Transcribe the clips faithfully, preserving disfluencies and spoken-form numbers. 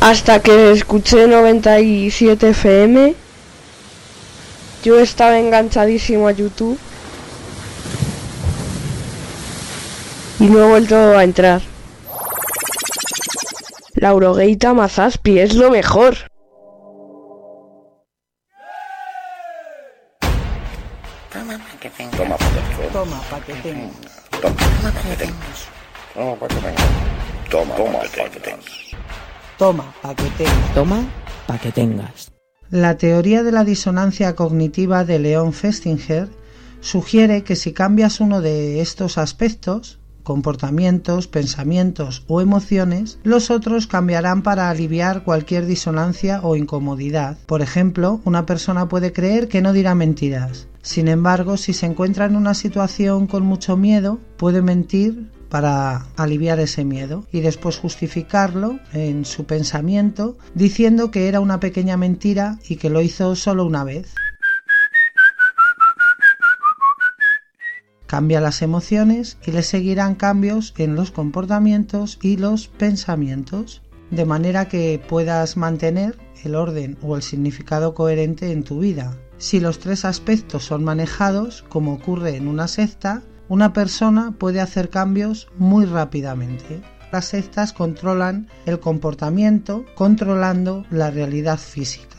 Hasta que escuché noventa y siete F M, yo estaba enganchadísimo a YouTube y no he vuelto a entrar. La Eurogueita Mazaspi es lo mejor. Toma pa' que tengas. Toma pa' que tengas. Toma pa' que tengas. Toma pa' que tengas. Toma pa' que tengas. Toma pa' que tengas. Toma pa' que tengas. Toma pa' que tengas. La teoría de la disonancia cognitiva de Leon Festinger sugiere que si cambias uno de estos aspectos, comportamientos, pensamientos o emociones, los otros cambiarán para aliviar cualquier disonancia o incomodidad. Por ejemplo, una persona puede creer que no dirá mentiras. Sin embargo, si se encuentra en una situación con mucho miedo, puede mentir para aliviar ese miedo y después justificarlo en su pensamiento diciendo que era una pequeña mentira y que lo hizo solo una vez. Cambia las emociones y le seguirán cambios en los comportamientos y los pensamientos, de manera que puedas mantener el orden o el significado coherente en tu vida. Si los tres aspectos son manejados, como ocurre en una secta, una persona puede hacer cambios muy rápidamente. Las sectas controlan el comportamiento, controlando la realidad física.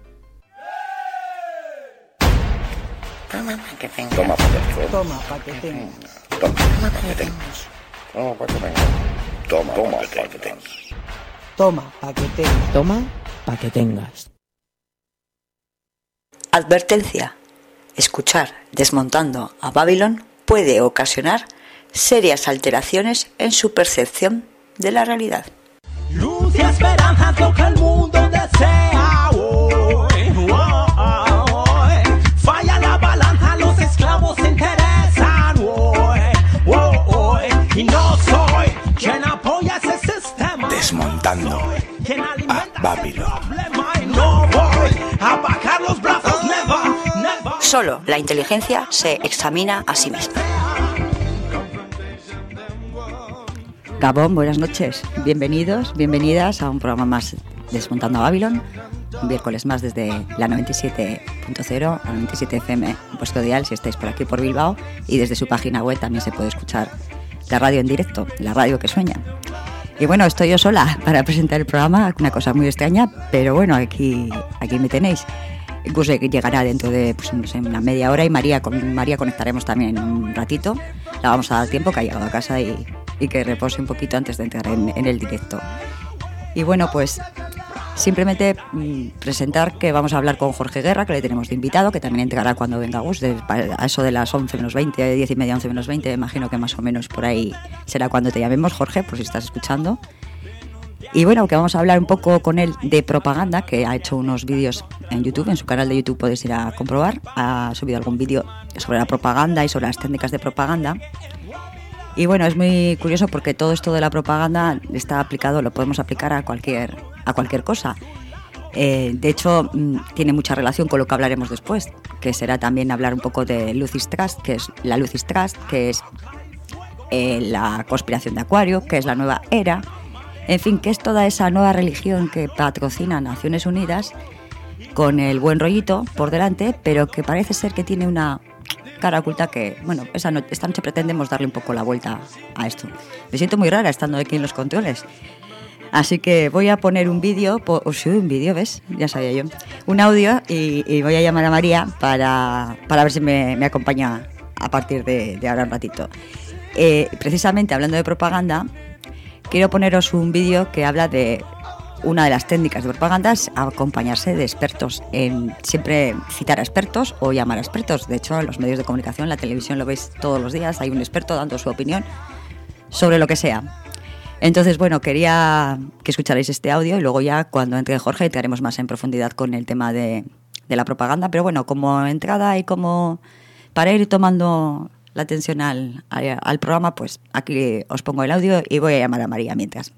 Toma pa' que tengas. Toma pa' que tengas. Toma pa' que tengas. Toma pa' que tengas. Toma pa' que tengas. Toma pa' que tengas. Toma pa' que tengas. Toma pa' que tengas. Advertencia. Escuchar Desmontando a Babylon puede ocasionar serias alteraciones en su percepción de la realidad. Luz y esperanza es lo que el mundo desea hoy, hoy. Falla la balanza, los esclavos se interesan hoy, hoy. Y no soy quien apoya ese sistema. Desmontando a Babylon. No voy a bajar los brazos, never, never. Solo la inteligencia se examina a sí misma. Gabón, buenas noches. Bienvenidos, bienvenidas a un programa más Desmontando a Babylon. Un miércoles más desde la noventa y siete punto cero, la noventa y siete F M, vuestro dial si estáis por aquí por Bilbao. Y desde su página web también se puede escuchar la radio en directo, la radio que sueña. Y bueno, estoy yo sola para presentar el programa, una cosa muy extraña, pero bueno, aquí, aquí me tenéis. Incluso llegará dentro de pues, no sé, una media hora y María, con María conectaremos también un ratito. La vamos a dar tiempo que ha llegado a casa y, y que repose un poquito antes de entrar en, en el directo. Y bueno, pues simplemente mmm, presentar que vamos a hablar con Jorge Guerra, que le tenemos de invitado, que también entrará cuando venga Gus, de, a eso de las once menos veinte, diez y media, once menos veinte, imagino que más o menos por ahí será cuando te llamemos, Jorge, por si estás escuchando. Y bueno, que vamos a hablar un poco con él de propaganda, que ha hecho unos vídeos en YouTube, en su canal de YouTube podéis ir a comprobar, ha subido algún vídeo sobre la propaganda y sobre las técnicas de propaganda. Y bueno, es muy curioso porque todo esto de la propaganda está aplicado, lo podemos aplicar a cualquier, a cualquier cosa. Eh, de hecho, tiene mucha relación con lo que hablaremos después, que será también hablar un poco de Lucis Trust, que es la Lucis Trust, que es eh, la conspiración de Acuario, que es la nueva era. En fin, que es toda esa nueva religión que patrocina Naciones Unidas con el buen rollito por delante, pero que parece ser que tiene una cara oculta que, bueno, esa no, esta noche pretendemos darle un poco la vuelta a esto. Me siento muy rara estando aquí en los controles. Así que voy a poner un vídeo, o oh, sí, un vídeo, ¿ves? Ya sabía yo. Un audio y, y voy a llamar a María para, para ver si me, me acompaña a partir de, de ahora un ratito. Eh, precisamente hablando de propaganda, quiero poneros un vídeo que habla de una de las técnicas de propaganda, es acompañarse de expertos, en siempre citar a expertos o llamar a expertos. De hecho, en los medios de comunicación, en la televisión lo veis todos los días, hay un experto dando su opinión sobre lo que sea. Entonces, bueno, quería que escucharais este audio y luego ya cuando entre Jorge entraremos más en profundidad con el tema de, de la propaganda. Pero bueno, como entrada y como para ir tomando la atención al, al, al programa, pues aquí os pongo el audio y voy a llamar a María mientras.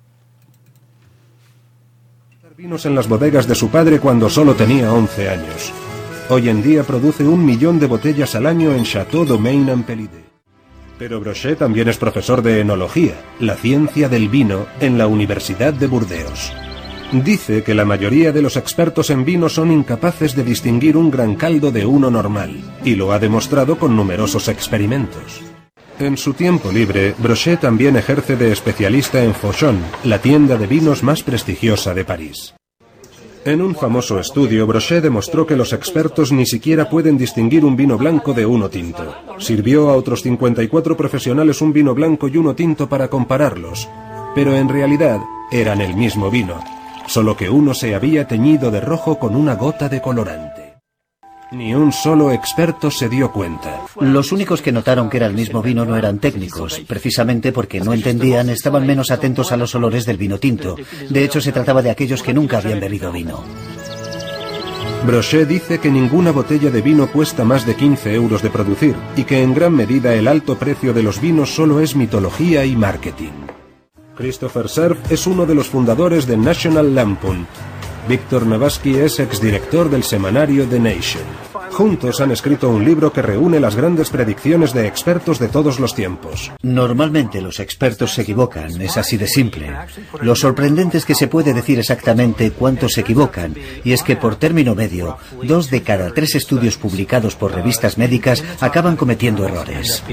Vinos en las bodegas de su padre cuando solo tenía once años. Hoy en día produce un millón de botellas al año en Château Domaine en Pelide. Pero Brochet también es profesor de enología, la ciencia del vino, en la Universidad de Burdeos. Dice que la mayoría de los expertos en vino son incapaces de distinguir un gran caldo de uno normal, y lo ha demostrado con numerosos experimentos. En su tiempo libre, Brochet también ejerce de especialista en Fauchon, la tienda de vinos más prestigiosa de París. En un famoso estudio, Brochet demostró que los expertos ni siquiera pueden distinguir un vino blanco de uno tinto. Sirvió a otros cincuenta y cuatro profesionales un vino blanco y uno tinto para compararlos, pero en realidad eran el mismo vino, solo que uno se había teñido de rojo con una gota de colorante. Ni un solo experto se dio cuenta. Los únicos que notaron que era el mismo vino no eran técnicos, precisamente porque no entendían, estaban menos atentos a los olores del vino tinto. De hecho, se trataba de aquellos que nunca habían bebido vino. Brochet dice que ninguna botella de vino cuesta más de quince euros de producir y que en gran medida el alto precio de los vinos solo es mitología y marketing. Christopher Cerf es uno de los fundadores de National Lampoon. Víctor Navasky es exdirector del semanario The Nation. Juntos han escrito un libro que reúne las grandes predicciones de expertos de todos los tiempos. Normalmente los expertos se equivocan, es así de simple. Lo sorprendente es que se puede decir exactamente cuántos se equivocan, y es que por término medio, dos de cada tres estudios publicados por revistas médicas acaban cometiendo errores.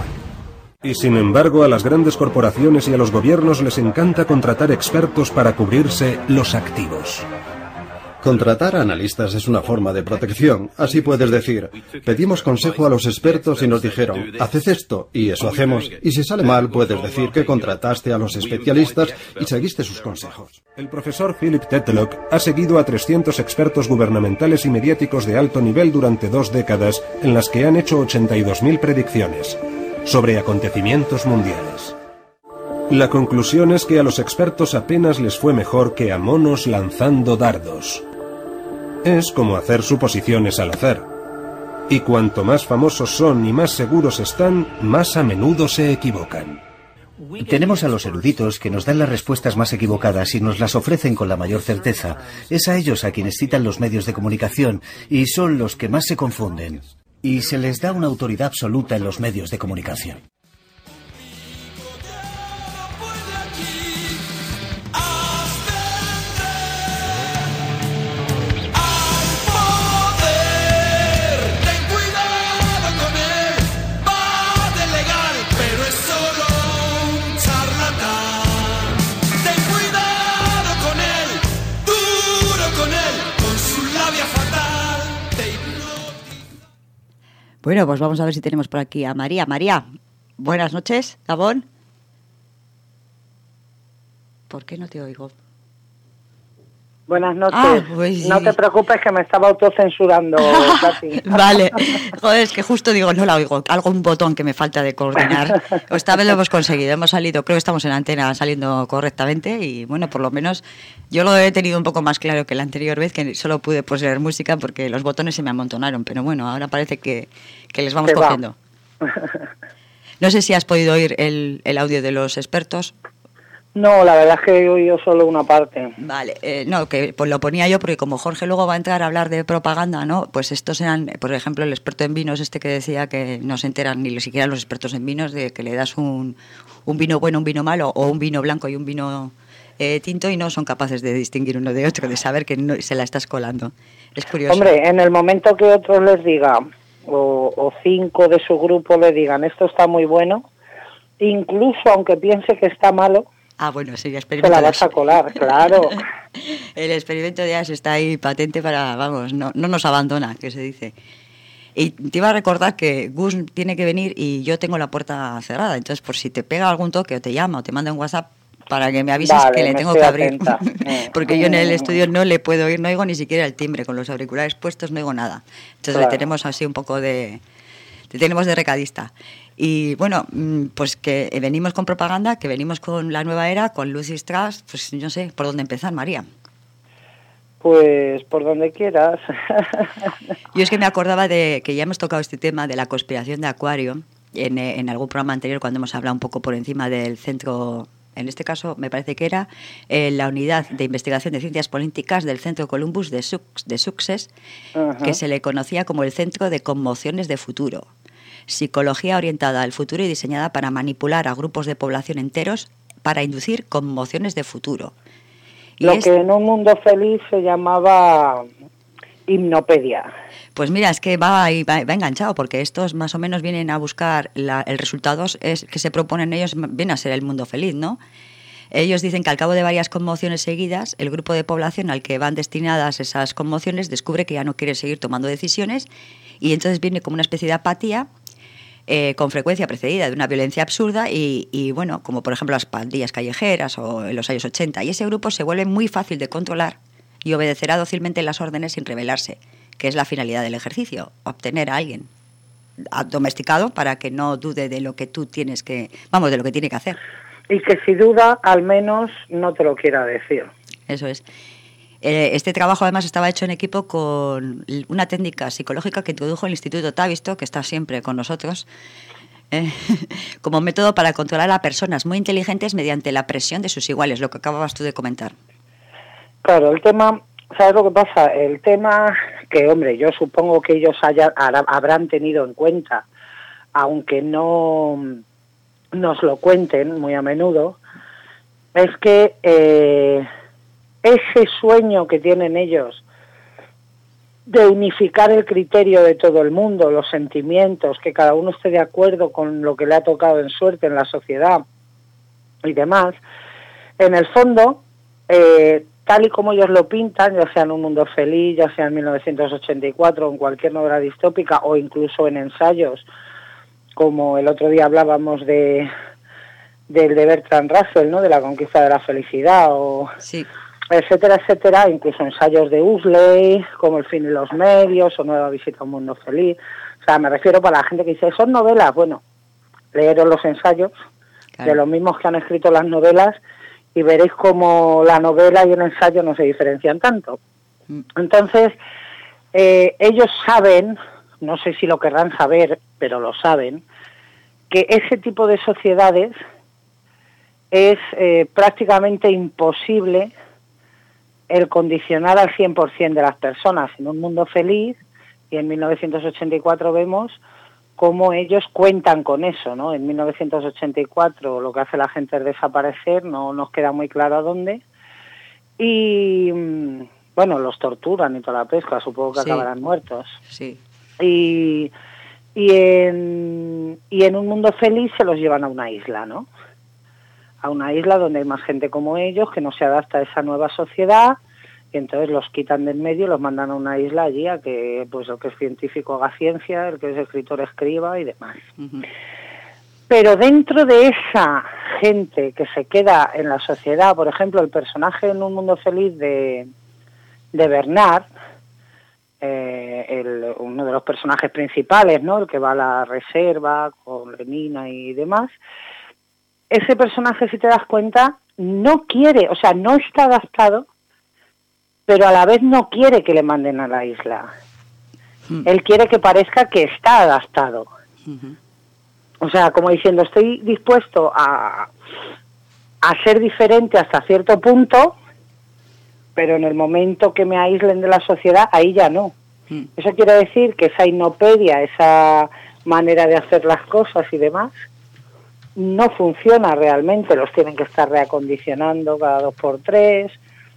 Y sin embargo, a las grandes corporaciones y a los gobiernos les encanta contratar expertos para cubrirse los activos. Contratar a analistas es una forma de protección. Así puedes decir, pedimos consejo a los expertos y nos dijeron, haced esto, y eso hacemos. Y si sale mal, puedes decir que contrataste a los especialistas y seguiste sus consejos. El profesor Philip Tetlock ha seguido a trescientos expertos gubernamentales y mediáticos de alto nivel durante dos décadas, en las que han hecho ochenta y dos mil predicciones sobre acontecimientos mundiales. La conclusión es que a los expertos apenas les fue mejor que a monos lanzando dardos. Es como hacer suposiciones al azar. Y cuanto más famosos son y más seguros están, más a menudo se equivocan. Tenemos a los eruditos que nos dan las respuestas más equivocadas y nos las ofrecen con la mayor certeza. Es a ellos a quienes citan los medios de comunicación y son los que más se confunden. Y se les da una autoridad absoluta en los medios de comunicación. Bueno, pues vamos a ver si tenemos por aquí a María. María, buenas noches, Gabón. ¿Por qué no te oigo? Buenas noches. Ah, pues sí. No te preocupes que me estaba autocensurando, Katy. Vale. Joder, es que justo digo, no la oigo. Algo, un botón que me falta de coordinar. Esta vez lo hemos conseguido. Hemos salido, creo que estamos en antena saliendo correctamente y bueno, por lo menos yo lo he tenido un poco más claro que la anterior vez, que solo pude poner música porque los botones se me amontonaron. Pero bueno, ahora parece que, que les vamos cogiendo. No sé si has podido oír el, el audio de los expertos. No, la verdad es que he oído solo una parte. Vale, eh, no, que pues lo ponía yo porque como Jorge luego va a entrar a hablar de propaganda, ¿no? Pues estos eran, por ejemplo, el experto en vinos este que decía que no se enteran ni siquiera los expertos en vinos de que le das un, un vino bueno, un vino malo o un vino blanco y un vino eh, tinto y no son capaces de distinguir uno de otro, de saber que no, se la estás colando. Es curioso. Hombre, en el momento que otros les digan, o, o cinco de su grupo le digan, esto está muy bueno, incluso aunque piense que está malo, ah, bueno, sí, el experimento. Se la vas a colar, claro. El experimento de Ash está ahí patente para, vamos, no, no nos abandona, que se dice. Y te iba a recordar que Gus tiene que venir y yo tengo la puerta cerrada, entonces por si te pega algún toque o te llama o te manda un WhatsApp para que me avises vale, que le tengo que abrir. Porque yo en el estudio no le puedo oír, no oigo ni siquiera el timbre, con los auriculares puestos no oigo nada. Entonces claro. Le tenemos así un poco de... Le tenemos de recadista. Y bueno, pues que venimos con propaganda, que venimos con la nueva era, con Lucy Strauss, pues no sé, ¿por dónde empezar, María? Pues por donde quieras. Yo es que me acordaba de que ya hemos tocado este tema de la conspiración de Acuario en, en algún programa anterior cuando hemos hablado un poco por encima del centro, en este caso me parece que era eh, la unidad de investigación de ciencias políticas del Centro Columbus de, Sux, de Sussex, uh-huh. que se le conocía como el Centro de Conmociones de Futuro. Psicología orientada al futuro y diseñada para manipular a grupos de población enteros para inducir conmociones de futuro. Lo es... que en Un Mundo Feliz se llamaba hipnopedia. Pues mira, es que va, va, va enganchado, porque estos más o menos vienen a buscar la, el resultado es que se proponen ellos, viene a ser el mundo feliz, ¿no? Ellos dicen que al cabo de varias conmociones seguidas, el grupo de población al que van destinadas esas conmociones descubre que ya no quiere seguir tomando decisiones y entonces viene como una especie de apatía, eh, con frecuencia precedida de una violencia absurda y, y, bueno, como por ejemplo las pandillas callejeras o en los años ochenta. Y ese grupo se vuelve muy fácil de controlar y obedecerá dócilmente las órdenes sin rebelarse, que es la finalidad del ejercicio, obtener a alguien domesticado para que no dude de lo que tú tienes que, vamos, de lo que tiene que hacer. Y que si duda, al menos no te lo quiera decir. Eso es. Este trabajo además estaba hecho en equipo con una técnica psicológica que introdujo el Instituto Tavistock, que está siempre con nosotros, eh, como método para controlar a personas muy inteligentes mediante la presión de sus iguales, lo que acababas tú de comentar. Claro, el tema, ¿sabes lo que pasa? El tema que, hombre, yo supongo que ellos haya, habrán tenido en cuenta, aunque no nos lo cuenten muy a menudo, es que eh, ese sueño que tienen ellos de unificar el criterio de todo el mundo, los sentimientos, que cada uno esté de acuerdo con lo que le ha tocado en suerte en la sociedad y demás, en el fondo, eh, tal y como ellos lo pintan, ya sea en Un Mundo Feliz, ya sea en mil novecientos ochenta y cuatro, o en cualquier novela distópica, o incluso en ensayos, como el otro día hablábamos de del de Bertrand Russell, ¿no?, de La conquista de la felicidad, o sí. etcétera, etcétera, incluso ensayos de Huxley, como El fin y los medios, o Nueva visita a un mundo feliz. O sea, me refiero para la gente que dice, ¿son novelas? Bueno, leeros los ensayos, claro, de los mismos que han escrito las novelas, y veréis cómo la novela y el ensayo no se diferencian tanto. Entonces, eh, ellos saben, no sé si lo querrán saber, pero lo saben, que ese tipo de sociedades es eh, prácticamente imposible el condicionar al cien por ciento de las personas. En Un Mundo Feliz, y en mil novecientos ochenta y cuatro vemos cómo ellos cuentan con eso, ¿no? En mil novecientos ochenta y cuatro lo que hace la gente es desaparecer, no nos queda muy claro a dónde, y bueno, los torturan y toda la pesca, supongo que sí, acabarán muertos. Sí. Y, y, en, y en Un Mundo Feliz se los llevan a una isla, ¿no? A una isla donde hay más gente como ellos, que no se adapta a esa nueva sociedad, y entonces los quitan del medio y los mandan a una isla allí a que pues el que es científico haga ciencia, el que es escritor escriba y demás. Uh-huh. Pero dentro de esa gente que se queda en la sociedad, por ejemplo, el personaje en Un Mundo Feliz de, de Bernard, eh, el, uno de los personajes principales, ¿no?, el que va a la reserva con Lenina y demás, ese personaje, si te das cuenta, no quiere, o sea, no está adaptado, pero a la vez no quiere que le manden a la isla. Mm. Él quiere que parezca que está adaptado. Uh-huh. O sea, como diciendo, estoy dispuesto a, a ser diferente hasta cierto punto, pero en el momento que me aíslen de la sociedad, ahí ya no. Mm. Eso quiere decir que esa hipnopedia, esa manera de hacer las cosas y demás, no funciona realmente, los tienen que estar reacondicionando cada dos por tres,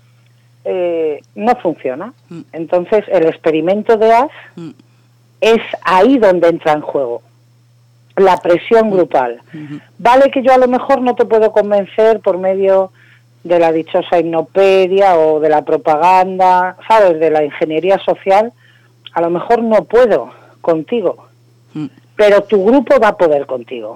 eh, no funciona. Mm. Entonces el experimento de Ash mm. es ahí donde entra en juego, la presión grupal. Mm-hmm. Vale que yo a lo mejor no te puedo convencer por medio de la dichosa hipnopedia o de la propaganda, ¿sabes?, de la ingeniería social, a lo mejor no puedo contigo, mm. pero tu grupo va a poder contigo.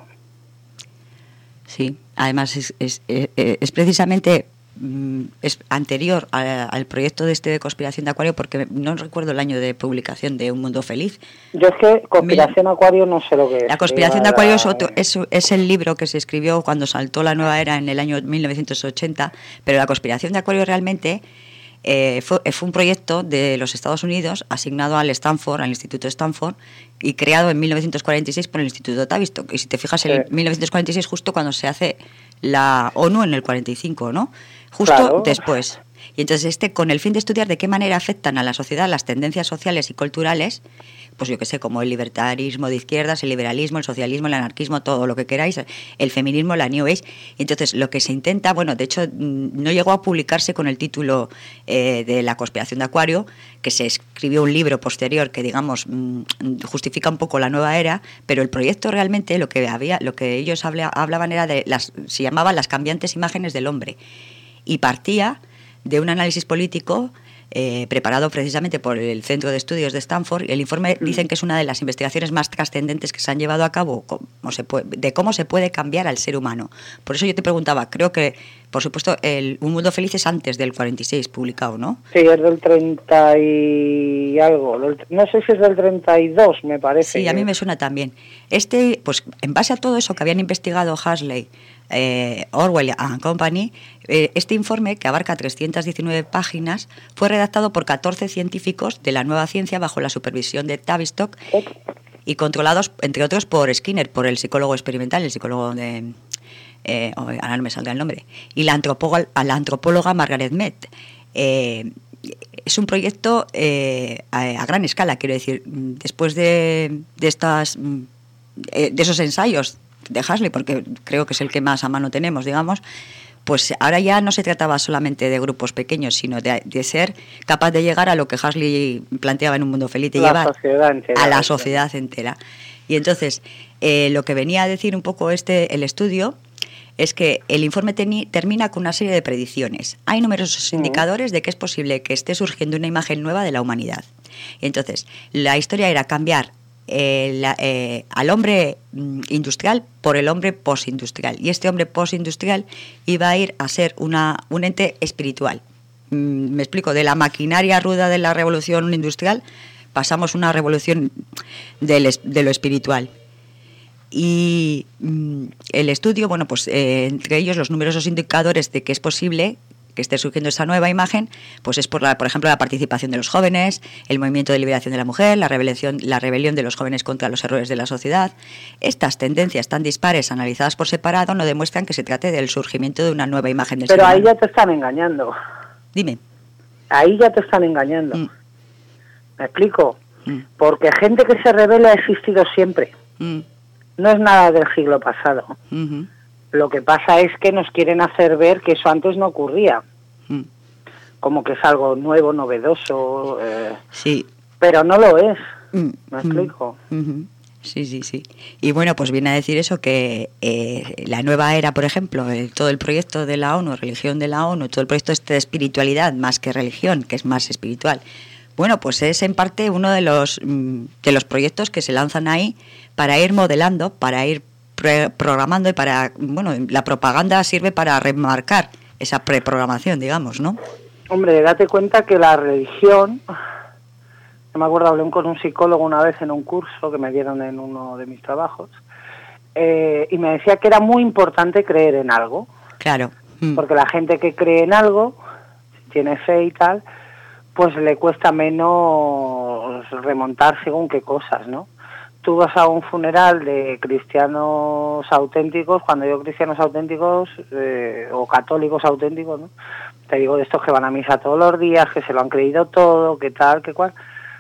Sí, además es, es, es, es precisamente es anterior a, al proyecto de este de Conspiración de Acuario, porque no recuerdo el año de publicación de Un Mundo Feliz. Yo es que Conspiración de Acuario no sé lo que es. La Conspiración de Acuario es, otro, es, es el libro que se escribió cuando saltó la nueva era en el año mil novecientos ochenta, pero la Conspiración de Acuario realmente eh, fue, fue un proyecto de los Estados Unidos asignado al Stanford, al Instituto Stanford, y creado en mil novecientos cuarenta y seis por el Instituto Tavistock. Y si te fijas, en sí. mil novecientos cuarenta y seis, justo cuando se hace la ONU en el cuarenta y cinco, ¿no? Justo claro. después. Y entonces este, con el fin de estudiar de qué manera afectan a la sociedad las tendencias sociales y culturales, pues yo qué sé, como el libertarismo de izquierdas, el liberalismo, el socialismo, el anarquismo, todo lo que queráis, el feminismo, la New Age. Entonces, lo que se intenta, bueno, de hecho, no llegó a publicarse con el título eh, de La conspiración de Acuario, que se escribió un libro posterior que, digamos, justifica un poco la nueva era, pero el proyecto realmente, lo que había, lo que ellos habla, hablaban era de las, se llamaban las cambiantes imágenes del hombre, y partía de un análisis político Eh, preparado precisamente por el Centro de Estudios de Stanford. El informe dicen que es una de las investigaciones más trascendentes que se han llevado a cabo cómo se puede, de cómo se puede cambiar al ser humano. Por eso yo te preguntaba, creo que, por supuesto, el Un Mundo Feliz es antes del cuarenta y seis publicado, ¿no? Sí, es del treinta y algo. No sé si es del treinta y dos, me parece. Sí, a mí me suena también. Este, pues en base a todo eso que habían investigado Huxley, Eh, Orwell and Company, eh, este informe, que abarca trescientas diecinueve páginas, fue redactado por catorce científicos de la nueva ciencia bajo la supervisión de Tavistock y controlados, entre otros, por Skinner, por el psicólogo experimental, el psicólogo de... Eh, oh, ahora no me saldrá el nombre, y la antropóloga, la antropóloga Margaret Mead. Eh, es un proyecto eh, a, a gran escala, quiero decir, después de, de, estas, eh, de esos ensayos de Huxley, porque creo que es el que más a mano tenemos, digamos, pues ahora ya no se trataba solamente de grupos pequeños, sino de, de ser capaz de llegar a lo que Huxley planteaba en Un Mundo Feliz, de la llevar sociedad entera, a la sociedad entera. Y entonces, eh, lo que venía a decir un poco este el estudio es que el informe teni, termina con una serie de predicciones. Hay numerosos uh-huh. indicadores de que es posible que esté surgiendo una imagen nueva de la humanidad. Y entonces, la historia era cambiar Eh, la, eh, al hombre industrial por el hombre postindustrial, y este hombre postindustrial iba a ir a ser una, un ente espiritual. Mm, me explico, de la maquinaria ruda de la revolución industrial pasamos a una revolución del, de lo espiritual. Y mm, el estudio, bueno, pues eh, entre ellos los numerosos indicadores de que es posible que esté surgiendo esa nueva imagen, pues es por, la, por ejemplo, la participación de los jóvenes, el movimiento de liberación de la mujer, la rebelión, la rebelión de los jóvenes contra los errores de la sociedad. Estas tendencias tan dispares, analizadas por separado, no demuestran que se trate del surgimiento de una nueva imagen del ser humano. Pero ahí ya te están engañando. Dime. Ahí ya te están engañando. Mm. ¿Me explico? Mm. Porque gente que se revela ha existido siempre. Mm. No es nada del siglo pasado. Mm-hmm. Lo que pasa es que nos quieren hacer ver que eso antes no ocurría. Mm. Como que es algo nuevo, novedoso. Eh, sí. Pero no lo es. Mm. ¿Me explico? Mm-hmm. Sí, sí, sí. Y bueno, pues viene a decir eso, que eh, la nueva era, por ejemplo, el, todo el proyecto de la ONU, religión de la ONU, todo el proyecto este de espiritualidad más que religión, que es más espiritual, bueno, pues es en parte uno de los, de los proyectos que se lanzan ahí para ir modelando, para ir pre programando y para, bueno, la propaganda sirve para remarcar esa preprogramación, digamos, ¿no? Hombre, date cuenta que la religión... Me acuerdo, hablé con un psicólogo una vez en un curso que me dieron en uno de mis trabajos, eh, y me decía que era muy importante creer en algo. Claro. Mm. Porque la gente que cree en algo, tiene fe y tal, pues le cuesta menos remontar según qué cosas, ¿no? Tú vas a un funeral de cristianos auténticos, cuando digo cristianos auténticos, eh, o católicos auténticos, ¿no? Te digo de estos que van a misa todos los días, que se lo han creído todo, que tal, que cual...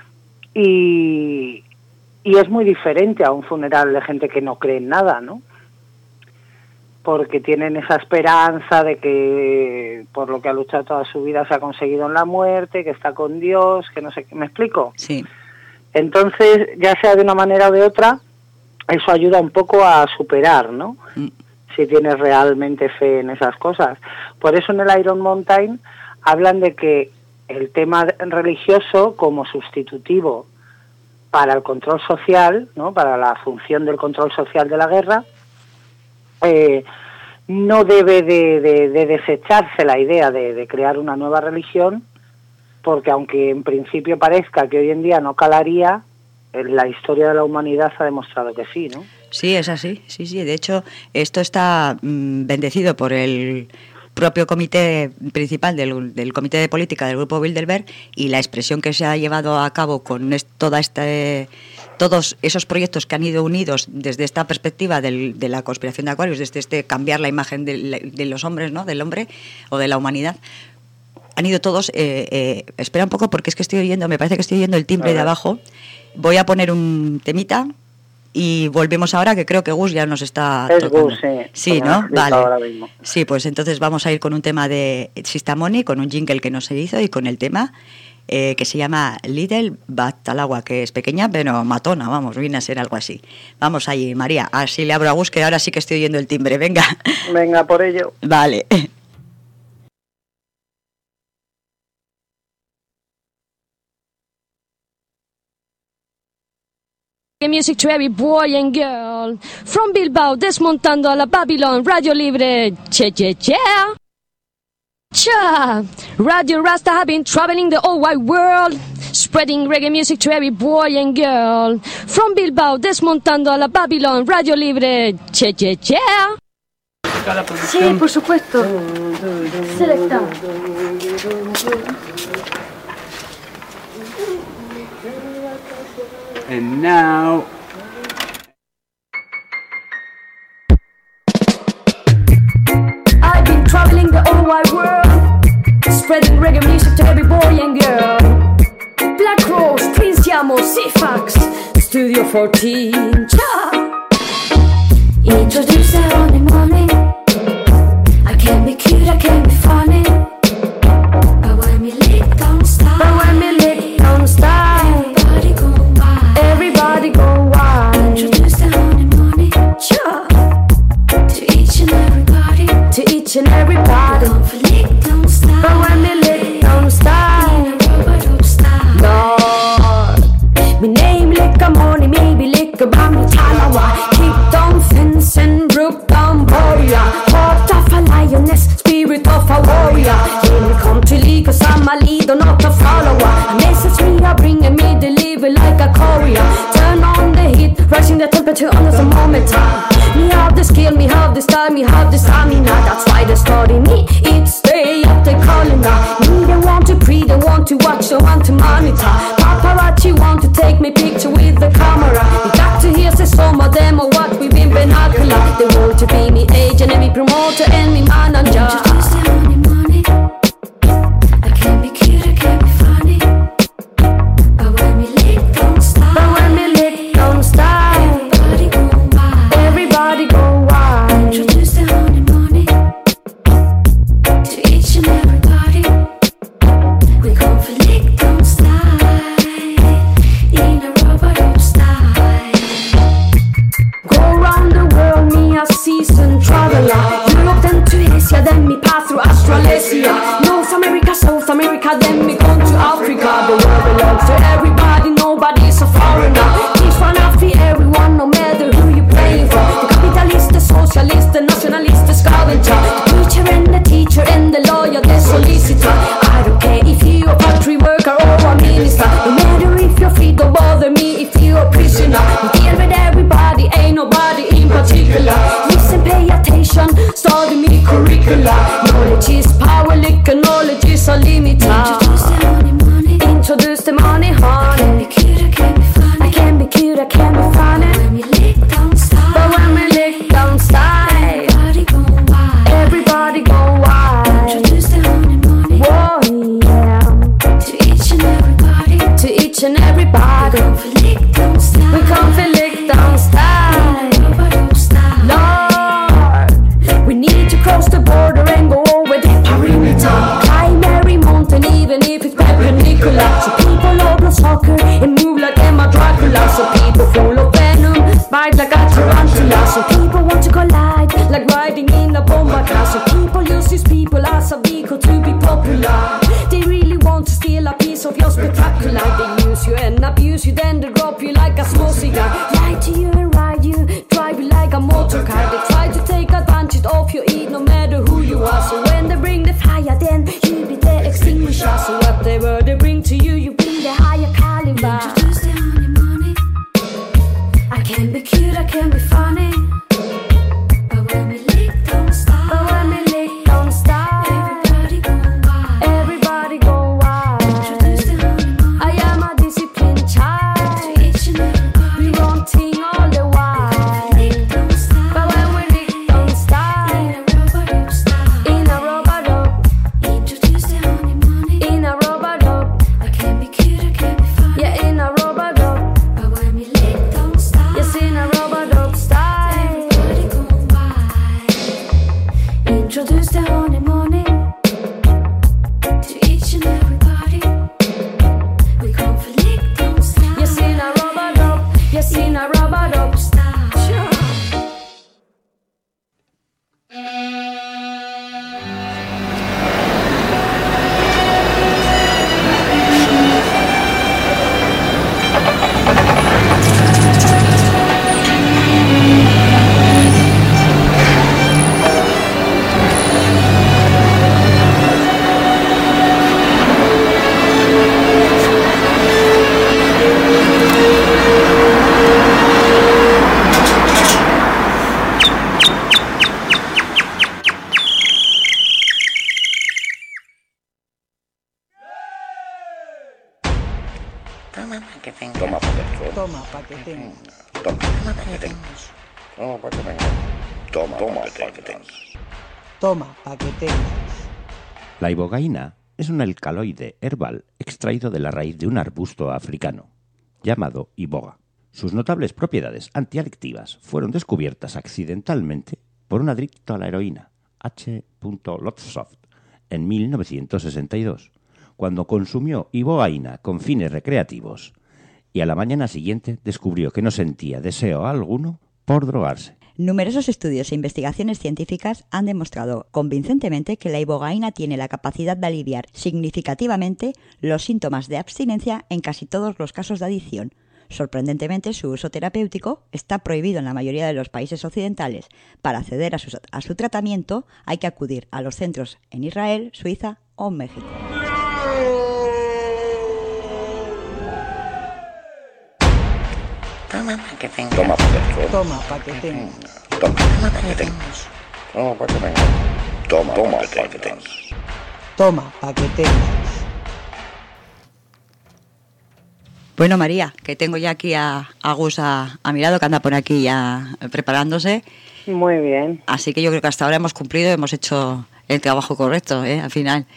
Y, y es muy diferente a un funeral de gente que no cree en nada, ¿no? Porque tienen esa esperanza de que por lo que ha luchado toda su vida se ha conseguido en la muerte, que está con Dios, que no sé qué, ¿me explico? Sí. Entonces, ya sea de una manera o de otra, eso ayuda un poco a superar, ¿no? Mm. Si tienes realmente fe en esas cosas. Por eso en el Iron Mountain hablan de que el tema religioso como sustitutivo para el control social, ¿no? Para la función del control social de la guerra, eh, no debe de, de, de desecharse la idea de, de crear una nueva religión, porque aunque en principio parezca que hoy en día no calaría, la historia de la humanidad ha demostrado que sí, ¿no? Sí, es así, sí, sí. De hecho, esto está mmm, bendecido por el propio comité principal del, del Comité de Política del Grupo Bilderberg, y la expresión que se ha llevado a cabo con est, toda este, todos esos proyectos que han ido unidos desde esta perspectiva del, de la conspiración de Aquarius, desde este cambiar la imagen de, de los hombres, ¿no? Del hombre o de la humanidad. Han ido todos, eh, eh, espera un poco porque es que estoy oyendo, me parece que estoy oyendo el timbre de abajo. voy a poner un temita y volvemos ahora, que creo que Gus ya nos está es tocando. Gus, sí. Sí, ¿no? Vale. Ahora mismo. Sí, pues entonces vamos a ir con un tema de Sistamoni, con un jingle que nos hizo y con el tema eh, que se llama Little Batalagua, que es pequeña pero matona, vamos, viene a ser algo así. Vamos ahí, María, así le abro a Gus, que ahora sí que estoy oyendo el timbre, venga. Venga, por ello. Vale. Music to every boy and girl. From Bilbao, desmontando a la Babylon, Radio Libre. Che, che, che. Cha. Radio Rasta have been traveling the whole wide world, spreading reggae music to every boy and girl. From Bilbao, desmontando a la Babylon, Radio Libre. Che, che, che. Sí, por supuesto. Selecta. And now... I've been traveling the whole wide world, spreading reggae music to every boy and girl. Black Rose, Prince Yamo, C-Fax, Studio fourteen. Cha! Introduce her on the morning. I can be cute, I can be funny. But when we lick, don't stop. But when we lick, don't stop. Everybody go wild. Everybody go wild. Introduce her on the morning. Cha! To each and everybody. To each and everybody. Don't for lick, don't stop. But when we lick, don't stop. In a rubber style. Lord, my name lick a money, maybe lick a bomb, Talawa. Kick down fence and broke down warrior. Heart of a lioness, spirit of a warrior. Yeah, me come to league cause I'm a leader, not a follower. A message me are bringing me, deliver like a courier. Turn on the heat, rising the temperature on the thermometer. Me have the skill, me have the style, me have the stamina. That's why they study me, it's stay up the calendar. Me they want to pre, they want to watch, they want to monitor. Paparazzi want to take me picture with the camera. You got to hear say some of them or what we've been binocular. They want to be me agent and me promoter and me manager. Introduce the money, money. I can be cute, I can be funny. But when we lick, don't stop. But when we lick, don't stop. Everybody go wild. Everybody go wild. Introduce the honey, money. To each and everybody. We come for lick, don't stop. In a rubber style. Go round the world, me a seasoned traveler. Europe then to Asia, then me pass through Australasia. North America, South America, then me come to Africa. The world belongs to everybody, nobody's a foreigner. Each one after everyone, no matter who you playing for. The capitalist, the socialist, the nationalist, the scavenger. The preacher and the teacher and the lawyer, the solicitor. I don't care if you're a factory worker or a minister. No matter if you're free, don't bother me if you're a prisoner. We deal with everybody, ain't nobody in particular. Listen, pay attention, study me curricula. Knowledge is power, liquor, knowledge is unlimited. Introduce the honey, money. Introduce the money, honey. I can be cute, I can be funny. I can be cute, I can be funny. When we lick, don't stop. But when we lick, don't stop. Everybody go wild. Everybody go wild. Introduce the honey, money. Whoa, yeah. To each and everybody. To each and everybody. We come for lick, don't stop. We come for lick, don't stop. In a rubber style. Lord, we need to cross the border and go over the perimeter. Climb every mountain, even if it's perpendicular. So people love soccer and move like Emma Dracula. So people full of venom, bite like a tarantula. So people want to collide, like riding in a bomber car. So people use these people as a vehicle to be popular. They really want to steal a piece of your spectacular. They use you and abuse you, then they drop you like a small cigar. Lie to you and ride you, drive you like a motor car. They try to take advantage of your eat, no matter who you are. So when they bring the fire, then you be the extinguisher. So whatever they bring to you, you bring the higher caliber. Introduce the honey, money. I can be cute, I can be funny. But when we lick, don't stop. But when we lick, don't stop. Everybody go wild. Everybody go wild. Introduce the honey, money. I am a disciplined child. To each and everybody. We won't ting all the while. Lick, don't stop. But when we lick, don't stop. In a rubber style. In a rubber dub. Introduce the honey, money. In a rubber dub. I can be cute, I can be funny. Yeah, in a rubber dub. tengas. Toma, para que tengas. Toma, para que tengas. Toma, toma, para que tengas. Toma, pa' que tengas. La ibogaína es un alcaloide herbal extraído de la raíz de un arbusto africano, llamado iboga. Sus notables propiedades antiadictivas fueron descubiertas accidentalmente por un adicto a la heroína, H. Lotsoft, en mil novecientos sesenta y dos, cuando consumió ibogaína con fines recreativos y a la mañana siguiente descubrió que no sentía deseo alguno por drogarse. Numerosos estudios e investigaciones científicas han demostrado convincentemente que la ibogaína tiene la capacidad de aliviar significativamente los síntomas de abstinencia en casi todos los casos de adicción. Sorprendentemente, su uso terapéutico está prohibido en la mayoría de los países occidentales. Para acceder a su, a su tratamiento hay que acudir a los centros en Israel, Suiza o México. Toma pa' que tengas. Toma, para que tengas. Toma, pa' que tengas. Toma, para que tengas. Toma, para que tengas. Toma, toma, para que tengas. Toma, pa' que tengas. Bueno, María, que tengo ya aquí a, a Gus a, a mi lado, que anda por aquí ya preparándose. Muy bien. Así que yo creo que hasta ahora hemos cumplido, hemos hecho el trabajo correcto, ¿eh? Al final.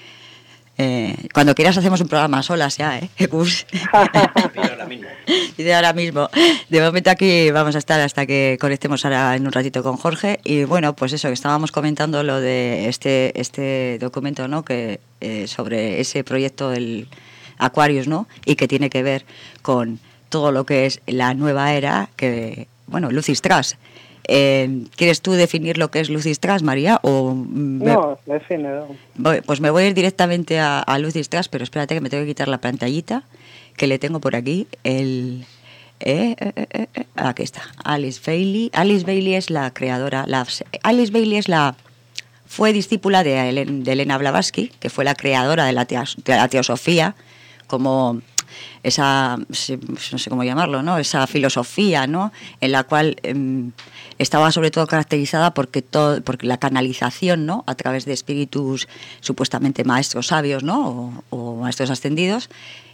Eh, cuando quieras hacemos un programa solas ya, ¿eh, Gus? Dice ahora mismo. Dice ahora mismo. De momento aquí vamos a estar hasta que conectemos ahora en un ratito con Jorge. Y bueno, pues eso, que estábamos comentando lo de este este documento, ¿no? Que eh, sobre ese proyecto del Aquarius, ¿no? Y que tiene que ver con todo lo que es la nueva era, que, bueno, Lucis Trust. Eh, ¿Quieres tú definir lo que es Lucis Trust, María? O me... No, defínelo. Voy, pues me voy a ir directamente a, a Lucis Trust, pero espérate que me tengo que quitar la pantallita, que le tengo por aquí. El, eh, eh, eh, eh, aquí está, Alice Bailey. Alice Bailey es la creadora, la, Alice Bailey es la... Fue discípula de, Helen, de Elena Blavatsky, que fue la creadora de la, teos, de la teosofía, como esa, no sé cómo llamarlo, ¿no? Esa filosofía, ¿no? En la cual eh, estaba sobre todo caracterizada porque todo, porque la canalización, ¿no? A través de espíritus supuestamente maestros sabios, ¿no? O, o maestros ascendidos.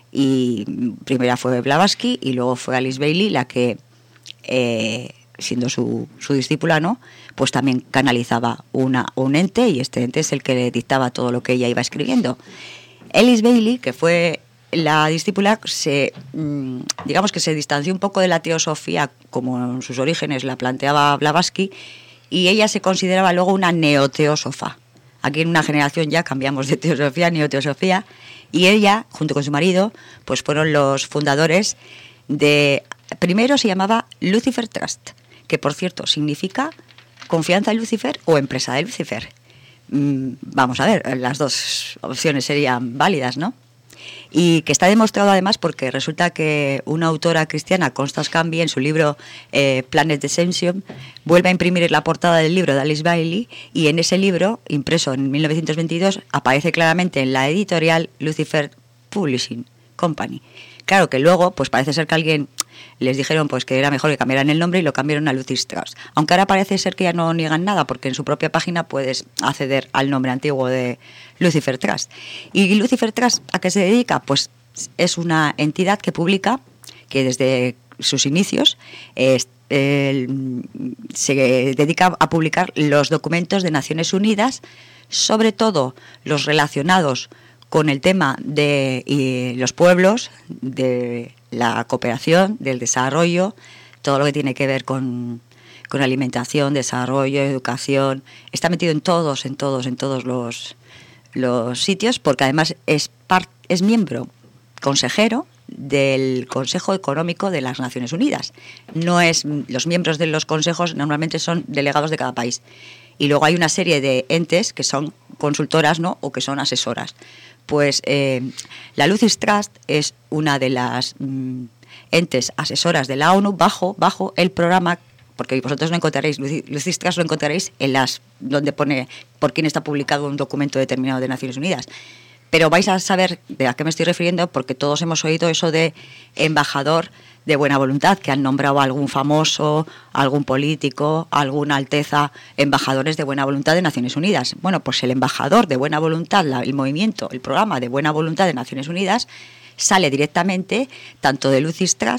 Y primera fue Blavatsky y luego fue Alice Bailey la que, eh, siendo su, su discípula, ¿no? Pues también canalizaba una, un ente, y este ente es el que le dictaba todo lo que ella iba escribiendo. Alice Bailey, que fue la discípula, se, digamos que se distanció un poco de la teosofía como en sus orígenes la planteaba Blavatsky, y ella se consideraba luego una neoteósofa. Aquí en una generación ya cambiamos de teosofía a neoteosofía, y ella, junto con su marido, pues fueron los fundadores de... Primero se llamaba Lucifer Trust, que por cierto significa confianza en Lucifer o empresa de Lucifer. Vamos a ver, las dos opciones serían válidas, ¿no? Y que está demostrado además porque resulta que una autora cristiana, Constance Canby, en su libro eh, Planet Descension, vuelve a imprimir la portada del libro de Alice Bailey, y en ese libro, impreso en mil novecientos veintidós, aparece claramente en la editorial Lucifer Publishing Company. Claro que luego, pues parece ser que alguien les dijeron pues que era mejor que cambiaran el nombre y lo cambiaron a Lucis Trust. Aunque ahora parece ser que ya no niegan nada, porque en su propia página puedes acceder al nombre antiguo de Lucifer Trust. ¿Y Lucifer Trust a qué se dedica? Pues es una entidad que publica, que desde sus inicios eh, eh, se dedica a publicar los documentos de Naciones Unidas, sobre todo los relacionados con el tema de y los pueblos, de la cooperación, del desarrollo, todo lo que tiene que ver con, con alimentación, desarrollo, educación. Está metido en todos, en todos, en todos los, los sitios, porque además es, part, es miembro consejero del Consejo Económico de las Naciones Unidas. No es, los miembros de los consejos normalmente son delegados de cada país. Y luego hay una serie de entes que son consultoras, ¿no? O que son asesoras. Pues eh, la Lucis Trust es una de las mm, entes asesoras de la ONU bajo, bajo el programa, porque vosotros no encontraréis, Lucis Trust lo encontraréis en las donde pone por quién está publicado un documento determinado de Naciones Unidas. Pero vais a saber de a qué me estoy refiriendo, porque todos hemos oído eso de embajador de buena voluntad, que han nombrado a algún famoso, algún político, alguna alteza, embajadores de buena voluntad de Naciones Unidas. Bueno, pues el embajador de buena voluntad, la, el movimiento, el programa de buena voluntad de Naciones Unidas, sale directamente tanto de Lucis Trust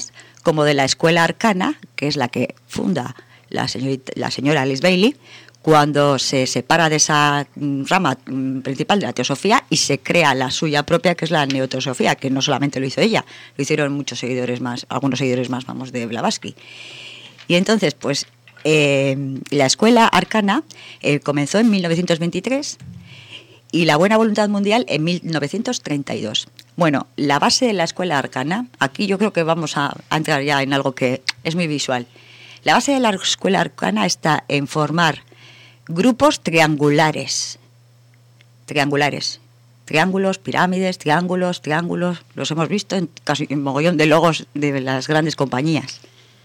como de la Escuela Arcana, que es la que funda la, señorita, la señora Alice Bailey, cuando se separa de esa rama principal de la teosofía y se crea la suya propia, que es la neoteosofía, que no solamente lo hizo ella, lo hicieron muchos seguidores más, algunos seguidores más, vamos, de Blavatsky. Y entonces, pues, eh, la Escuela Arcana eh, comenzó en mil novecientos veintitrés y la Buena Voluntad Mundial en mil novecientos treinta y dos. Bueno, la base de la Escuela Arcana, aquí yo creo que vamos a, a entrar ya en algo que es muy visual. La base de la Escuela Arcana está en formar grupos triangulares, triangulares, triángulos, pirámides, triángulos, triángulos, los hemos visto en casi un mogollón de logos de las grandes compañías.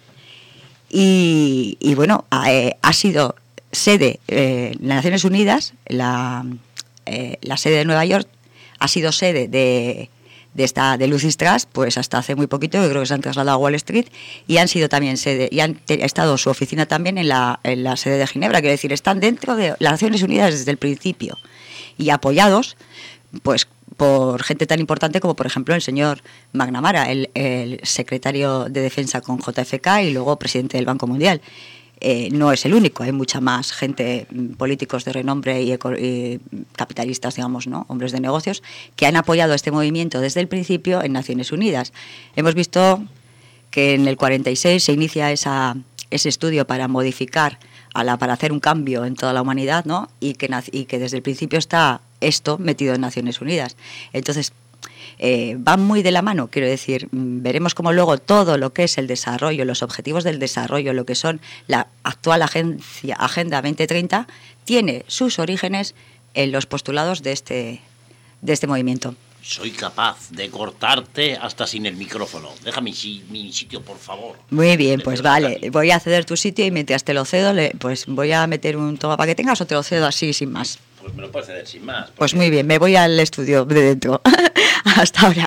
Y, y bueno, ha, eh, ha sido sede eh, en las Naciones Unidas, la, eh, la sede de Nueva York, ha sido sede de... de esta de Lucis Trust, pues hasta hace muy poquito, yo creo que se han trasladado a Wall Street y han sido también sede, y han te, estado su oficina también en la, en la sede de Ginebra, quiero decir, están dentro de las Naciones Unidas desde el principio y apoyados pues por gente tan importante como por ejemplo el señor McNamara, el, el secretario de Defensa con J F K y luego presidente del Banco Mundial. Eh, no es el único, hay mucha más gente, políticos de renombre y, eco, y capitalistas, digamos, ¿no? Hombres de negocios, que han apoyado este movimiento desde el principio en Naciones Unidas. Hemos visto que en el cuarenta y seis se inicia esa, ese estudio para modificar, a la, para hacer un cambio en toda la humanidad, ¿no? y, que, y que desde el principio está esto metido en Naciones Unidas. Entonces, Eh, van muy de la mano, quiero decir, veremos cómo luego todo lo que es el desarrollo, los objetivos del desarrollo, lo que son la actual agencia, Agenda veinte treinta, tiene sus orígenes en los postulados de este, de este movimiento. Soy capaz de cortarte hasta sin el micrófono. Deja mi, mi sitio, por favor. Muy bien, pues vale, voy a ceder tu sitio y mientras te lo cedo, le, pues voy a meter un toma para que tengas o te lo cedo así sin más. Pues me lo puedes ceder sin más. Pues muy bien, me voy al estudio de dentro. Hasta ahora.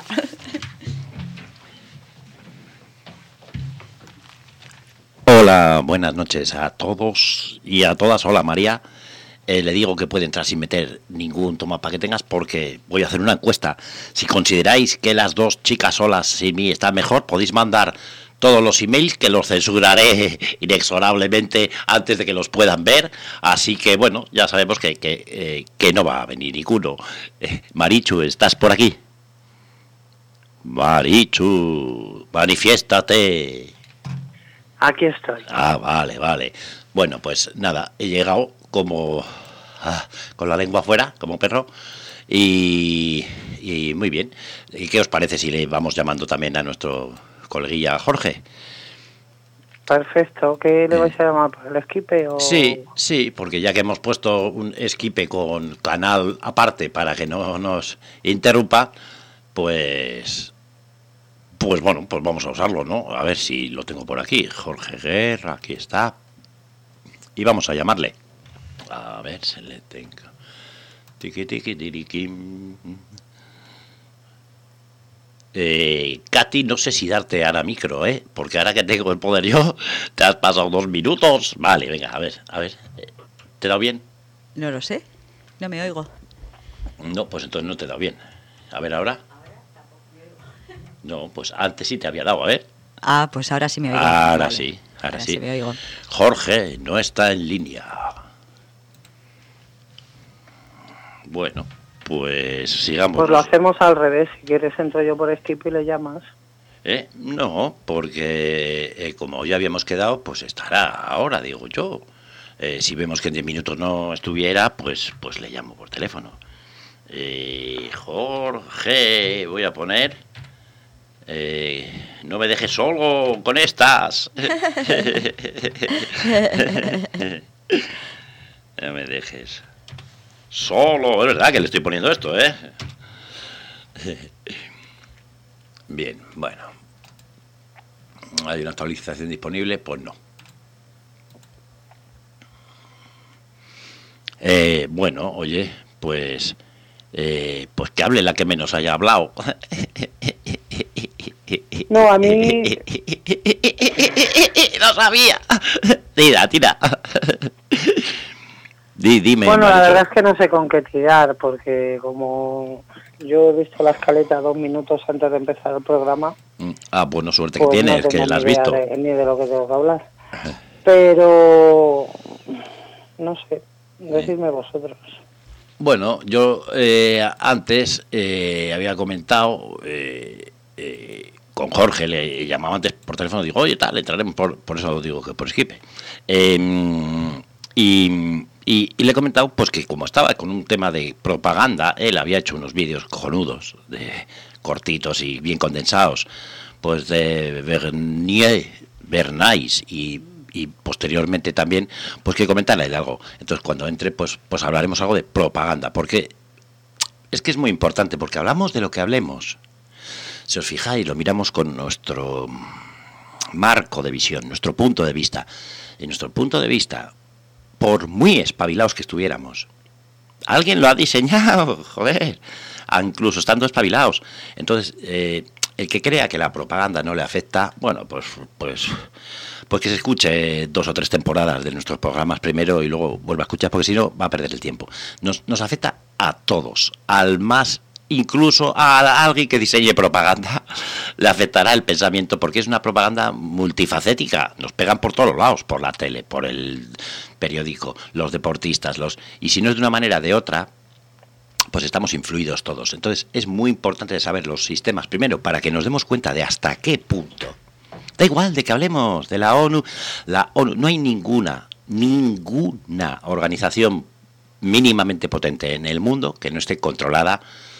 Hola, buenas noches a todos y a todas. Hola, María. Eh, le digo que puede entrar sin meter ningún toma para que tengas porque voy a hacer una encuesta. Si consideráis que las dos chicas solas sin mí están mejor, podéis mandar todos los emails que los censuraré inexorablemente antes de que los puedan ver. Así que, bueno, ya sabemos que, que, eh, que no va a venir ninguno. Eh, Marichu, ¿estás por aquí? Marichu, manifiéstate. Aquí estoy. Ah, vale, vale. Bueno, pues nada, he llegado como ah, con la lengua afuera, como perro. Y, y muy bien. ¿Y qué os parece si le vamos llamando también a nuestro coleguilla Jorge? Perfecto. ¿Qué le vais a llamar? ¿Por el esquipe o...? Sí, sí, porque ya que hemos puesto un esquipe con canal aparte para que no nos interrumpa, pues... Pues bueno, pues vamos a usarlo, ¿no? A ver si lo tengo por aquí. Jorge Guerra, aquí está. Y vamos a llamarle. A ver, se le tenga. Tiki, tiki, tiki. Eh, Katy, no sé si darte ahora micro, ¿eh? Porque ahora que tengo el poder yo, te has pasado dos minutos. Vale, venga, a ver, a ver. ¿Te he dado bien? No lo sé, no me oigo. No, pues entonces no te he dado bien. A ver, ahora. No, pues antes sí te había dado, a ver. Ah, pues ahora sí me oigo. Ahora vale. sí, ahora, ahora sí. sí me oigo. Jorge no está en línea. Bueno, pues sigamos. Pues lo hacemos al revés. Si quieres entro yo por Skype y le llamas. ¿Eh? No, porque eh, como ya habíamos quedado, pues estará ahora, digo yo. Eh, si vemos que en diez minutos no estuviera, pues, pues le llamo por teléfono. Eh, Jorge, voy a poner... Eh, no me dejes solo con estas. No me dejes solo. Es verdad que le estoy poniendo esto, ¿eh? Bien, bueno. ¿Hay una actualización disponible? Pues no. Eh, bueno, oye, pues... Eh, pues que hable la que menos haya hablado. No, a mí... ¡No sabía! Tira, tira. Di, dime. Bueno, Marichu. la verdad es que no sé con qué tirar, porque como Yo he visto la escaleta dos minutos antes de empezar el programa. Ah, bueno, suerte pues que tienes, no que la has ni idea visto. De, ni de lo que tengo que hablar. Pero, no sé, decidme vosotros. Bueno, yo eh, antes eh, había comentado eh, eh, con Jorge, le llamaba antes por teléfono, digo, oye, tal, entraremos por, por eso lo digo que por Skype. Eh, y, y, y le he comentado pues que como estaba con un tema de propaganda, él había hecho unos vídeos cojonudos, de cortitos y bien condensados, pues de Bernier, Bernays y y posteriormente también, pues que comentarle algo. Entonces, cuando entre, pues pues hablaremos algo de propaganda, porque es que es muy importante, porque hablamos de lo que hablemos. Si os fijáis, lo miramos con nuestro marco de visión, nuestro punto de vista. Y nuestro punto de vista, por muy espabilados que estuviéramos, alguien lo ha diseñado, joder, incluso estando espabilados. Entonces, eh, el que crea que la propaganda no le afecta, bueno, pues pues pues que se escuche dos o tres temporadas de nuestros programas primero y luego vuelva a escuchar, porque si no va a perder el tiempo. Nos, nos afecta a todos, al más, incluso a alguien que diseñe propaganda, le afectará el pensamiento, porque es una propaganda multifacética. Nos pegan por todos lados, por la tele, por el periódico, los deportistas, los y si no es de una manera de otra, pues estamos influidos todos. Entonces es muy importante saber los sistemas primero para que nos demos cuenta de hasta qué punto. Da igual de que hablemos de la ONU, la ONU, no hay ninguna, ninguna organización mínimamente potente en el mundo que no esté controlada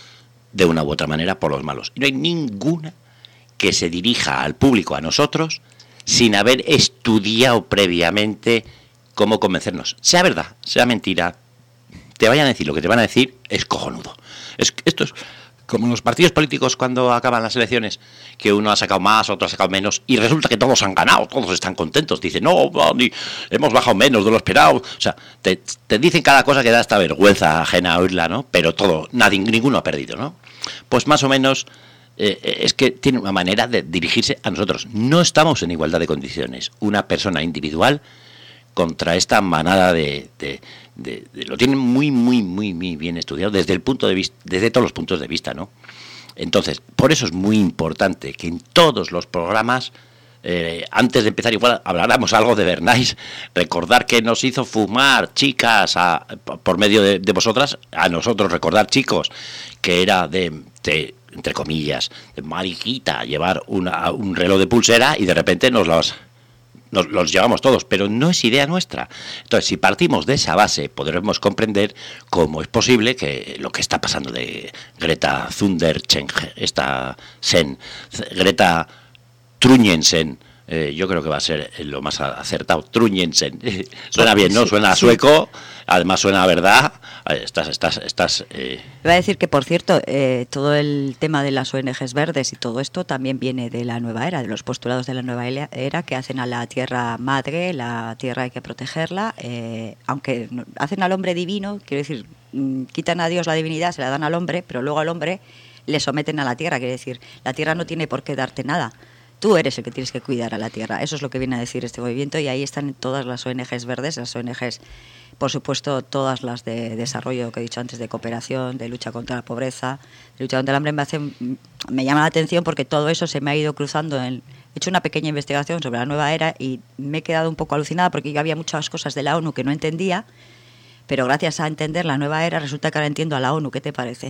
de una u otra manera por los malos. Y no hay ninguna que se dirija al público, a nosotros, sin haber estudiado previamente cómo convencernos. Sea verdad, sea mentira, te vayan a decir lo que te van a decir, es cojonudo. Es, esto es como en los partidos políticos cuando acaban las elecciones, que uno ha sacado más, otro ha sacado menos, y resulta que todos han ganado, todos están contentos. Dicen, no, ni, hemos bajado menos de lo esperado. O sea, te, te dicen cada cosa que da hasta vergüenza ajena a oírla, ¿no? Pero todo, nadie, ninguno ha perdido, ¿no? Pues más o menos eh, es que tiene una manera de dirigirse a nosotros. No estamos en igualdad de condiciones. Una persona individual contra esta manada de... de De, de, lo tienen muy, muy, muy, muy bien estudiado desde el punto de vista, desde todos los puntos de vista, ¿no? Entonces, por eso es muy importante que en todos los programas, eh, antes de empezar igual, habláramos algo de Bernays, recordar que nos hizo fumar, chicas, a, por medio de, de vosotras, a nosotros recordar, chicos, que era de, de entre comillas, de mariquita, llevar una, un reloj de pulsera y de repente nos los... Nos, los llevamos todos, pero no es idea nuestra. Entonces, si partimos de esa base, podremos comprender cómo es posible que lo que está pasando de Greta Thunberg, esta Sen, Greta Truyensen, eh, yo creo que va a ser lo más acertado, Truyensen. Suena bien, ¿no? Suena a sueco, además suena a verdad. Estás, estás, estás... Eh... Iba a decir que, por cierto, eh, todo el tema de las O N Ges verdes y todo esto también viene de la nueva era, de los postulados de la nueva era, que hacen a la tierra madre, la tierra hay que protegerla, eh, aunque hacen al hombre divino, quiero decir, quitan a Dios la divinidad, se la dan al hombre, pero luego al hombre le someten a la tierra, quiere decir, la tierra no tiene por qué darte nada. Tú eres el que tienes que cuidar a la tierra. Eso es lo que viene a decir este movimiento, y ahí están todas las O N Ges verdes, las O N Ges, por supuesto, todas las de desarrollo que he dicho antes, de cooperación, de lucha contra la pobreza, de lucha contra el hambre. Me hace, me llama la atención porque todo eso se me ha ido cruzando. En, he hecho una pequeña investigación sobre la nueva era y me he quedado un poco alucinada porque yo había muchas cosas de la ONU que no entendía, pero gracias a entender la nueva era resulta que ahora entiendo a la ONU. ¿Qué te parece?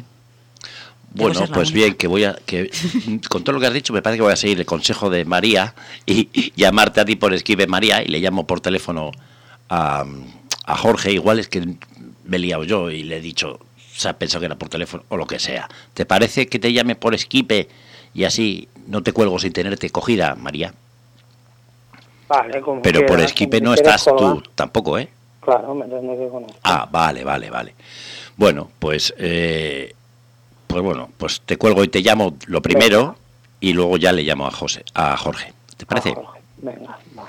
Bueno, pues bien, que voy a que con todo lo que has dicho me parece que voy a seguir el consejo de María y, y llamarte a ti por Skype, María, y le llamo por teléfono a, a Jorge. Igual es que me he liado yo y le he dicho, se ha pensado que era por teléfono o lo que sea. ¿Te parece que te llame por Skype y así no te cuelgo sin tenerte cogida, María? Vale, como Pero quieras, por Skype no quieres estás colgar. tú tampoco, ¿eh? Claro, me tendré que conectar. Ah, vale, vale, vale. Bueno, pues... Eh, Pues bueno, pues te cuelgo y te llamo lo primero. Venga. Y luego ya le llamo a José, a Jorge. ¿Te parece? A Jorge. Venga, va.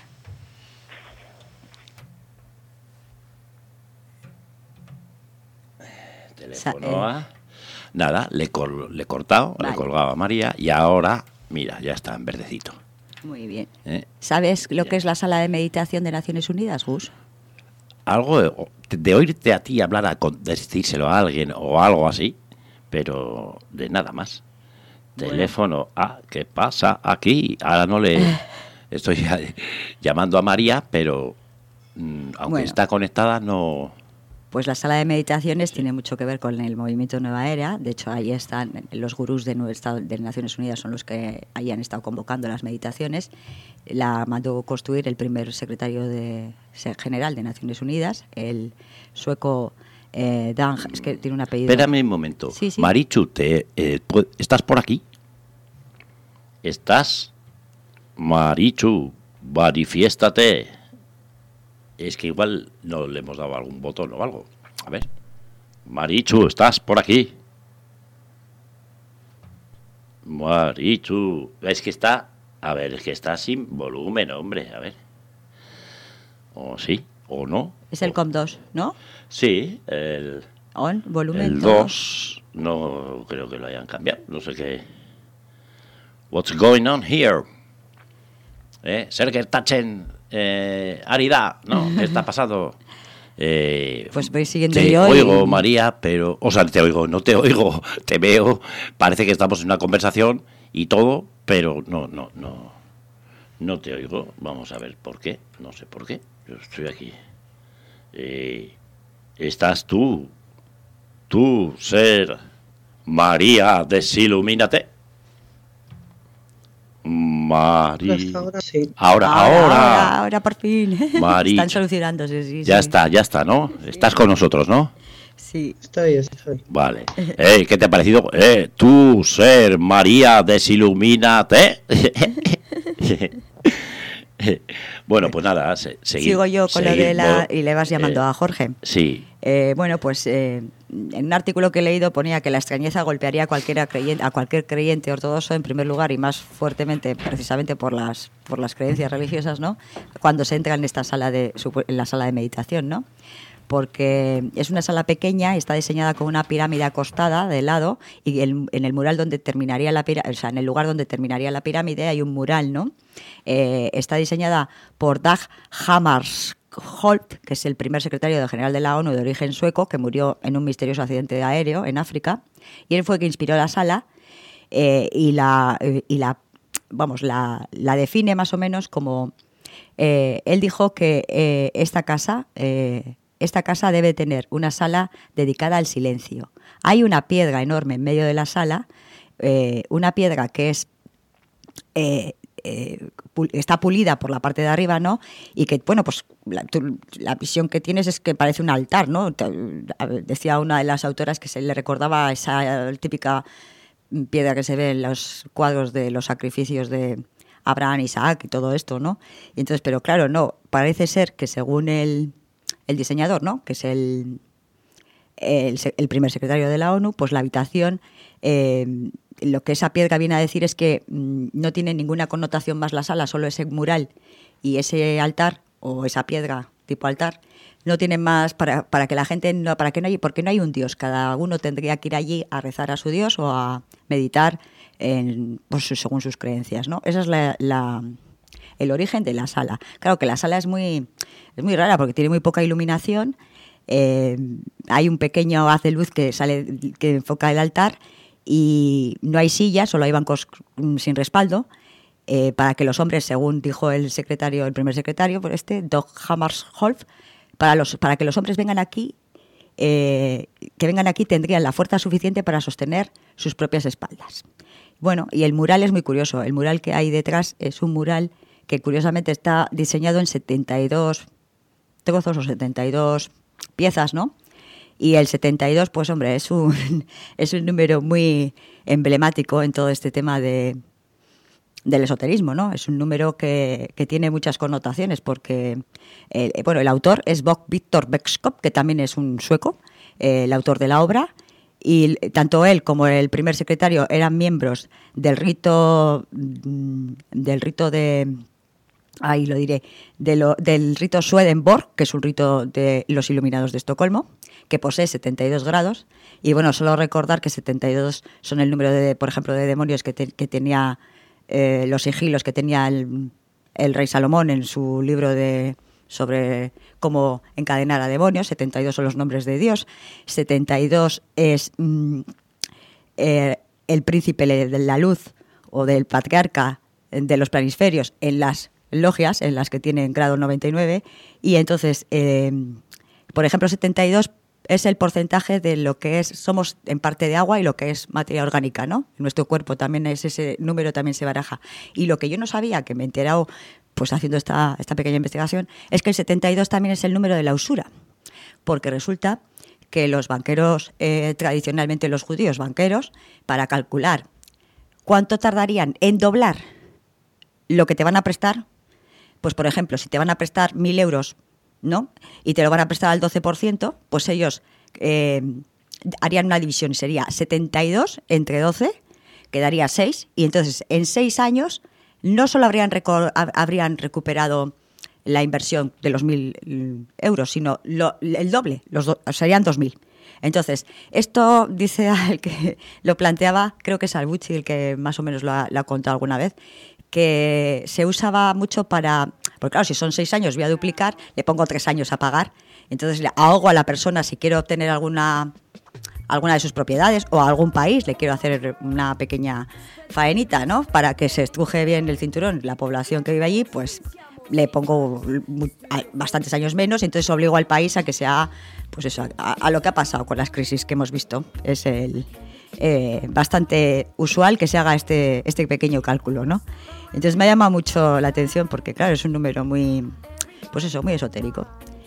Teléfono a... Nada, le, col, le he cortado, vale. Le he colgado a María y ahora, mira, ya está en verdecito. Muy bien. ¿Eh? ¿Sabes lo que es la sala de meditación de Naciones Unidas, Gus? Algo de, de oírte a ti hablar, a decírselo a alguien o algo así. pero de nada más. Bueno. Teléfono, ah, ¿qué pasa aquí? Ahora no le estoy llamando a María, pero mmm, aunque bueno. está conectada, no... Pues la sala de meditaciones tiene mucho que ver con el movimiento Nueva Era. De hecho, ahí están los gurús de, de Naciones Unidas, son los que ahí han estado convocando las meditaciones. La mandó construir el primer secretario de, general de Naciones Unidas, el sueco eh, Dan, es que tiene un apellido. Espérame un momento. Sí, sí. Marichu, te, eh, ¿estás por aquí? ¿Estás? Marichu, manifiéstate. Es que igual no le hemos dado algún botón o algo. A ver. Marichu, ¿estás por aquí? Marichu. Es que está... A ver, es que está sin volumen, hombre. A ver. O sí, o no. Es el o... com dos, ¿no? Sí, el... On, volumen el dos. No creo que lo hayan cambiado. No sé qué... What's going on here? ¿Eh? Sergei Tachen... Eh, Arida, ¿no? ¿Qué está pasando? Eh, pues voy siguiendo te yo. Te oigo, y... María, pero... O sea, te oigo, no te oigo, te veo. Parece que estamos en una conversación y todo, pero no, no, no. No te oigo. Vamos a ver por qué. No sé por qué. Yo estoy aquí. Eh, estás tú. Tú, ser María, desilumínate. Mari. Pues ahora sí. Ahora, ahora, ahora. Ahora, ahora por fin. Mari. Están solucionándose, sí. Ya sí. está, ya está, ¿no? Sí. Estás con nosotros, ¿no? Sí. Estoy, estoy. Vale. Eh, ¿qué te ha parecido? Eh, tú, ser María, desilumínate. Bueno, pues nada, se, seguir, sigo yo con seguir, lo de la... ¿no? Y le vas llamando eh, a Jorge. Sí. Eh, bueno, pues eh, en un artículo que he leído ponía que la extrañeza golpearía a, cualquiera creyente, a cualquier creyente ortodoxo en primer lugar y más fuertemente precisamente por las por las creencias religiosas, ¿no? Cuando se entra en esta sala de en la sala de meditación, ¿no? Porque es una sala pequeña, está diseñada con una pirámide acostada de lado y el, en el mural donde terminaría la pirámide, o sea, en el lugar donde terminaría la pirámide hay un mural, ¿no? Eh, está diseñada por Dag Hammarskjöld, que es el primer secretario general de la ONU de origen sueco, que murió en un misterioso accidente aéreo en África, y él fue quien inspiró la sala eh, y la y la vamos la, la define más o menos como eh, él dijo que eh, esta casa eh, Esta casa debe tener una sala dedicada al silencio. Hay una piedra enorme en medio de la sala, eh, una piedra que es eh, eh, pul- está pulida por la parte de arriba, ¿no? Y que, bueno, pues la, tu, la visión que tienes es que parece un altar, ¿no? Te, decía una de las autoras que se le recordaba esa típica piedra que se ve en los cuadros de los sacrificios de Abraham, Isaac y todo esto, ¿no? Y entonces, pero claro, no, parece ser que según el... el diseñador, ¿no? Que es el, el, el primer secretario de la ONU, pues la habitación, eh, lo que esa piedra viene a decir es que mmm, no tiene ninguna connotación más la sala, solo ese mural y ese altar, o esa piedra tipo altar, no tiene más para, para que la gente, no, para que no hay, porque no hay un Dios, cada uno tendría que ir allí a rezar a su Dios o a meditar en, pues, según sus creencias, ¿no? Esa es la... la el origen de la sala. Claro que la sala es muy es muy rara porque tiene muy poca iluminación. Eh, hay un pequeño haz de luz que sale que enfoca el altar y no hay sillas, solo hay bancos sin respaldo eh, para que los hombres, según dijo el secretario, el primer secretario, por este, Dag Hammarskjöld, para los para que los hombres vengan aquí, eh, que vengan aquí tendrían la fuerza suficiente para sostener sus propias espaldas. Bueno, y el mural es muy curioso. El mural que hay detrás es un mural que curiosamente está diseñado en setenta y dos trozos o setenta y dos piezas, ¿no? Y el setenta y dos, pues hombre, es un, es un número muy emblemático en todo este tema de, del esoterismo, ¿no? Es un número que, que tiene muchas connotaciones porque, el, bueno, el autor es Bok Victor Bekskop, que también es un sueco, eh, el autor de la obra, y tanto él como el primer secretario eran miembros del rito, del rito de... ahí lo diré, de lo, del rito Swedenborg, que es un rito de los iluminados de Estocolmo, que posee setenta y dos grados. Y bueno, solo recordar que setenta y dos son el número, de, por ejemplo, de demonios que, te, que tenía, eh, los sigilos que tenía el, el rey Salomón en su libro de sobre cómo encadenar a demonios. setenta y dos son los nombres de Dios. setenta y dos es... Mmm, eh, el príncipe de la luz o del patriarca de los planisferios en las logias, en las que tienen grado noventa y nueve, y entonces, eh, por ejemplo, setenta y dos es el porcentaje de lo que es, somos en parte de agua y lo que es materia orgánica, ¿no? Nuestro cuerpo también es ese número, también se baraja. Y lo que yo no sabía, que me he enterado pues haciendo esta, esta pequeña investigación, es que el setenta y dos también es el número de la usura, porque resulta que los banqueros, eh, tradicionalmente los judíos banqueros, para calcular cuánto tardarían en doblar lo que te van a prestar, pues por ejemplo, si te van a prestar mil euros, ¿no? Y te lo van a prestar al doce por ciento, pues ellos eh, harían una división, sería setenta y dos entre doce, quedaría seis, y entonces en seis años no solo habrían, reco- habrían recuperado la inversión de los mil euros, sino lo, el doble, los do- serían dos mil. Entonces, esto dice el que lo planteaba, creo que es Albucci el que más o menos lo ha, lo ha contado alguna vez, que se usaba mucho para, porque claro, si son seis años voy a duplicar, le pongo tres años a pagar, entonces le ahogo a la persona si quiero obtener alguna, alguna de sus propiedades, o a algún país le quiero hacer una pequeña faenita, ¿no? Para que se estruje bien el cinturón, la población que vive allí, pues le pongo bastantes años menos, y entonces obligo al país a que sea, pues eso, a, a lo que ha pasado con las crisis que hemos visto. Es el eh, bastante usual que se haga este, este pequeño cálculo, ¿no? Entonces me ha llamado mucho la atención porque, claro, es un número muy, pues eso, muy esotérico.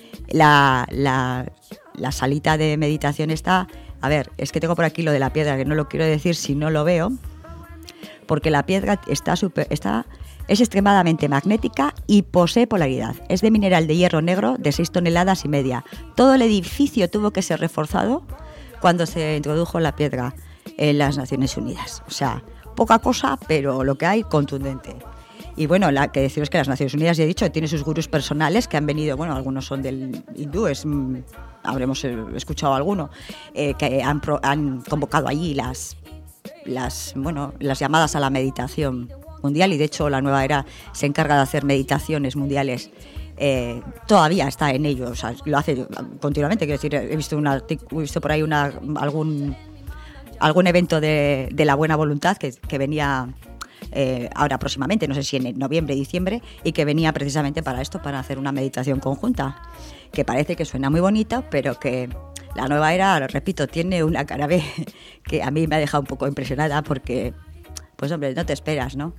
La, la, la salita de meditación está, a ver, es que tengo por aquí lo de la piedra, que no lo quiero decir si no lo veo, porque la piedra está super, está es extremadamente magnética y posee polaridad. Es de mineral de hierro negro de seis toneladas y media. Todo el edificio tuvo que ser reforzado cuando se introdujo la piedra en las Naciones Unidas. O sea, poca cosa, pero lo que hay, contundente. Y bueno, la que deciros que las Naciones Unidas, ya he dicho, tiene sus gurús personales que han venido, bueno, algunos son del hindú, es, mm, habremos escuchado alguno, eh, que han, pro, han convocado allí las, las, bueno, las llamadas a la meditación mundial, y de hecho la Nueva Era se encarga de hacer meditaciones mundiales. Eh, todavía está en ello, o sea, lo hace continuamente. Quiero decir, he visto, una, he visto por ahí una, algún, algún evento de, de la buena voluntad que, que venía eh, ahora próximamente, no sé si en noviembre, diciembre, y que venía precisamente para esto, para hacer una meditación conjunta, que parece que suena muy bonita, pero que la Nueva Era, lo repito, tiene una cara B que a mí me ha dejado un poco impresionada, porque, pues hombre, no te esperas, ¿no?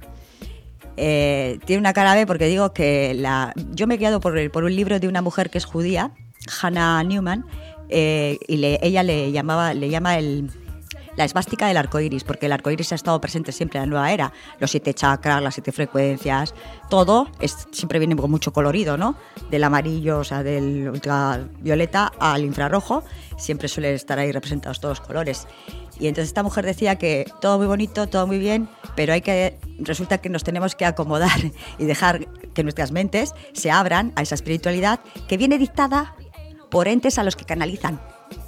Eh, tiene una cara B porque digo que la, yo me he guiado por, por un libro de una mujer que es judía, Hannah Newman, eh, y le, ella le llamaba, le llama el, la esvástica del arco iris, porque el arco iris ha estado presente siempre en la Nueva Era, los siete chakras, las siete frecuencias, todo es, siempre viene con mucho colorido, ¿no? Del amarillo, o sea, del ultravioleta al infrarrojo, siempre suelen estar ahí representados todos los colores. Y entonces esta mujer decía que todo muy bonito, todo muy bien, pero hay que, resulta que nos tenemos que acomodar y dejar que nuestras mentes se abran a esa espiritualidad que viene dictada por entes a los que canalizan.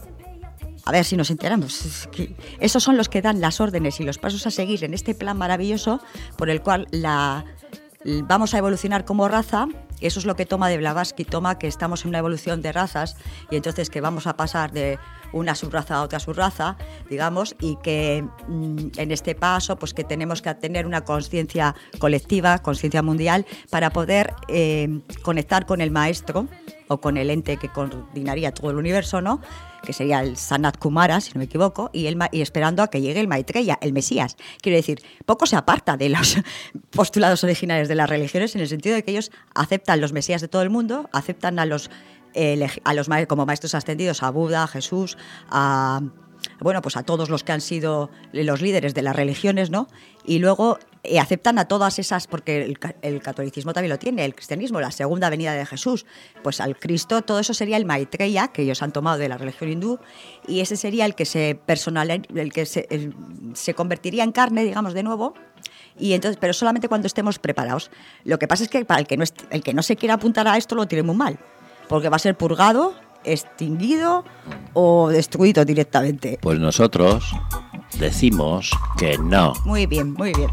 A ver si nos enteramos. Es que esos son los que dan las órdenes y los pasos a seguir en este plan maravilloso por el cual la, vamos a evolucionar como raza. Eso es lo que toma de Blavatsky, toma que estamos en una evolución de razas, y entonces que vamos a pasar de una subraza a otra subraza, digamos, y que mmm, en este paso pues que tenemos que tener una conciencia colectiva, conciencia mundial, para poder eh, conectar con el maestro o con el ente que coordinaría todo el universo, ¿no? Que sería el Sanat Kumara, si no me equivoco, y, el, y esperando a que llegue el Maitreya, el Mesías. Quiero decir, poco se aparta de los postulados originales de las religiones, en el sentido de que ellos aceptan los Mesías de todo el mundo, aceptan a los, eh, a los como maestros ascendidos, a Buda, a Jesús, a, bueno, pues a todos los que han sido los líderes de las religiones, ¿no? Y luego eh, aceptan a todas esas, porque el, el catolicismo también lo tiene, el cristianismo, la segunda venida de Jesús, pues al Cristo, todo eso sería el Maitreya, que ellos han tomado de la religión hindú, y ese sería el que se personal, el que se, el, se convertiría en carne, digamos, de nuevo. Y entonces, pero solamente cuando estemos preparados. Lo que pasa es que para el que no, el que no se quiera apuntar a esto lo tiene muy mal, porque va a ser purgado, extinguido o destruido directamente. Pues nosotros decimos que no. Muy bien, muy bien.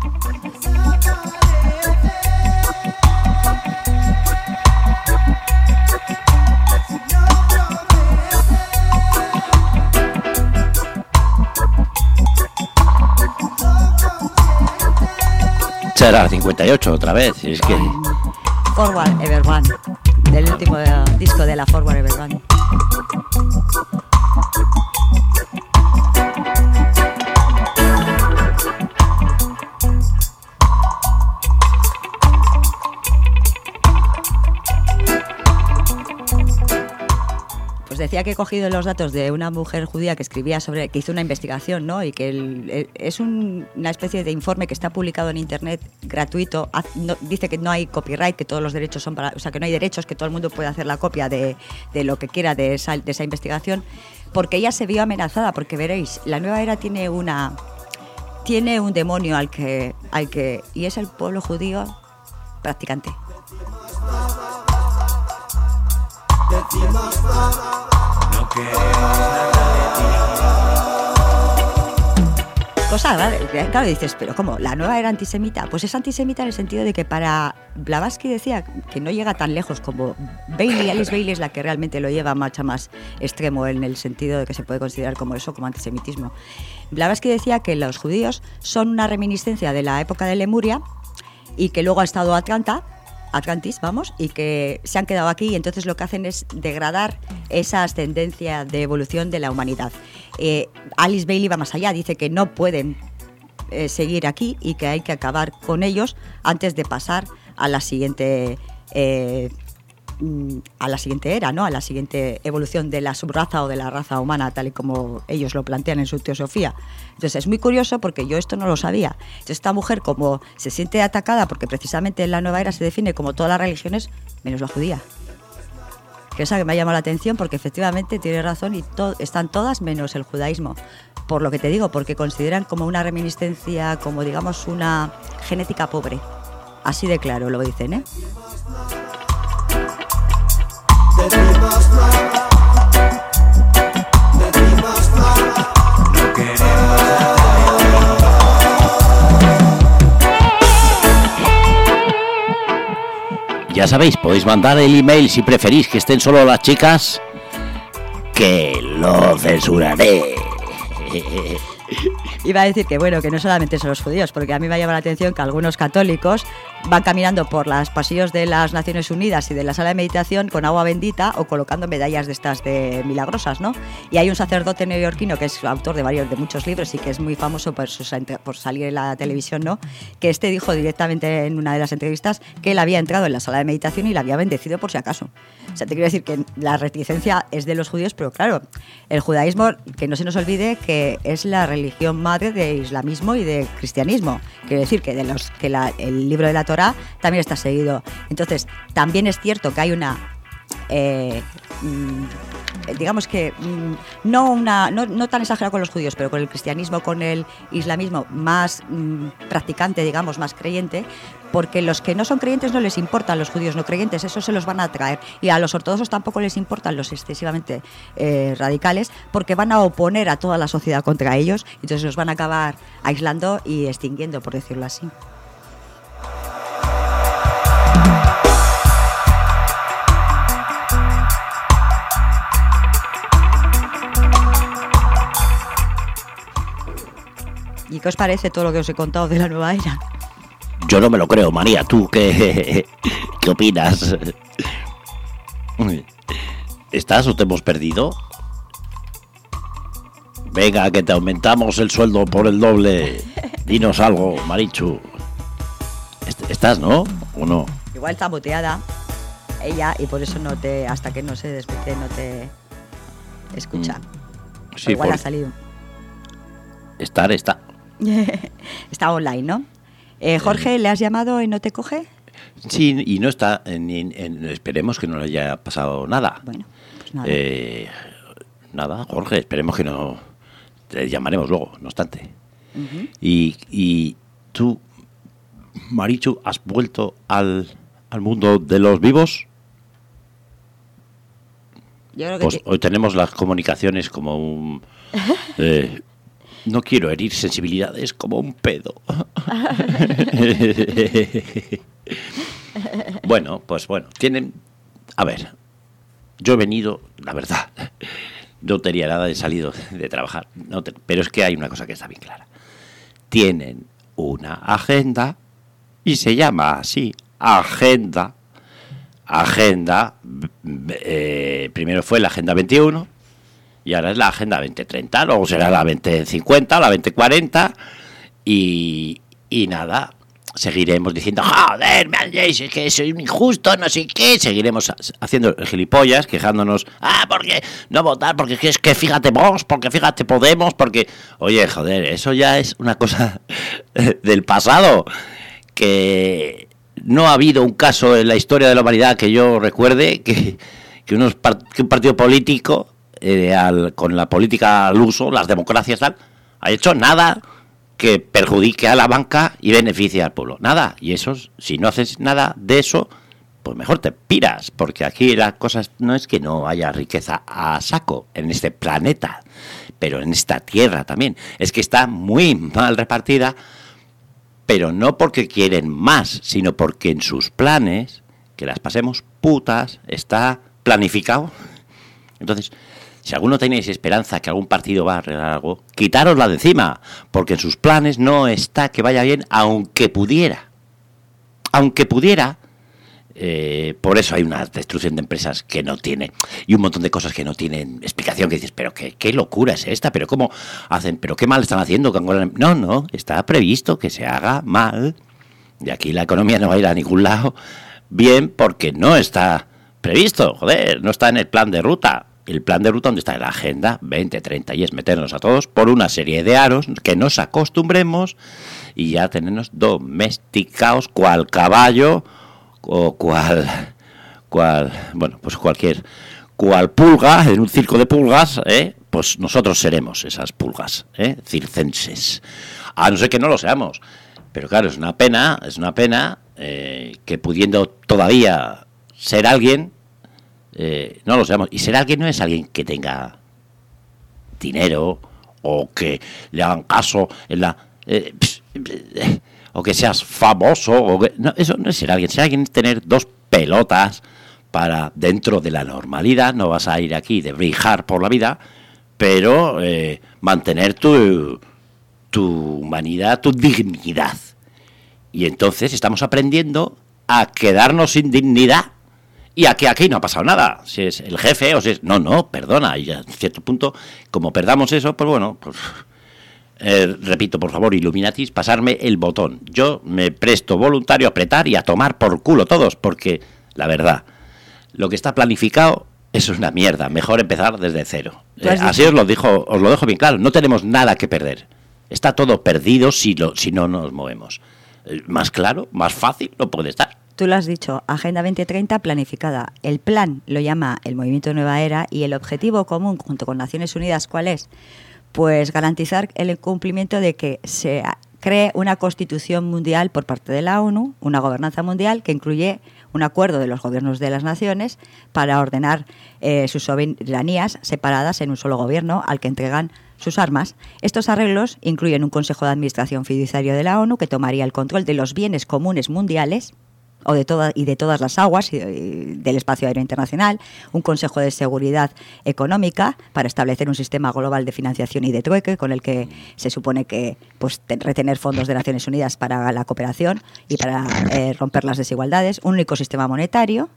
será cincuenta y ocho otra vez. Es que... Forward Ever One, del último eh, disco de la Forward Ever One. Pues decía que he cogido los datos de una mujer judía que escribía sobre, que hizo una investigación, ¿no? Y que el, el, es un, una especie de informe que está publicado en internet gratuito. Haz, no, dice que no hay copyright, que todos los derechos son para, o sea, que no hay derechos, que todo el mundo puede hacer la copia de, de lo que quiera de esa, de esa investigación, porque ella se vio amenazada, porque veréis, la nueva era tiene una, tiene un demonio al que, al que, y es el pueblo judío practicante. No queremos nada de ti. Cosa, ¿vale? Claro, dices, pero ¿cómo? ¿La nueva era antisemita? Pues es antisemita en el sentido de que para Blavatsky decía que no llega tan lejos como Bailey. Alice Bailey es la que realmente lo lleva mucho más extremo en el sentido de que se puede considerar como eso, como antisemitismo. Blavatsky decía que los judíos son una reminiscencia de la época de Lemuria y que luego ha estado Atlanta, Atlantis, vamos, y que se han quedado aquí y entonces lo que hacen es degradar esa ascendencia de evolución de la humanidad. Eh, Alice Bailey va más allá, dice que no pueden eh, seguir aquí y que hay que acabar con ellos antes de pasar a la siguiente eh, a la siguiente era, ¿no? A la siguiente evolución de la subraza o de la raza humana, tal y como ellos lo plantean en su teosofía. Entonces es muy curioso porque yo esto no lo sabía. Entonces esta mujer, como se siente atacada, porque precisamente en la nueva era se define como todas las religiones, menos la judía. Que esa que me ha llamado la atención porque efectivamente tiene razón y to- están todas menos el judaísmo. Por lo que te digo, porque consideran como una reminiscencia, como digamos una genética pobre. Así de claro lo dicen, ¿eh? Decimos nada, decimos nada, no queremos nada. Ya sabéis, podéis mandar el email si preferís que estén solo las chicas, que lo censuraré. Iba a decir que bueno, que no solamente son los judíos, porque a mí me llama la atención que algunos católicos van caminando por los pasillos de las Naciones Unidas y de la sala de meditación con agua bendita o colocando medallas de estas de milagrosas, ¿no? Y hay un sacerdote neoyorquino que es autor de varios, de muchos libros y que es muy famoso por, sus, por salir en la televisión, ¿no? Que este dijo directamente en una de las entrevistas que él había entrado en la sala de meditación y la había bendecido por si acaso. O sea, te quiero decir que la reticencia es de los judíos, pero claro, el judaísmo, que no se nos olvide que es la religión madre de islamismo y de cristianismo. Quiero decir que, de los, que la, el libro de la Torá también está seguido. Entonces, también es cierto que hay una... Eh, mmm, digamos que mmm, no, una, no, no tan exagerado con los judíos, pero con el cristianismo, con el islamismo más mmm, practicante, digamos, más creyente, porque los que no son creyentes no les importan los judíos no creyentes, eso se los van a traer, y a los ortodoxos tampoco les importan los excesivamente eh, radicales, porque van a oponer a toda la sociedad contra ellos, entonces los van a acabar aislando y extinguiendo, por decirlo así. ¿Y qué os parece todo lo que os he contado de la nueva era? Yo no me lo creo, María. ¿Tú qué, qué opinas? ¿Estás o te hemos perdido? Venga, que te aumentamos el sueldo por el doble. Dinos algo, Marichu. ¿Estás, no? ¿O no? Igual está boteada ella y por eso no te, hasta que no se despide, no te escucha. Sí, igual por... ha salido. Estar, está. Está online, ¿no? Eh, Jorge, ¿le has llamado y no te coge? Sí, y no está, en, en, esperemos que no le haya pasado nada. Bueno, pues nada. Eh, nada, Jorge, esperemos que no, te llamaremos luego, no obstante. Uh-huh. Y, y tú, Marichu, ¿has vuelto al, al mundo de los vivos? Yo creo que pues te... hoy tenemos las comunicaciones como un... Eh, no quiero herir sensibilidades como un pedo. Bueno, pues bueno, tienen... A ver, yo he venido, la verdad, no tenía nada de salido de trabajar, no te, pero es que hay una cosa que está bien clara. Tienen una agenda y se llama así, Agenda. Agenda, eh, primero fue la Agenda veintiuno y ahora es la Agenda veinte treinta, luego será la veinte cincuenta, la veinte cuarenta y, y nada, seguiremos diciendo, joder, me dicho que soy un injusto, no sé qué, seguiremos haciendo gilipollas, quejándonos, ah, porque no votar, porque es que fíjate vos, porque fíjate Podemos, porque, oye, joder, eso ya es una cosa del pasado, que no ha habido un caso en la historia de la humanidad que yo recuerde que, que, unos part, que un partido político, eh, al, con la política al uso, las democracias tal, ha hecho nada que perjudique a la banca y beneficie al pueblo. Nada. Y eso, si no haces nada de eso, pues mejor te piras, porque aquí las cosas no es que no haya riqueza a saco en este planeta, pero en esta tierra también. Es que está muy mal repartida, pero no porque quieren más, sino porque en sus planes, que las pasemos putas, está planificado. Entonces, si alguno tenéis esperanza que algún partido va a arreglar algo, quitárosla de encima, porque en sus planes no está que vaya bien, aunque pudiera. Aunque pudiera, eh, por eso hay una destrucción de empresas que no tiene, y un montón de cosas que no tienen explicación, que dices, pero qué, qué locura es esta, pero cómo hacen, pero qué mal están haciendo. No, no, está previsto que se haga mal, y aquí la economía no va a ir a ningún lado bien, porque no está previsto, joder, no está en el plan de ruta. El plan de ruta donde está en la Agenda veinte treinta y es meternos a todos por una serie de aros que nos acostumbremos y ya tenernos domesticados cual caballo o cual, cual, bueno, pues cualquier, cual pulga en un circo de pulgas, ¿eh? Pues nosotros seremos esas pulgas, ¿eh? Circenses. A no ser que no lo seamos. Pero claro, es una pena, es una pena eh, que pudiendo todavía ser alguien, Eh, no lo sabemos. Y ser alguien no es alguien que tenga dinero o que le hagan caso en la eh, pss, eh, o que seas famoso o que, no, eso no es ser alguien. Ser alguien es tener dos pelotas para dentro de la normalidad. No vas a ir aquí de brijar por la vida, pero eh, mantener tu tu humanidad, tu dignidad. Y entonces estamos aprendiendo a quedarnos sin dignidad. Y aquí, aquí no ha pasado nada, si es el jefe o si es... No, no, perdona, y a cierto punto, como perdamos eso, pues bueno, pues... Eh, repito, por favor, Illuminatis, pasarme el botón. Yo me presto voluntario a apretar y a tomar por culo todos, porque, la verdad, lo que está planificado es una mierda, mejor empezar desde cero. Eh, así os lo, dijo, os lo dejo bien claro, no tenemos nada que perder. Está todo perdido si, lo, si no nos movemos. Eh, más claro, más fácil, no puede estar. Tú lo has dicho, Agenda veinte treinta planificada. El plan lo llama el Movimiento Nueva Era y el objetivo común junto con Naciones Unidas, ¿cuál es? Pues garantizar el cumplimiento de que se cree una constitución mundial por parte de la ONU, una gobernanza mundial que incluye un acuerdo de los gobiernos de las naciones para ordenar eh, sus soberanías separadas en un solo gobierno al que entregan sus armas. Estos arreglos incluyen un Consejo de Administración Fiduciario de la ONU que tomaría el control de los bienes comunes mundiales o de toda, y de todas las aguas y, y del espacio aéreo internacional, un Consejo de Seguridad Económica para establecer un sistema global de financiación y de trueque con el que se supone que pues retener fondos de Naciones Unidas para la cooperación y para eh, romper las desigualdades, un único sistema monetario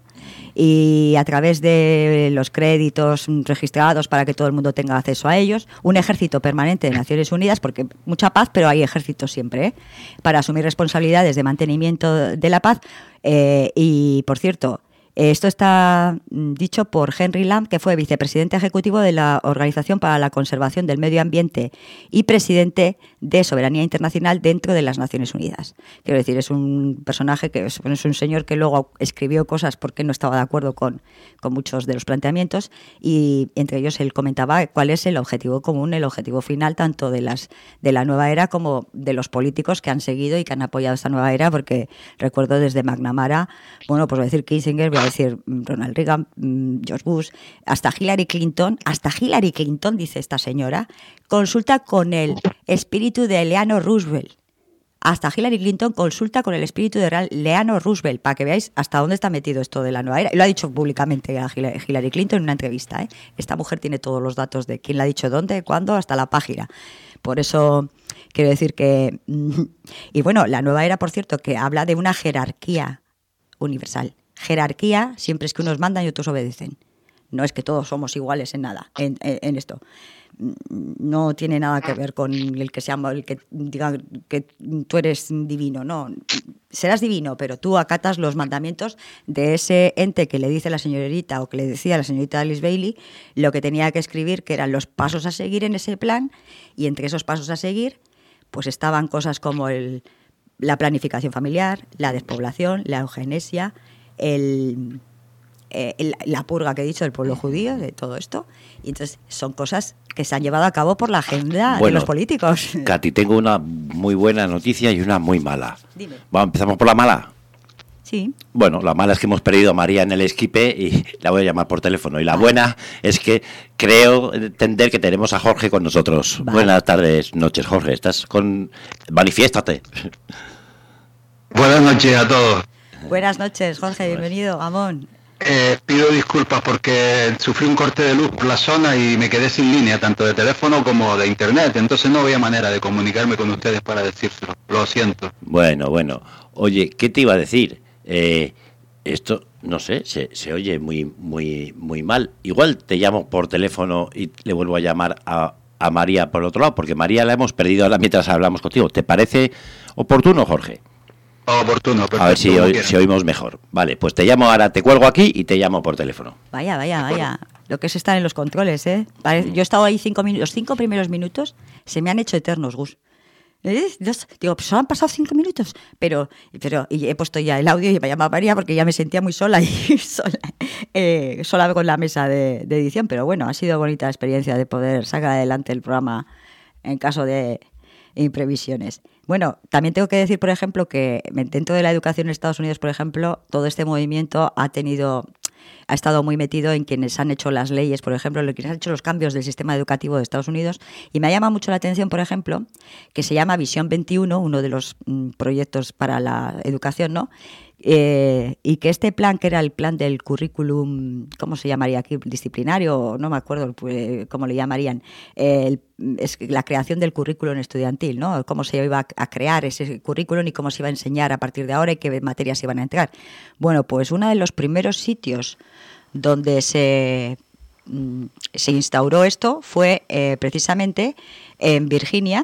y a través de los créditos registrados para que todo el mundo tenga acceso a ellos, un ejército permanente de Naciones Unidas, porque mucha paz, pero hay ejércitos siempre, ¿eh? Para asumir responsabilidades de mantenimiento de la paz. Eh, y, por cierto, esto está dicho por Henry Lamb, que fue vicepresidente ejecutivo de la Organización para la Conservación del Medio Ambiente y presidente de Soberanía Internacional dentro de las Naciones Unidas. Quiero decir, es un personaje que es, es un señor que luego escribió cosas porque no estaba de acuerdo con, con muchos de los planteamientos y entre ellos él comentaba cuál es el objetivo común, el objetivo final tanto de las de la nueva era como de los políticos que han seguido y que han apoyado esta nueva era, porque recuerdo desde McNamara, bueno, pues voy a decir Kissinger, voy a decir Ronald Reagan, George Bush, hasta Hillary Clinton, hasta Hillary Clinton, dice esta señora, consulta con el espíritu de Eleanor Roosevelt. Hasta Hillary Clinton consulta con el espíritu de Eleanor Roosevelt, para que veáis hasta dónde está metido esto de la nueva era. Y lo ha dicho públicamente a Hillary Clinton en una entrevista, ¿eh? Esta mujer tiene todos los datos de quién le ha dicho dónde, cuándo, hasta la página. Por eso Quiero decir que... Y bueno, la nueva era, por cierto, que habla de una jerarquía universal. Jerarquía siempre es que unos mandan y otros obedecen. No es que todos somos iguales en nada, en, en, en esto. No tiene nada que ver con el que, sea, el que diga que tú eres divino, no. Serás divino, pero tú acatas los mandamientos de ese ente que le dice la señorita o que le decía la señorita Alice Bailey lo que tenía que escribir, que eran los pasos a seguir en ese plan, y entre esos pasos a seguir pues estaban cosas como el, la planificación familiar, la despoblación, la eugenesia, el... Eh, la purga que he dicho del pueblo judío, de todo esto, y entonces son cosas que se han llevado a cabo por la agenda bueno, de los políticos. Katy, tengo una muy buena noticia y una muy mala. Dime. Vamos, empezamos por la mala. Sí. Bueno, la mala es que hemos perdido a María en el esquipe y la voy a llamar por teléfono. Y la buena es que creo entender que tenemos a Jorge con nosotros. Vale. Buenas tardes, noches, Jorge. ¿Estás con...? Manifiéstate. Buenas noches a todos. Buenas noches, Jorge. Bienvenido, Gamón. Eh, pido disculpas porque sufrí un corte de luz por la zona y me quedé sin línea, tanto de teléfono como de internet, entonces no había manera de comunicarme con ustedes para decírselo, lo siento. Bueno, bueno, oye, ¿qué te iba a decir? Eh, esto, no sé, se, se oye muy, muy, muy mal. Igual te llamo por teléfono y le vuelvo a llamar a, a María por otro lado, porque María la hemos perdido ahora mientras hablamos contigo. ¿Te parece oportuno, Jorge? Oportuno, perfecto. A ver si, oí, si oímos mejor. Vale, pues te llamo ahora, te cuelgo aquí y te llamo por teléfono. Vaya, vaya, vaya. Lo que es estar en los controles, ¿eh? Yo he estado ahí cinco minutos, los cinco primeros minutos se me han hecho eternos, Gus. ¿Eh? Digo, pues solo han pasado cinco minutos. Pero, pero y he puesto ya el audio y me llama María porque ya me sentía muy sola y sola, eh, sola con la mesa de, de edición. Pero bueno, ha sido bonita experiencia de poder sacar adelante el programa en caso de imprevisiones. Bueno, también tengo que decir, por ejemplo, que dentro de la educación en Estados Unidos, por ejemplo, todo este movimiento ha tenido, ha estado muy metido en quienes han hecho las leyes, por ejemplo, en quienes han hecho los cambios del sistema educativo de Estados Unidos. Y me llama mucho la atención, por ejemplo, que se llama Visión veintiuno, uno de los mm, proyectos para la educación, ¿no? Eh, y que este plan, que era el plan del currículum, ¿cómo se llamaría aquí? Disciplinario, no me acuerdo pues, cómo le llamarían, eh, el, es la creación del currículum estudiantil, ¿no? Cómo se iba a crear ese currículum y cómo se iba a enseñar a partir de ahora y qué materias iban a entrar. Bueno, pues uno de los primeros sitios donde se, se instauró esto fue eh, precisamente en Virginia,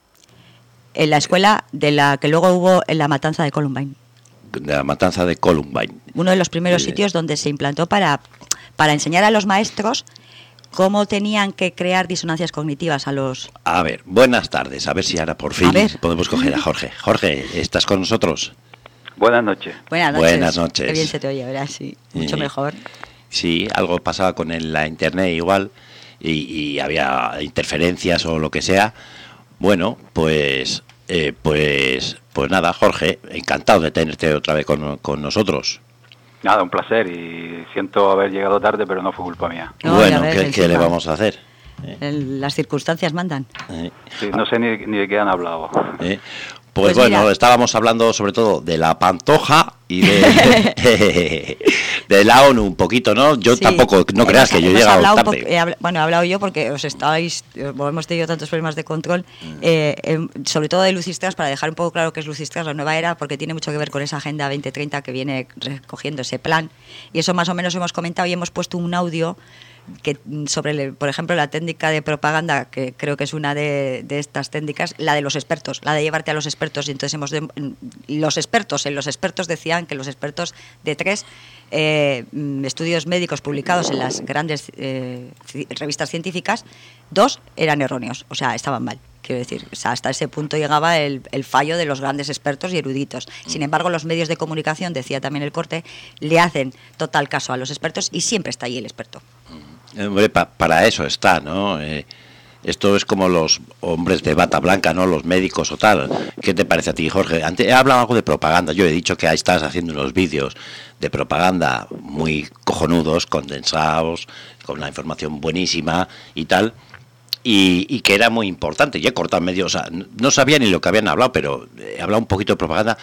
en la escuela de la que luego hubo en la matanza de Columbine. De la matanza de Columbine. Uno de los primeros eh, sitios donde se implantó para, para enseñar a los maestros cómo tenían que crear disonancias cognitivas a los... A ver, buenas tardes. A ver si ahora por fin podemos coger a Jorge. Jorge, ¿estás con nosotros? Buenas noches. Buenas noches. Buenas noches. Qué bien se te oye, ¿verdad? Sí, mucho eh, mejor. Sí, algo pasaba con el, la internet igual y, y había interferencias o lo que sea. Bueno, pues... Eh, pues pues nada, Jorge, encantado de tenerte otra vez con, con nosotros. Nada, un placer y siento haber llegado tarde, pero no fue culpa mía. No, bueno, ves, ¿qué, ¿qué le vamos a hacer? El, las circunstancias mandan. Eh. Sí, no sé ni, ni de qué han hablado. Eh. Pues, pues bueno, mira, estábamos hablando sobre todo de la Pantoja y de, de la ONU un poquito, ¿no? Yo sí, tampoco, no creas que yo he llegado tarde. He habla, bueno, he hablado yo porque os estáis, hemos tenido tantos problemas de control, mm. eh, eh, sobre todo de Lucistras, para dejar un poco claro qué es Lucistras, la nueva era, porque tiene mucho que ver con esa Agenda veinte treinta que viene recogiendo ese plan. Y eso más o menos hemos comentado y hemos puesto un audio que sobre, por ejemplo, la técnica de propaganda, que creo que es una de, de estas técnicas, la de los expertos, la de llevarte a los expertos. Y entonces hemos de, los expertos, en los expertos decían que los expertos de tres eh, estudios médicos publicados en las grandes eh, revistas científicas, dos eran erróneos, o sea, estaban mal. Quiero decir, o sea, hasta ese punto llegaba el, el fallo de los grandes expertos y eruditos. Sin embargo, los medios de comunicación, decía también el corte, le hacen total caso a los expertos y siempre está ahí el experto. Hombre, pa, para eso está, ¿no? Eh, esto es como los hombres de bata blanca, ¿no? Los médicos o tal. ¿Qué te parece a ti, Jorge? Antes he hablado algo de propaganda. Yo he dicho que ahí estás haciendo unos vídeos de propaganda muy cojonudos, condensados, con una información buenísima y tal. Y, y que era muy importante. Yo he cortado medio, o sea, no sabía ni lo que habían hablado, pero he hablado un poquito de propaganda.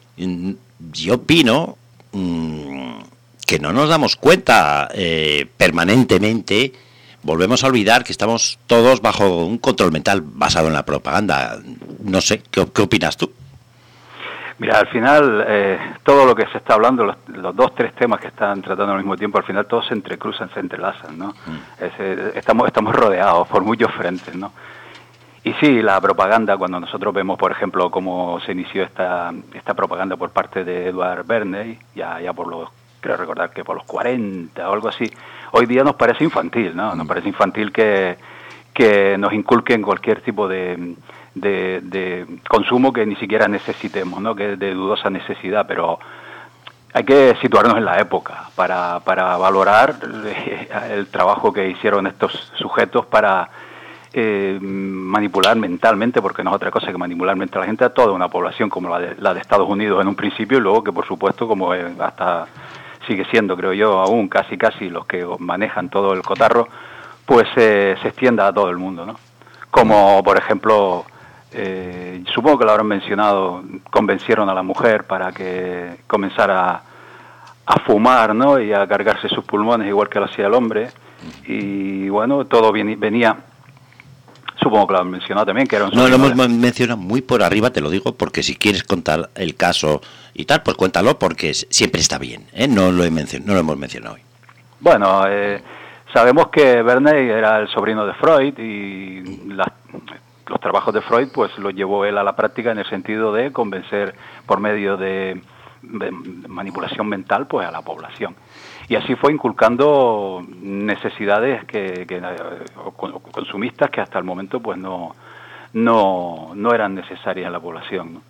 Yo opino mmm, que no nos damos cuenta eh, permanentemente volvemos a olvidar que estamos todos bajo un control mental basado en la propaganda. No sé, ¿qué, qué opinas tú? Mira, al final, eh, todo lo que se está hablando, los, los dos, tres temas que están tratando al mismo tiempo, al final todos se entrecruzan, se entrelazan, ¿no? Mm. Es, eh, estamos, estamos rodeados por muchos frentes, ¿no? Y sí, la propaganda, cuando nosotros vemos, por ejemplo, cómo se inició esta esta propaganda por parte de Edward Bernay, ya, ya por los, creo recordar que por los cuarenta o algo así, hoy día nos parece infantil, ¿no? Nos parece infantil que, que nos inculquen cualquier tipo de... De, de consumo que ni siquiera necesitemos, ¿no? Que es de dudosa necesidad, pero hay que situarnos en la época para, para valorar el trabajo que hicieron estos sujetos para eh, manipular mentalmente, porque no es otra cosa que manipular mentalmente a la gente, a toda una población como la de, la de Estados Unidos en un principio, y luego que por supuesto, como hasta sigue siendo, creo yo, aún casi casi los que manejan todo el cotarro, pues eh, se extienda a todo el mundo, ¿no? Como por ejemplo... Eh, supongo que lo habrán mencionado, convencieron a la mujer para que comenzara a, a fumar, ¿no? Y a cargarse sus pulmones igual que lo hacía el hombre. Y bueno, todo venía, supongo que lo han mencionado también, que era un... No, lo hemos mencionado muy por arriba, te lo digo, porque si quieres contar el caso y tal, pues cuéntalo, porque siempre está bien, ¿eh? No lo, he mencionado, no lo hemos mencionado hoy. Bueno, eh, sabemos que Bernay era el sobrino de Freud y las... los trabajos de Freud pues los llevó él a la práctica en el sentido de convencer por medio de, de manipulación mental pues a la población, y así fue inculcando necesidades que, que o consumistas que hasta el momento pues no no no eran necesarias en la población, ¿no?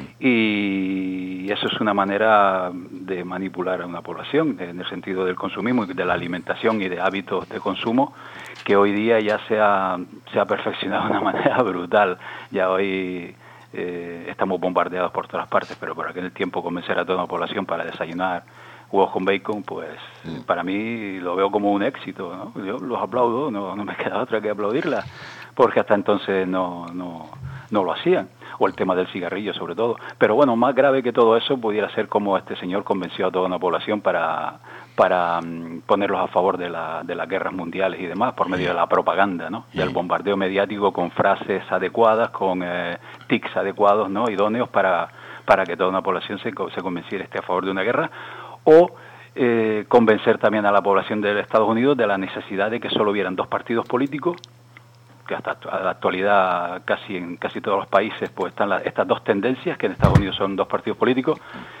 Y eso es una manera de manipular a una población en el sentido del consumismo y de la alimentación y de hábitos de consumo, que hoy día ya se ha, se ha perfeccionado de una manera brutal. Ya hoy eh, estamos bombardeados por todas partes, pero por aquel tiempo convencer a toda una población para desayunar huevos con bacon, pues mm. para mí lo veo como un éxito, ¿no? Yo los aplaudo, no, no me queda otra que aplaudirla, porque hasta entonces no, no, no lo hacían. O el tema del cigarrillo sobre todo. Pero bueno, más grave que todo eso pudiera ser como este señor convenció a toda una población para para um, ponerlos a favor de, la, de las guerras mundiales y demás por medio de la propaganda, ¿no? Del bombardeo mediático con frases adecuadas, con eh, tics adecuados, ¿no? Idóneos para, para que toda una población se, se convenciera esté a favor de una guerra, o eh, convencer también a la población de Estados Unidos de la necesidad de que solo hubieran dos partidos políticos, que hasta la actualidad casi en casi todos los países pues están la, estas dos tendencias, que en Estados Unidos son dos partidos políticos,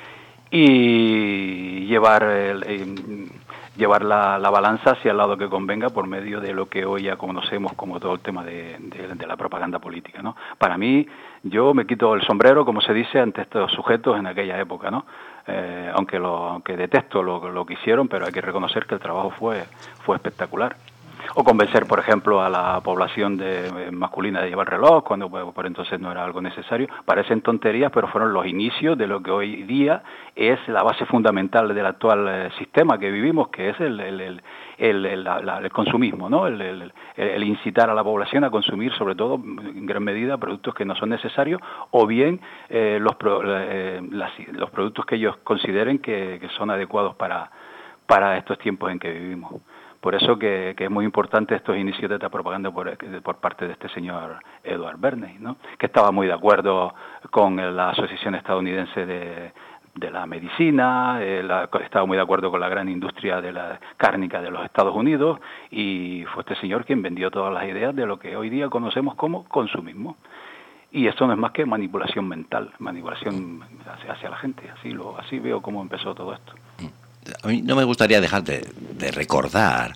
y llevar el, eh, llevar la, la balanza hacia el lado que convenga por medio de lo que hoy ya conocemos como todo el tema de, de, de la propaganda política, ¿no? Para mí, yo me quito el sombrero, como se dice, ante estos sujetos en aquella época, ¿no? Eh, aunque lo aunque detesto lo, lo que hicieron, pero hay que reconocer que el trabajo fue fue espectacular. O convencer, por ejemplo, a la población de, masculina de llevar reloj, cuando pues, por entonces no era algo necesario. Parecen tonterías, pero fueron los inicios de lo que hoy día es la base fundamental del actual eh, sistema que vivimos, que es el, el, el, el, el, la, el consumismo, ¿no? El, el, el incitar a la población a consumir, sobre todo, en gran medida, productos que no son necesarios, o bien eh, los, pro, eh, las, los productos que ellos consideren que, que son adecuados para, para estos tiempos en que vivimos. Por eso que, que es muy importante estos inicios de esta propaganda por, por parte de este señor Edward Bernay, ¿no? Que estaba muy de acuerdo con la Asociación Estadounidense de, de la Medicina, eh, la, estaba muy de acuerdo con la gran industria de la cárnica de los Estados Unidos, y fue este señor quien vendió todas las ideas de lo que hoy día conocemos como consumismo. Y esto no es más que manipulación mental, manipulación hacia, hacia la gente. Así, lo, así veo cómo empezó todo esto. A mí no me gustaría dejar de, de recordar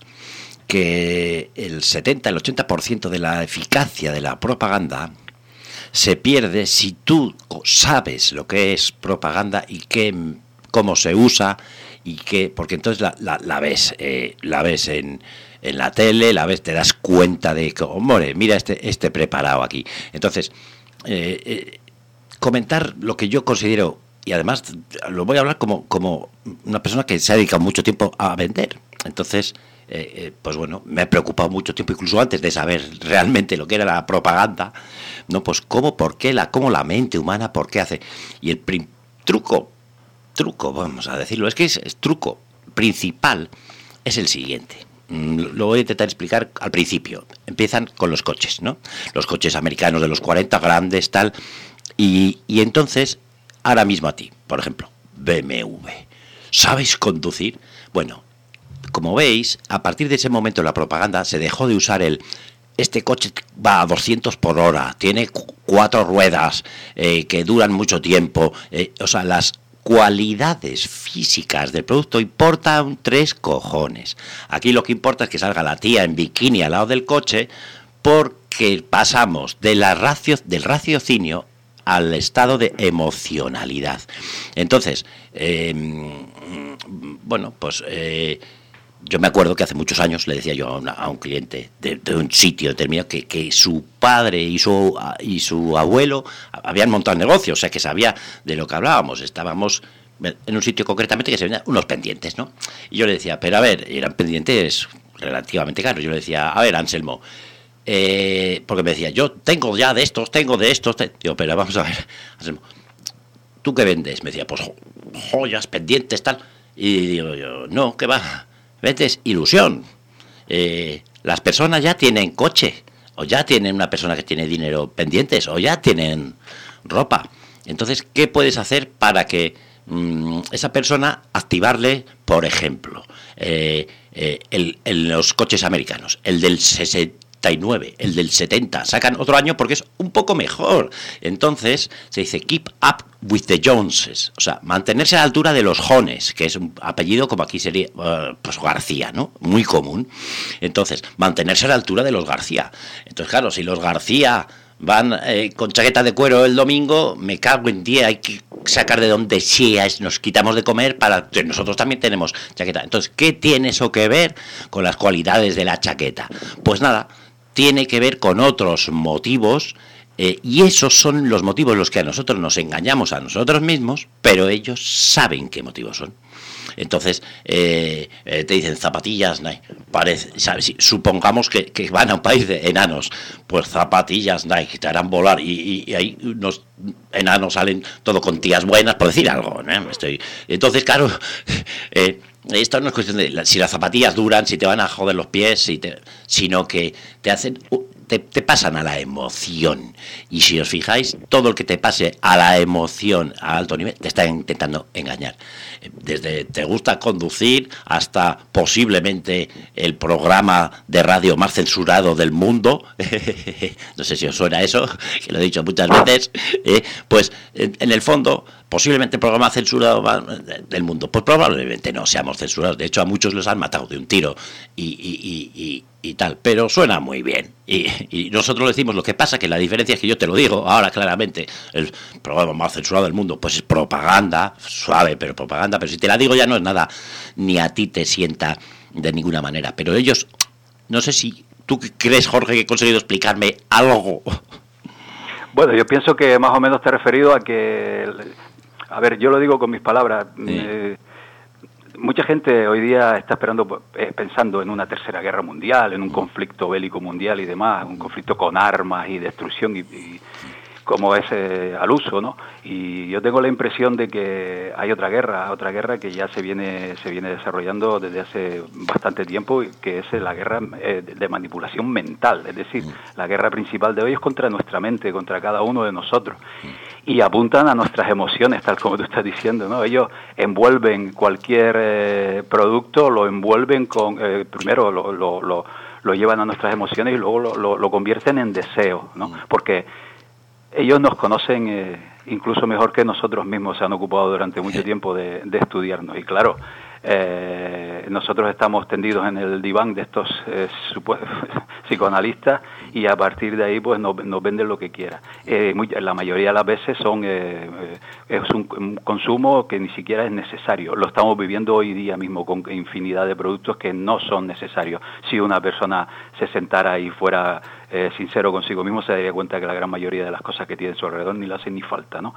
que el setenta, el ochenta por ciento de la eficacia de la propaganda se pierde si tú sabes lo que es propaganda y qué, cómo se usa, y qué, porque entonces la, la, la ves, eh, la ves en, en la tele, la ves, te das cuenta de que, hombre, mira este, este preparado aquí. Entonces, eh, eh, comentar lo que yo considero. Y además lo voy a hablar como, como una persona que se ha dedicado mucho tiempo a vender. Entonces, eh, eh, pues bueno, me ha preocupado mucho tiempo, incluso antes de saber realmente lo que era la propaganda, ¿no? Pues cómo, por qué, la, cómo la mente humana, por qué hace. Y el prim, truco, truco, vamos a decirlo, es que es, es truco principal, es el siguiente. lo voy a intentar explicar al principio. Empiezan con los coches, ¿no? Los coches americanos de los cuarenta, grandes, tal. Y, y entonces, ahora mismo a ti, por ejemplo, B M W. ¿Sabes conducir? Bueno, como veis, a partir de ese momento en la propaganda se dejó de usar el... Este coche va a doscientos por hora, tiene cu- cuatro ruedas eh, que duran mucho tiempo. Eh, o sea, las cualidades físicas del producto importan tres cojones. Aquí lo que importa es que salga la tía en bikini al lado del coche, porque pasamos de la racio, del raciocinio al estado de emocionalidad. Entonces, eh, bueno, pues... Eh, Yo me acuerdo que hace muchos años le decía yo a, una, a un cliente de, de un sitio determinado que, que su padre y su y su abuelo habían montado negocios, o sea que sabía de lo que hablábamos. Estábamos en un sitio concretamente que se vendían unos pendientes, ¿no? Y yo le decía, pero a ver, eran pendientes relativamente caros. Yo le decía, a ver, Anselmo, eh, porque me decía, yo tengo ya de estos, tengo de estos. Te... Digo, pero vamos a ver, Anselmo, ¿tú qué vendes? Me decía, pues joyas, pendientes, tal. Y digo yo, no, ¿qué va? Vendes ilusión. Eh, las personas ya tienen coche, o ya tienen una persona que tiene dinero pendientes, o ya tienen ropa. Entonces, ¿qué puedes hacer para que mmm, esa persona activarle, por ejemplo, eh, eh, el, el, los coches americanos, el del sesenta y nueve, el del setenta, sacan otro año porque es un poco mejor. Entonces se dice keep up with the Joneses, o sea, mantenerse a la altura de los Jones, que es un apellido como aquí sería uh, pues García, ¿no? Muy común. Entonces, mantenerse a la altura de los García. Entonces, claro, si los García van eh, con chaqueta de cuero el domingo, me cago en día, hay que sacar de donde sea, nos quitamos de comer para que nosotros también tenemos chaqueta. Entonces, ¿qué tiene eso que ver con las cualidades de la chaqueta? Pues nada, tiene que ver con otros motivos, eh, y esos son los motivos los que a nosotros nos engañamos a nosotros mismos, pero ellos saben qué motivos son. Entonces, eh, eh, te dicen zapatillas Nike, parece, ¿sabes? Supongamos que, que van a un país de enanos, pues zapatillas Nike te harán volar, y, y, y ahí unos enanos salen todo con tías buenas, por decir algo, ¿no? Estoy, entonces, claro, eh, esto no es cuestión de si las zapatillas duran, si te van a joder los pies, si te, sino que te hacen... Te, te pasan a la emoción. Y si os fijáis, todo el que te pase a la emoción a alto nivel te está intentando engañar. Desde te gusta conducir hasta posiblemente el programa de radio más censurado del mundo. No sé si os suena eso, que lo he dicho muchas veces. Eh, pues en, en el fondo, posiblemente el programa censurado del mundo. Pues probablemente no seamos censurados. De hecho, a muchos los han matado de un tiro y, y, y, y y tal, pero suena muy bien y, y nosotros decimos. Lo que pasa que la diferencia es que yo te lo digo ahora claramente, el programa más censurado del mundo pues es propaganda, suave pero propaganda, pero si te la digo ya no es nada, ni a ti te sienta de ninguna manera, pero ellos, no sé si tú crees, Jorge, que he conseguido explicarme algo. Bueno, yo pienso que más o menos te he referido a que, a ver, yo lo digo con mis palabras, sí. eh, Mucha gente hoy día está esperando, eh, pensando en una tercera guerra mundial, en un conflicto bélico mundial y demás, un conflicto con armas y destrucción y, y como es eh, al uso, ¿no? Y yo tengo la impresión de que hay otra guerra, otra guerra que ya se viene se viene desarrollando desde hace bastante tiempo, que es la guerra eh, de manipulación mental, es decir, la guerra principal de hoy es contra nuestra mente, contra cada uno de nosotros. Y apuntan a nuestras emociones, tal como tú estás diciendo, ¿no? Ellos envuelven cualquier eh, producto, lo envuelven con, eh, primero lo, lo, lo, lo llevan a nuestras emociones y luego lo, lo, lo convierten en deseo, ¿no? Porque ellos nos conocen eh, incluso mejor que nosotros mismos, se han ocupado durante mucho tiempo de, de estudiarnos. Y claro, eh, nosotros estamos tendidos en el diván de estos eh, psicoanalistas y a partir de ahí pues nos, nos venden lo que quiera. Eh, muy, la mayoría de las veces son eh, es un, un consumo que ni siquiera es necesario. Lo estamos viviendo hoy día mismo con infinidad de productos que no son necesarios. Si una persona se sentara y fuera eh, sincero consigo mismo, se daría cuenta que la gran mayoría de las cosas que tiene a su alrededor ni le hacen ni falta, ¿no?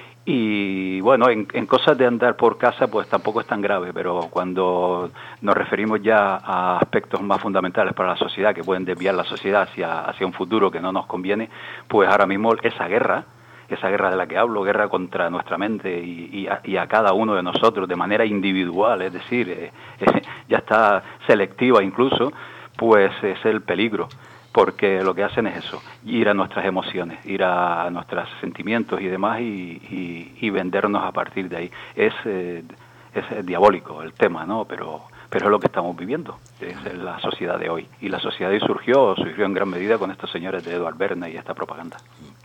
Y bueno, en, en cosas de andar por casa pues tampoco es tan grave, pero cuando nos referimos ya a aspectos más fundamentales para la sociedad, que pueden desviar la sociedad hacia, hacia un futuro que no nos conviene, pues ahora mismo esa guerra que esa guerra de la que hablo, guerra contra nuestra mente y, y, a, y a cada uno de nosotros de manera individual, es decir, eh, eh, ya está selectiva incluso, pues es el peligro, porque lo que hacen es eso, ir a nuestras emociones, ir a nuestros sentimientos y demás y, y, y vendernos a partir de ahí. Es, eh, es diabólico el tema, ¿no? Pero, pero es lo que estamos viviendo, es la sociedad de hoy. Y la sociedad de hoy surgió, surgió en gran medida con estos señores de Edward Bernays y esta propaganda.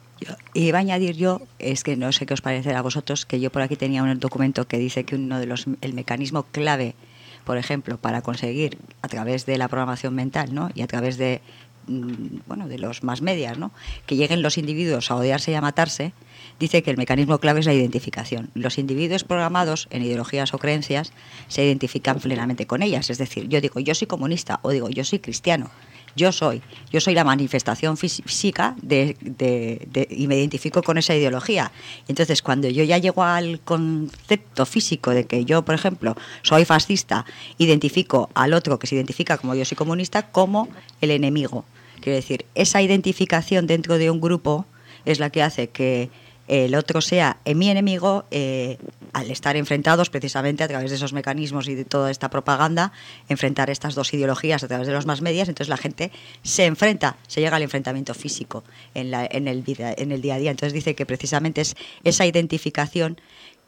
Y iba a añadir yo, es que no sé qué os parecerá a vosotros, que yo por aquí tenía un documento que dice que uno de los, el mecanismo clave, por ejemplo, para conseguir a través de la programación mental, ¿no? Y a través de bueno, de los más medias, ¿no? Que lleguen los individuos a odiarse y a matarse, dice que el mecanismo clave es la identificación. Los individuos programados en ideologías o creencias se identifican plenamente con ellas. Es decir, yo digo, yo soy comunista, o digo, yo soy cristiano. Yo soy, yo soy la manifestación física de, de, de, y me identifico con esa ideología. Entonces, cuando yo ya llego al concepto físico de que yo, por ejemplo, soy fascista, identifico al otro que se identifica como yo soy comunista como el enemigo. Quiero decir, esa identificación dentro de un grupo es la que hace que el otro sea mi enemigo, eh, al estar enfrentados precisamente a través de esos mecanismos y de toda esta propaganda, enfrentar estas dos ideologías a través de los más medias. Entonces la gente se enfrenta, se llega al enfrentamiento físico en, la, en, el, vida, en el día a día. Entonces dice que precisamente es esa identificación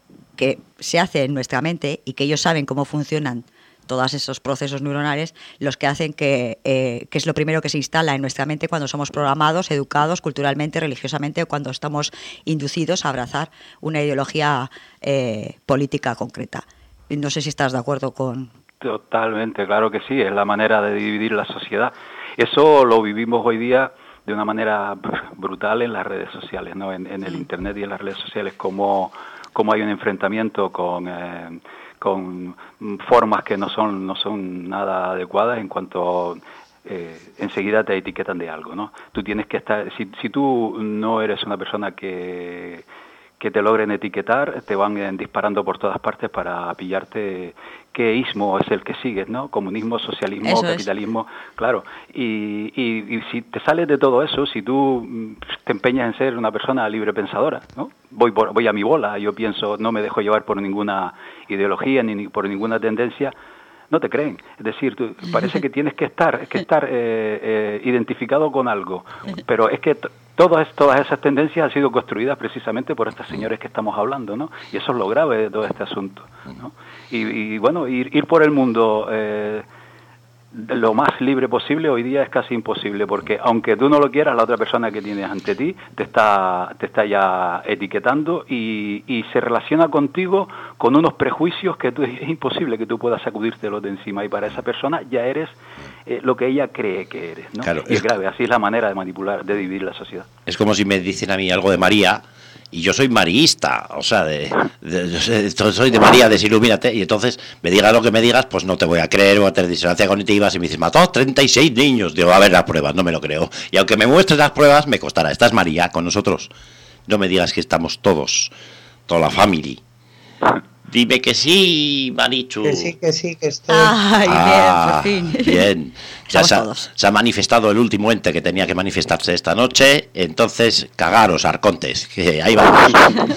que se hace en nuestra mente y que ellos saben cómo funcionan todos esos procesos neuronales, los que hacen que, eh, que es lo primero que se instala en nuestra mente cuando somos programados, educados culturalmente, religiosamente, o cuando estamos inducidos a abrazar una ideología eh, política concreta. No sé si estás de acuerdo con... Totalmente, claro que sí, es la manera de dividir la sociedad. Eso lo vivimos hoy día de una manera brutal en las redes sociales, ¿no? En, en el Internet y en las redes sociales, como, como hay un enfrentamiento con... Eh, con formas que no son no son nada adecuadas en cuanto eh, enseguida te etiquetan de algo, ¿no? Tú tienes que estar, si, si tú no eres una persona que que te logren etiquetar, te van eh, disparando por todas partes para pillarte qué ismo es el que sigues, ¿no? Comunismo, socialismo, eso capitalismo, es. Claro. Y, y, y si te sales de todo eso, si tú te empeñas en ser una persona libre pensadora, ¿no? Voy, por, voy a mi bola, yo pienso, no me dejo llevar por ninguna ideología ni por ninguna tendencia, no te creen. Es decir, tú, parece que tienes que estar, que estar eh, eh, identificado con algo, pero es que t- todas, todas esas tendencias han sido construidas precisamente por estos señores que estamos hablando, ¿no? Y eso es lo grave de todo este asunto, ¿no? Y, y bueno, ir, ir por el mundo eh, lo más libre posible hoy día es casi imposible, porque aunque tú no lo quieras, la otra persona que tienes ante ti te está te está ya etiquetando y, y se relaciona contigo con unos prejuicios que tú, es imposible que tú puedas sacudírtelos de encima, y para esa persona ya eres eh, lo que ella cree que eres, ¿no? Claro, y es grave, así es la manera de manipular, de dividir la sociedad. Es como si me dicen a mí algo de María y yo soy mariista, o sea, de, de, de, soy de María, desilumínate, y entonces me digas lo que me digas, pues no te voy a creer, voy a tener disonancia cognitiva. Si me dices, mató treinta y seis niños, digo, a ver las pruebas, no me lo creo. Y aunque me muestres las pruebas, me costará. Esta es María con nosotros. No me digas que estamos todos, toda la familia. Dime que sí, Marichu. Que sí, que sí, que estoy. Ay, ah, bien, por fin. Bien. Ya se ha, se ha manifestado el último ente que tenía que manifestarse esta noche. Entonces, cagaros, arcontes, que ahí vamos.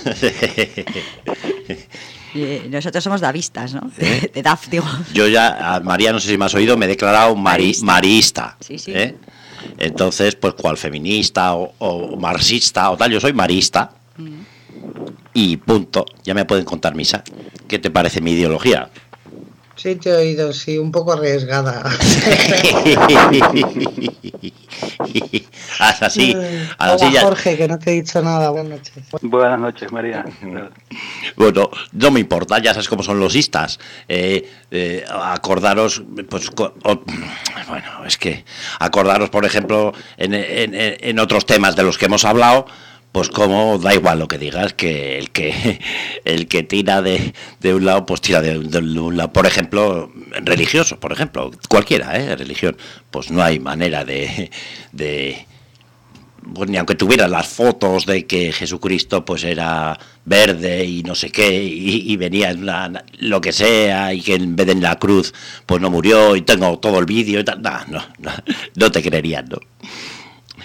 Eh, nosotros somos davistas, ¿no? De, de D A F, digo. Yo ya, a María, no sé si me has oído, me he declarado mari, marista. Sí, sí. ¿eh? Entonces, pues, cual feminista o, o marxista o tal, yo soy marista. Mm. Y punto, ya me pueden contar misa. ¿Qué te parece mi ideología? Sí, te he oído, sí, un poco arriesgada. así, Hola, así ya... Jorge, que no te he dicho nada. Buenas noches. Buenas noches, María. Bueno, no me importa, ya sabes cómo son los istas. Eh, eh, acordaros, pues, co- o, bueno, es que acordaros, por ejemplo, en, en, en otros temas de los que hemos hablado. Pues como da igual lo que digas, que el que el que tira de, de un lado, pues tira de, de un lado. Por ejemplo, religioso, por ejemplo, cualquiera, ¿eh? Religión, pues no hay manera de, de pues ni aunque tuviera las fotos de que Jesucristo pues era verde y no sé qué, y, y venía en una, lo que sea, y que en vez de en la cruz pues no murió, y tengo todo el vídeo y tal, no, no, no, no te creerías, ¿no?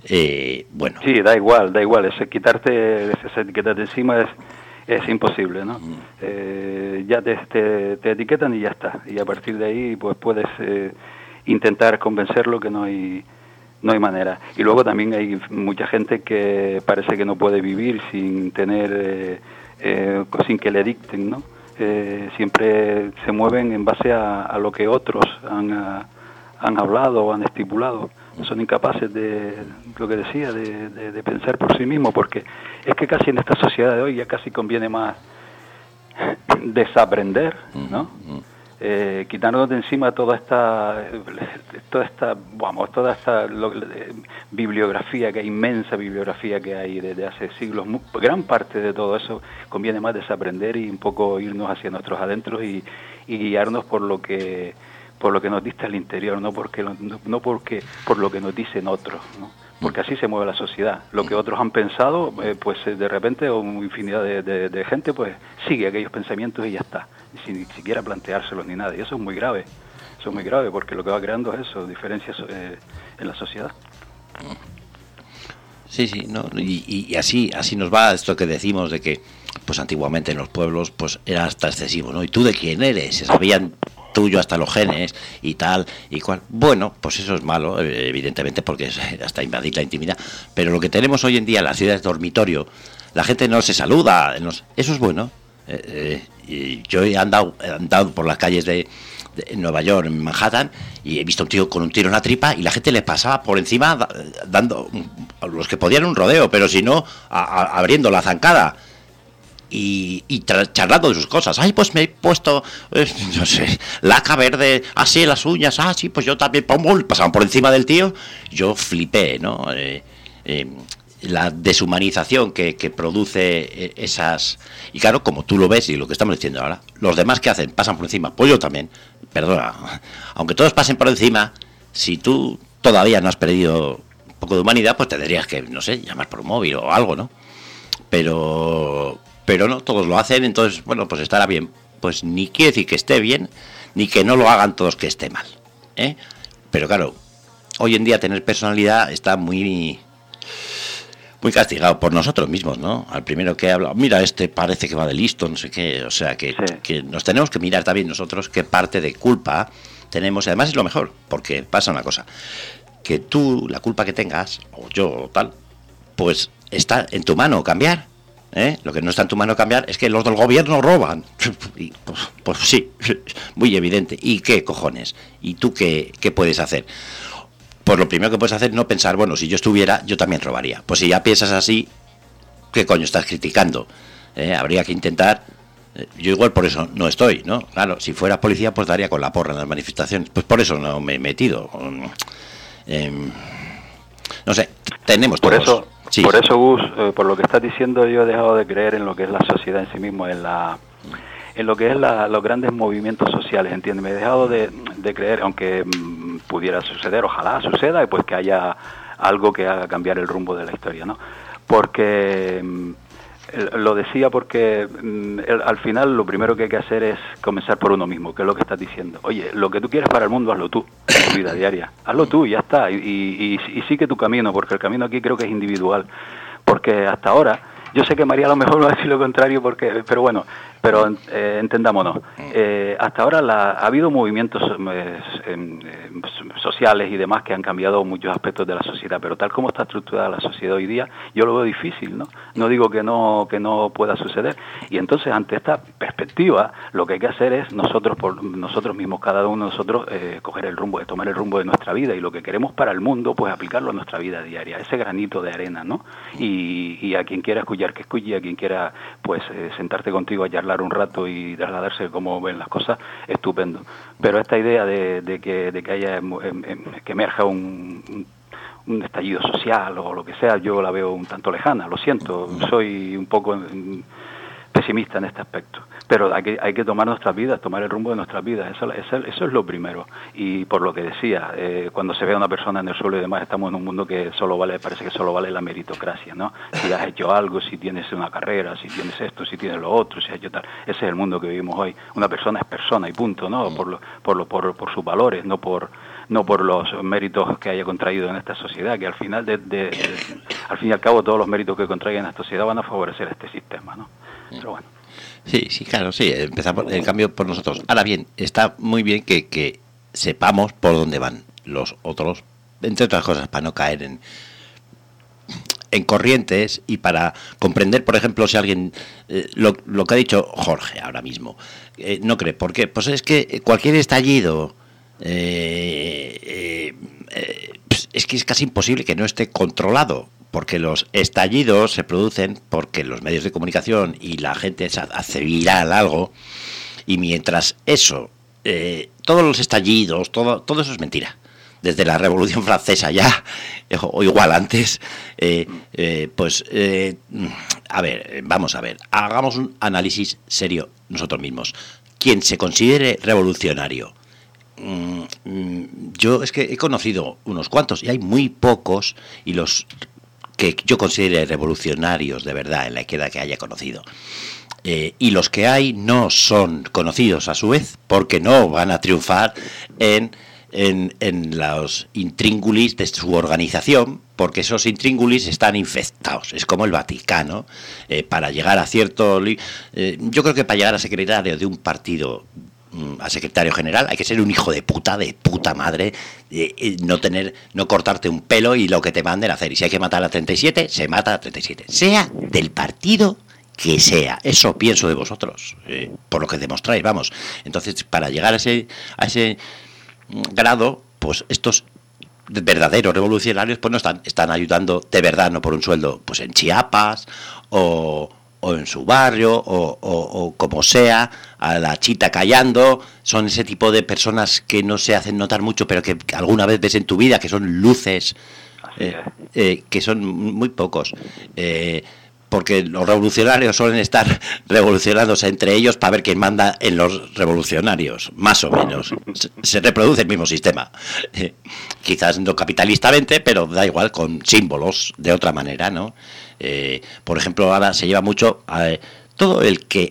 Eh, bueno. Sí, da igual, da igual. Ese, quitarte esa etiqueta de encima es, es imposible, ¿no? Mm. Eh, ya te, te, te etiquetan y ya está. Y a partir de ahí pues puedes eh, intentar convencerlo que no hay... No hay manera. Y luego también hay mucha gente que parece que no puede vivir sin tener, eh, eh, sin que le dicten, ¿no? Eh, siempre se mueven en base a, a lo que otros han, a, han hablado o han estipulado. Son incapaces de, lo que decía, de, de, de pensar por sí mismos, porque es que casi en esta sociedad de hoy ya casi conviene más desaprender, ¿no? Eh, quitarnos de encima toda esta toda esta vamos toda esta lo, eh, bibliografía que hay, inmensa bibliografía que hay desde hace siglos. Muy, gran parte de todo eso conviene más desaprender y un poco irnos hacia nuestros adentros y, y guiarnos por lo que por lo que nos dicta el interior, no porque no, no porque por lo que nos dicen otros, ¿no? Porque así se mueve la sociedad. Lo que otros han pensado, eh, pues eh, de repente una infinidad de, de, de gente pues sigue aquellos pensamientos y ya está, sin ni siquiera planteárselos ni nada. Y eso es muy grave, eso es muy grave porque lo que va creando es eso, diferencias eh, en la sociedad. Sí, sí, no, y, y así así nos va esto que decimos de que pues antiguamente en los pueblos pues era hasta excesivo, ¿no? ¿Y tú de quién eres? Se sabían tuyo hasta los genes y tal y cual. Bueno, pues eso es malo, evidentemente, porque es hasta invadir la intimidad. Pero lo que tenemos hoy en día en las ciudades dormitorio, la gente no se saluda, no, eso es bueno. Eh, eh, y yo he andado, he andado por las calles de, de Nueva York, en Manhattan, y he visto un tío con un tiro en la tripa y la gente le pasaba por encima dando, a los que podían, un rodeo, pero si no, a, a, abriendo la zancada. Y, y tra- charlando de sus cosas. Ay, pues me he puesto, eh, no sé, laca verde, así las uñas, ah, sí, pues yo también, pum, pasaban por encima del tío. Yo flipé, ¿no? Eh, eh, la deshumanización que, que produce esas... Y claro, como tú lo ves y lo que estamos diciendo ahora, los demás que hacen, pasan por encima, pues yo también, perdona, aunque todos pasen por encima, si tú todavía no has perdido un poco de humanidad, pues tendrías que, no sé, llamar por un móvil o algo, ¿no? Pero... Pero no, todos lo hacen, entonces, bueno, pues estará bien. Pues ni quiere decir que esté bien, ni que no lo hagan todos que esté mal, ¿eh? Pero claro, hoy en día tener personalidad está muy muy castigado por nosotros mismos, ¿no? Al primero que habla, mira, este parece que va de listo, no sé qué, o sea, que, sí. que nos tenemos que mirar también nosotros qué parte de culpa tenemos, y además es lo mejor, porque pasa una cosa, que tú, la culpa que tengas, o yo, o tal, pues está en tu mano cambiar. ¿Eh? Lo que no está en tu mano cambiar es que los del gobierno roban. Y, pues, pues sí, muy evidente. ¿Y qué cojones? ¿Y tú qué, qué puedes hacer? Pues lo primero que puedes hacer es no pensar, bueno, si yo estuviera, yo también robaría. Pues si ya piensas así, ¿qué coño estás criticando? ¿Eh? Habría que intentar... Yo igual por eso no estoy, ¿no? Claro, si fuera policía, pues daría con la porra en las manifestaciones. Pues por eso no me he metido. Eh, no sé, tenemos por todos... Eso... Sí. Por eso, Gus, eh, por lo que estás diciendo, yo he dejado de creer en lo que es la sociedad en sí mismo, en la en lo que es la, los grandes movimientos sociales, ¿entiendes? Me he dejado de, de creer, aunque mmm, pudiera suceder, ojalá suceda, y pues que haya algo que haga cambiar el rumbo de la historia, ¿no? Porque... Mmm, lo decía porque mmm, el, al final lo primero que hay que hacer es comenzar por uno mismo, que es lo que estás diciendo. Oye, lo que tú quieres para el mundo, hazlo tú, en tu vida diaria. Hazlo tú y ya está. Y, y, y, y sigue tu camino, porque el camino aquí creo que es individual. Porque hasta ahora, yo sé que María a lo mejor va a decir lo contrario, porque, pero bueno, pero eh, entendámonos. Eh, hasta ahora la, ha habido movimientos eh, eh, sociales y demás que han cambiado muchos aspectos de la sociedad, pero tal como está estructurada la sociedad hoy día, yo lo veo difícil, ¿no? No digo que no que no pueda suceder. Y entonces, ante esta perspectiva, lo que hay que hacer es nosotros por nosotros mismos, cada uno de nosotros, eh, coger el rumbo, tomar el rumbo de nuestra vida, y lo que queremos para el mundo, pues aplicarlo a nuestra vida diaria, ese granito de arena, ¿no? Y, y a quien quiera escuchar, que escuche, y a quien quiera, pues, eh, sentarte contigo a charlar un rato y trasladarse cómo ven las cosas, estupendo. Pero esta idea de, de que de que haya que emerja un, un un estallido social o lo que sea, yo la veo un tanto lejana, lo siento, soy un poco pesimista en este aspecto, pero hay que, hay que tomar nuestras vidas, tomar el rumbo de nuestras vidas, eso, eso, eso es lo primero. Y por lo que decía, eh, cuando se ve a una persona en el suelo y demás, estamos en un mundo que solo vale, parece que solo vale la meritocracia, ¿no? Si has hecho algo, si tienes una carrera, si tienes esto, si tienes lo otro, si has hecho tal, ese es el mundo que vivimos hoy. Una persona es persona y punto, ¿no? Por lo, por lo, por, por sus valores, no por no por los méritos que haya contraído en esta sociedad, que al final, de, de, de, al fin y al cabo, todos los méritos que contraiga en esta sociedad van a favorecer este sistema, ¿no? Pero bueno. Sí, sí, claro, sí, empezamos el cambio por nosotros. Ahora bien, está muy bien que, que sepamos por dónde van los otros, entre otras cosas, para no caer en, en corrientes y para comprender, por ejemplo, si alguien, eh, lo, lo que ha dicho Jorge ahora mismo, eh, no cree, ¿por qué? Pues es que cualquier estallido, eh, eh, eh, pues es que es casi imposible que no esté controlado, porque los estallidos se producen porque los medios de comunicación y la gente se hace viral algo, y mientras eso, eh, todos los estallidos, todo, todo eso es mentira. Desde la Revolución Francesa ya, o igual antes, eh, eh, pues, eh, a ver, vamos a ver, hagamos un análisis serio nosotros mismos. Quien se considere revolucionario, mmm, yo es que he conocido unos cuantos, y hay muy pocos, y los que yo considere revolucionarios de verdad en la izquierda que haya conocido. Eh, y los que hay no son conocidos a su vez, porque no van a triunfar en, en, en los intríngulis de su organización, porque esos intríngulis están infectados. Es como el Vaticano. Eh, para llegar a cierto... Eh, yo creo que para llegar a secretario de un partido, a secretario general, hay que ser un hijo de puta, de puta madre, eh, eh, no tener, no cortarte un pelo y lo que te manden a hacer. Y si hay que matar a treinta y siete, se mata a treinta y siete. Sea del partido que sea. Eso pienso de vosotros, eh, por lo que demostráis, vamos. Entonces, para llegar a ese, a ese grado, pues estos verdaderos revolucionarios pues no están, están ayudando de verdad, no por un sueldo, pues en Chiapas o... o en su barrio, o, o, o como sea, a la chita callando. Son ese tipo de personas que no se hacen notar mucho, pero que alguna vez ves en tu vida, que son luces, eh, eh, que son muy pocos. Eh, porque los revolucionarios suelen estar revolucionándose entre ellos para ver quién manda en los revolucionarios, más o menos. Se, se reproduce el mismo sistema. Eh, quizás no capitalistamente, pero da igual, con símbolos de otra manera, ¿no? Eh, por ejemplo, ahora se lleva mucho a eh, todo el que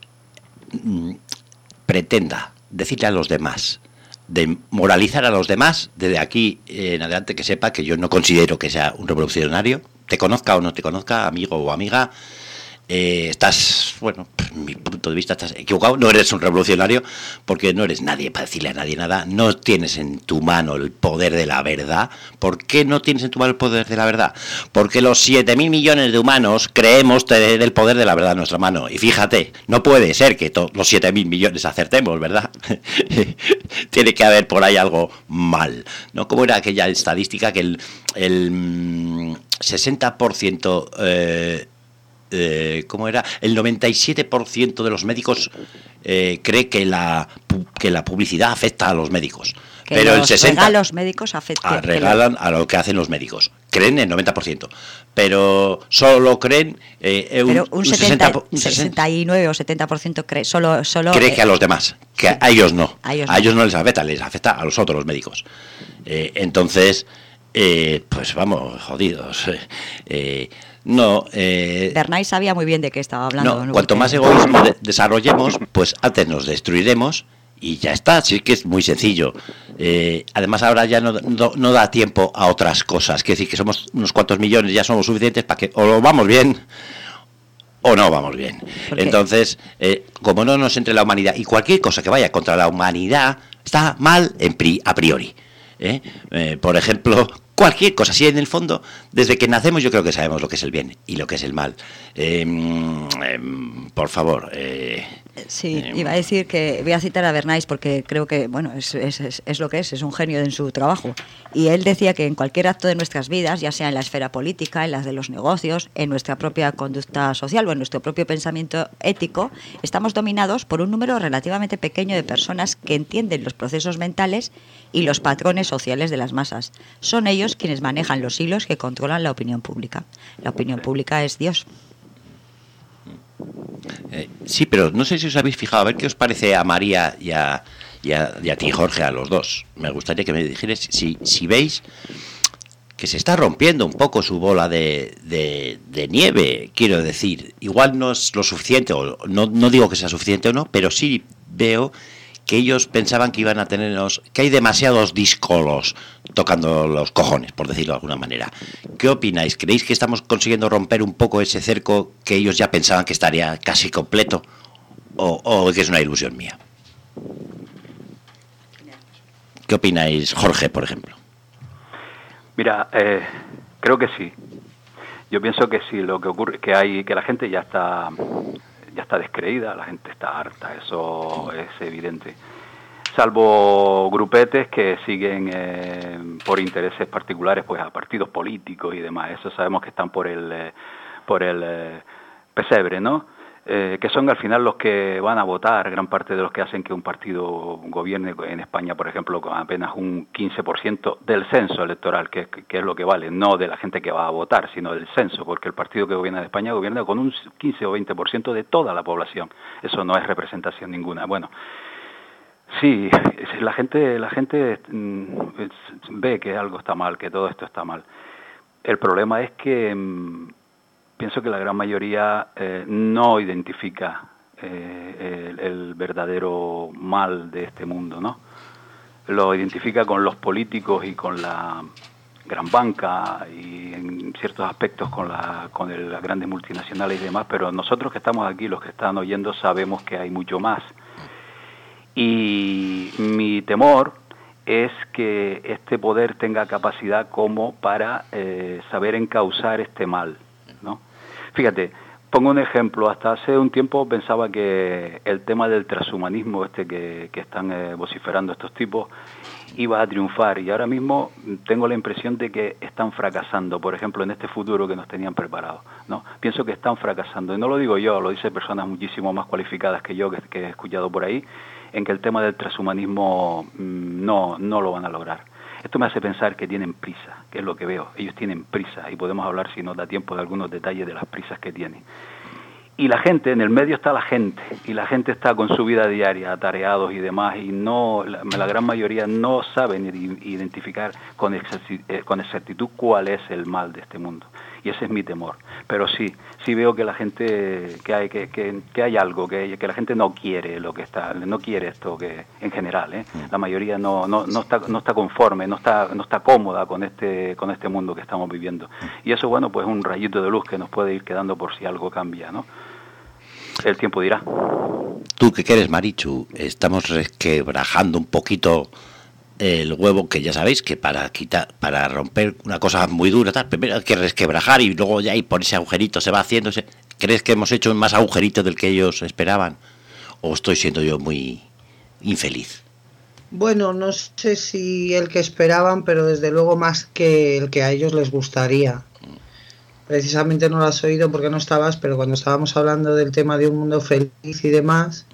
mm, pretenda decirle a los demás, de moralizar a los demás, desde aquí en adelante que sepa que yo no considero que sea un revolucionario, te conozca o no te conozca, amigo o amiga, eh, estás, bueno, mi punto de vista, estás equivocado, no eres un revolucionario porque no eres nadie para decirle a nadie nada, no tienes en tu mano el poder de la verdad. ¿Por qué no tienes en tu mano el poder de la verdad? Porque los siete mil millones de humanos creemos tener el poder de la verdad en nuestra mano, y fíjate, no puede ser que todos los siete mil millones acertemos, ¿verdad? Tiene que haber por ahí algo mal, ¿no? Como era aquella estadística que el, el sesenta por ciento... Eh, Eh, ¿cómo era? El noventa y siete por ciento de los médicos eh, cree que la que la publicidad afecta a los médicos. Que pero los el sesenta por ciento regalos médicos afectan. Ah, regalan a lo que hacen los médicos. Creen el noventa por ciento. Pero solo creen eh, un, pero un, un setenta, sesenta, un sesenta y nueve o setenta por ciento cree, solo, solo cree eh, que a los demás, que a ellos no. A ellos, a no. ellos no les afecta, les afecta a los otros, los médicos. Eh, entonces, eh, pues vamos, jodidos. Eh, No, eh, Bernays sabía muy bien de qué estaba hablando. no, ¿no? cuanto Porque... más egoísmo de- desarrollemos, pues antes nos destruiremos y ya está. Sí que es muy sencillo. Eh, además ahora ya no, no, no da tiempo a otras cosas. Quiere decir que somos unos cuantos millones, ya somos suficientes para que o lo vamos bien o no vamos bien. Entonces, eh, como no nos entre la humanidad, y cualquier cosa que vaya contra la humanidad está mal en pri, a priori. ¿eh? Eh, por ejemplo, cualquier cosa, si en el fondo, desde que nacemos yo creo que sabemos lo que es el bien y lo que es el mal. Eh, eh, por favor. Eh, Sí, eh, iba a decir que voy a citar a Bernays porque creo que, bueno, es, es, es, es lo que es, es un genio en su trabajo. Y él decía que en cualquier acto de nuestras vidas, ya sea en la esfera política, en las de los negocios, en nuestra propia conducta social o en nuestro propio pensamiento ético, estamos dominados por un número relativamente pequeño de personas que entienden los procesos mentales y los patrones sociales de las masas. Son ellos quienes manejan los hilos que controlan la opinión pública. La opinión pública es Dios. Eh, sí, pero no sé si os habéis fijado, a ver qué os parece a María y a, y a, y a ti, Jorge, a los dos. Me gustaría que me dijerais si, si veis que se está rompiendo un poco su bola de, de, de nieve, quiero decir. Igual no es lo suficiente, o no, no digo que sea suficiente o no, pero sí veo que ellos pensaban que iban a tenernos, que hay demasiados discolos tocando los cojones, por decirlo de alguna manera. ¿Qué opináis? ¿Creéis que estamos consiguiendo romper un poco ese cerco que ellos ya pensaban que estaría casi completo? ¿O, o que es una ilusión mía? ¿Qué opináis, Jorge, por ejemplo? Mira, eh, creo que sí. Yo pienso que sí. Lo que ocurre que hay que la gente ya está ya está descreída, la gente está harta, eso es evidente. Salvo grupetes que siguen eh, por intereses particulares, pues a partidos políticos y demás. Eso sabemos que están por el eh, por el eh, pesebre, ¿no? Eh, que son al final los que van a votar, gran parte de los que hacen que un partido gobierne en España, por ejemplo, con apenas un quince por ciento del censo electoral, que, que es lo que vale, no de la gente que va a votar, sino del censo, porque el partido que gobierna en España gobierna con un quince o veinte por ciento de toda la población. Eso no es representación ninguna. Bueno, sí, la gente, la gente ve que algo está mal, que todo esto está mal. El problema es que pienso que la gran mayoría eh, no identifica eh, el, el verdadero mal de este mundo, ¿no? Lo identifica con los políticos y con la gran banca y en ciertos aspectos con, la, con el, las grandes multinacionales y demás, pero nosotros que estamos aquí, los que están oyendo, sabemos que hay mucho más. Y mi temor es que este poder tenga capacidad como para eh, saber encauzar este mal, ¿no? Fíjate, pongo un ejemplo. Hasta hace un tiempo pensaba que el tema del transhumanismo este que, que están eh, vociferando estos tipos iba a triunfar, y ahora mismo tengo la impresión de que están fracasando, por ejemplo, en este futuro que nos tenían preparado, ¿no? Pienso que están fracasando, y no lo digo yo, lo dicen personas muchísimo más cualificadas que yo, que, que he escuchado por ahí, en que el tema del transhumanismo mmm, no, no lo van a lograr. Esto me hace pensar que tienen prisa, que es lo que veo. Ellos tienen prisa, y podemos hablar, si nos da tiempo, de algunos detalles de las prisas que tienen. Y la gente, en el medio está la gente, y la gente está con su vida diaria, atareados y demás, y no, la, la gran mayoría no saben identificar con exactitud, con exactitud cuál es el mal de este mundo. Y ese es mi temor. Pero sí, sí veo que la gente, que hay, que, que, que hay algo, que, que la gente no quiere lo que está, no quiere esto, que en general, ¿eh? La mayoría no, no, no está, no está conforme, no está, no está cómoda con este, con este mundo que estamos viviendo. Y eso, bueno, pues es un rayito de luz que nos puede ir quedando por si algo cambia, ¿no? El tiempo dirá. Tú que eres Marichu, estamos resquebrajando un poquito el huevo, que ya sabéis que para quitar, para romper una cosa muy dura, tal, primero hay que resquebrajar y luego ya y por ese agujerito se va haciéndose. ¿Crees que hemos hecho más agujeritos del que ellos esperaban? ¿O estoy siendo yo muy infeliz? Bueno, no sé si el que esperaban, pero desde luego más que el que a ellos les gustaría. Precisamente no lo has oído porque no estabas, pero cuando estábamos hablando del tema de un mundo feliz y demás,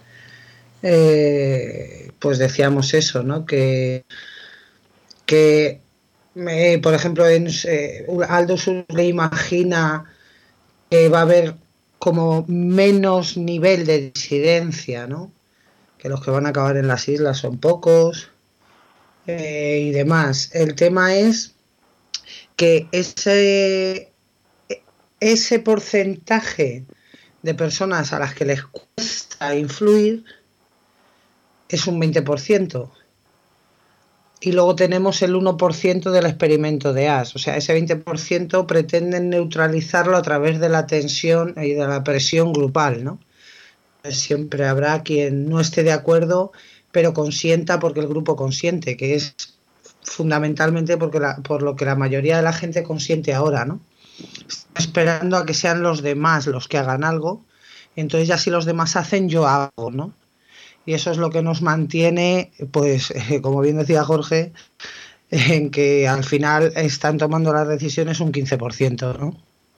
eh, pues decíamos eso, ¿no? Que, que eh, por ejemplo, en, eh, Aldous le imagina que va a haber como menos nivel de disidencia, ¿no? Que los que van a acabar en las islas son pocos eh, y demás. El tema es que ese, ese porcentaje de personas a las que les cuesta influir es un veinte por ciento. Y luego tenemos el uno por ciento del experimento de Asch. O sea, ese veinte por ciento pretenden neutralizarlo a través de la tensión y de la presión grupal, ¿no? Siempre habrá quien no esté de acuerdo, pero consienta porque el grupo consiente, que es fundamentalmente porque la, por lo que la mayoría de la gente consiente ahora, ¿no? Está esperando a que sean los demás los que hagan algo, entonces ya si los demás hacen, yo hago, ¿no? Y eso es lo que nos mantiene, pues, eh, como bien decía Jorge, en que al final están tomando las decisiones un quince por ciento, ¿no?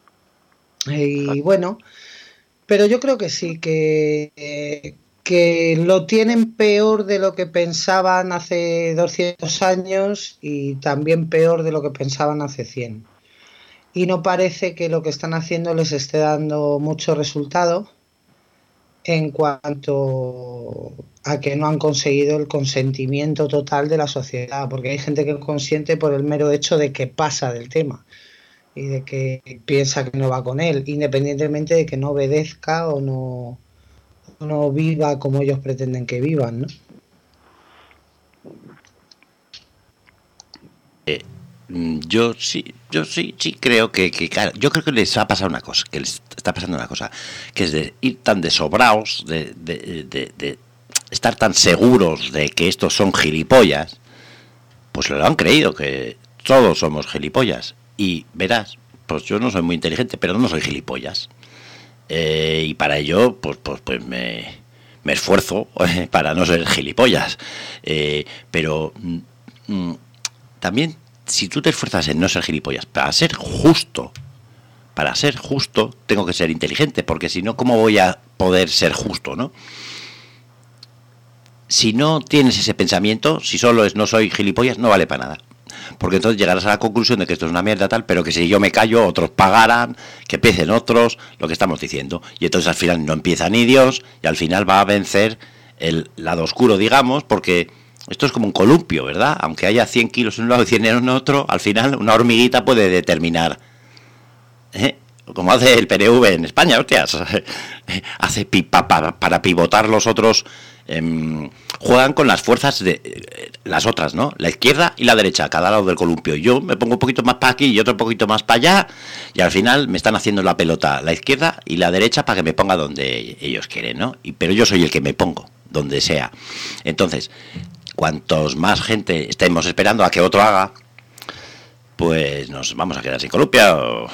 Y bueno, pero yo creo que sí, que, eh, que lo tienen peor de lo que pensaban hace doscientos años y también peor de lo que pensaban hace cien. Y no parece que lo que están haciendo les esté dando mucho resultado en cuanto a que no han conseguido el consentimiento total de la sociedad, porque hay gente que consiente por el mero hecho de que pasa del tema y de que piensa que no va con él, independientemente de que no obedezca o no, no viva como ellos pretenden que vivan, ¿no? Eh, yo sí, yo sí, sí creo que, que, claro, yo creo que les ha pasado una cosa, que les está pasando una cosa, que es de ir tan desobrados, de, de, de, de estar tan seguros de que estos son gilipollas, pues lo han creído, que todos somos gilipollas. Y verás, pues yo no soy muy inteligente, pero no soy gilipollas. Eh, y para ello, pues, pues, pues me, me esfuerzo eh, para no ser gilipollas. Eh, pero mm, también, si tú te esfuerzas en no ser gilipollas, para ser justo, para ser justo, tengo que ser inteligente, porque si no, ¿cómo voy a poder ser justo, no? Si no tienes ese pensamiento, si solo es no soy gilipollas, no vale para nada. Porque entonces llegarás a la conclusión de que esto es una mierda tal, pero que si yo me callo, otros pagarán, que empiecen otros, lo que estamos diciendo. Y entonces al final no empieza ni Dios, y al final va a vencer el lado oscuro, digamos, porque esto es como un columpio, ¿verdad? Aunque haya cien kilos en un lado y cien en otro, al final una hormiguita puede determinar, ¿eh? Como hace el P N V en España, hostias, hace pipa para, para pivotar los otros. Eh, juegan con las fuerzas de eh, las otras, ¿no? La izquierda y la derecha, a cada lado del columpio. Yo me pongo un poquito más para aquí y otro un poquito más para allá, y al final me están haciendo la pelota la izquierda y la derecha para que me ponga donde ellos quieren, ¿no? Y, pero yo soy el que me pongo, donde sea. Entonces, cuantos más gente estemos esperando a que otro haga, pues nos vamos a quedar sin columpio.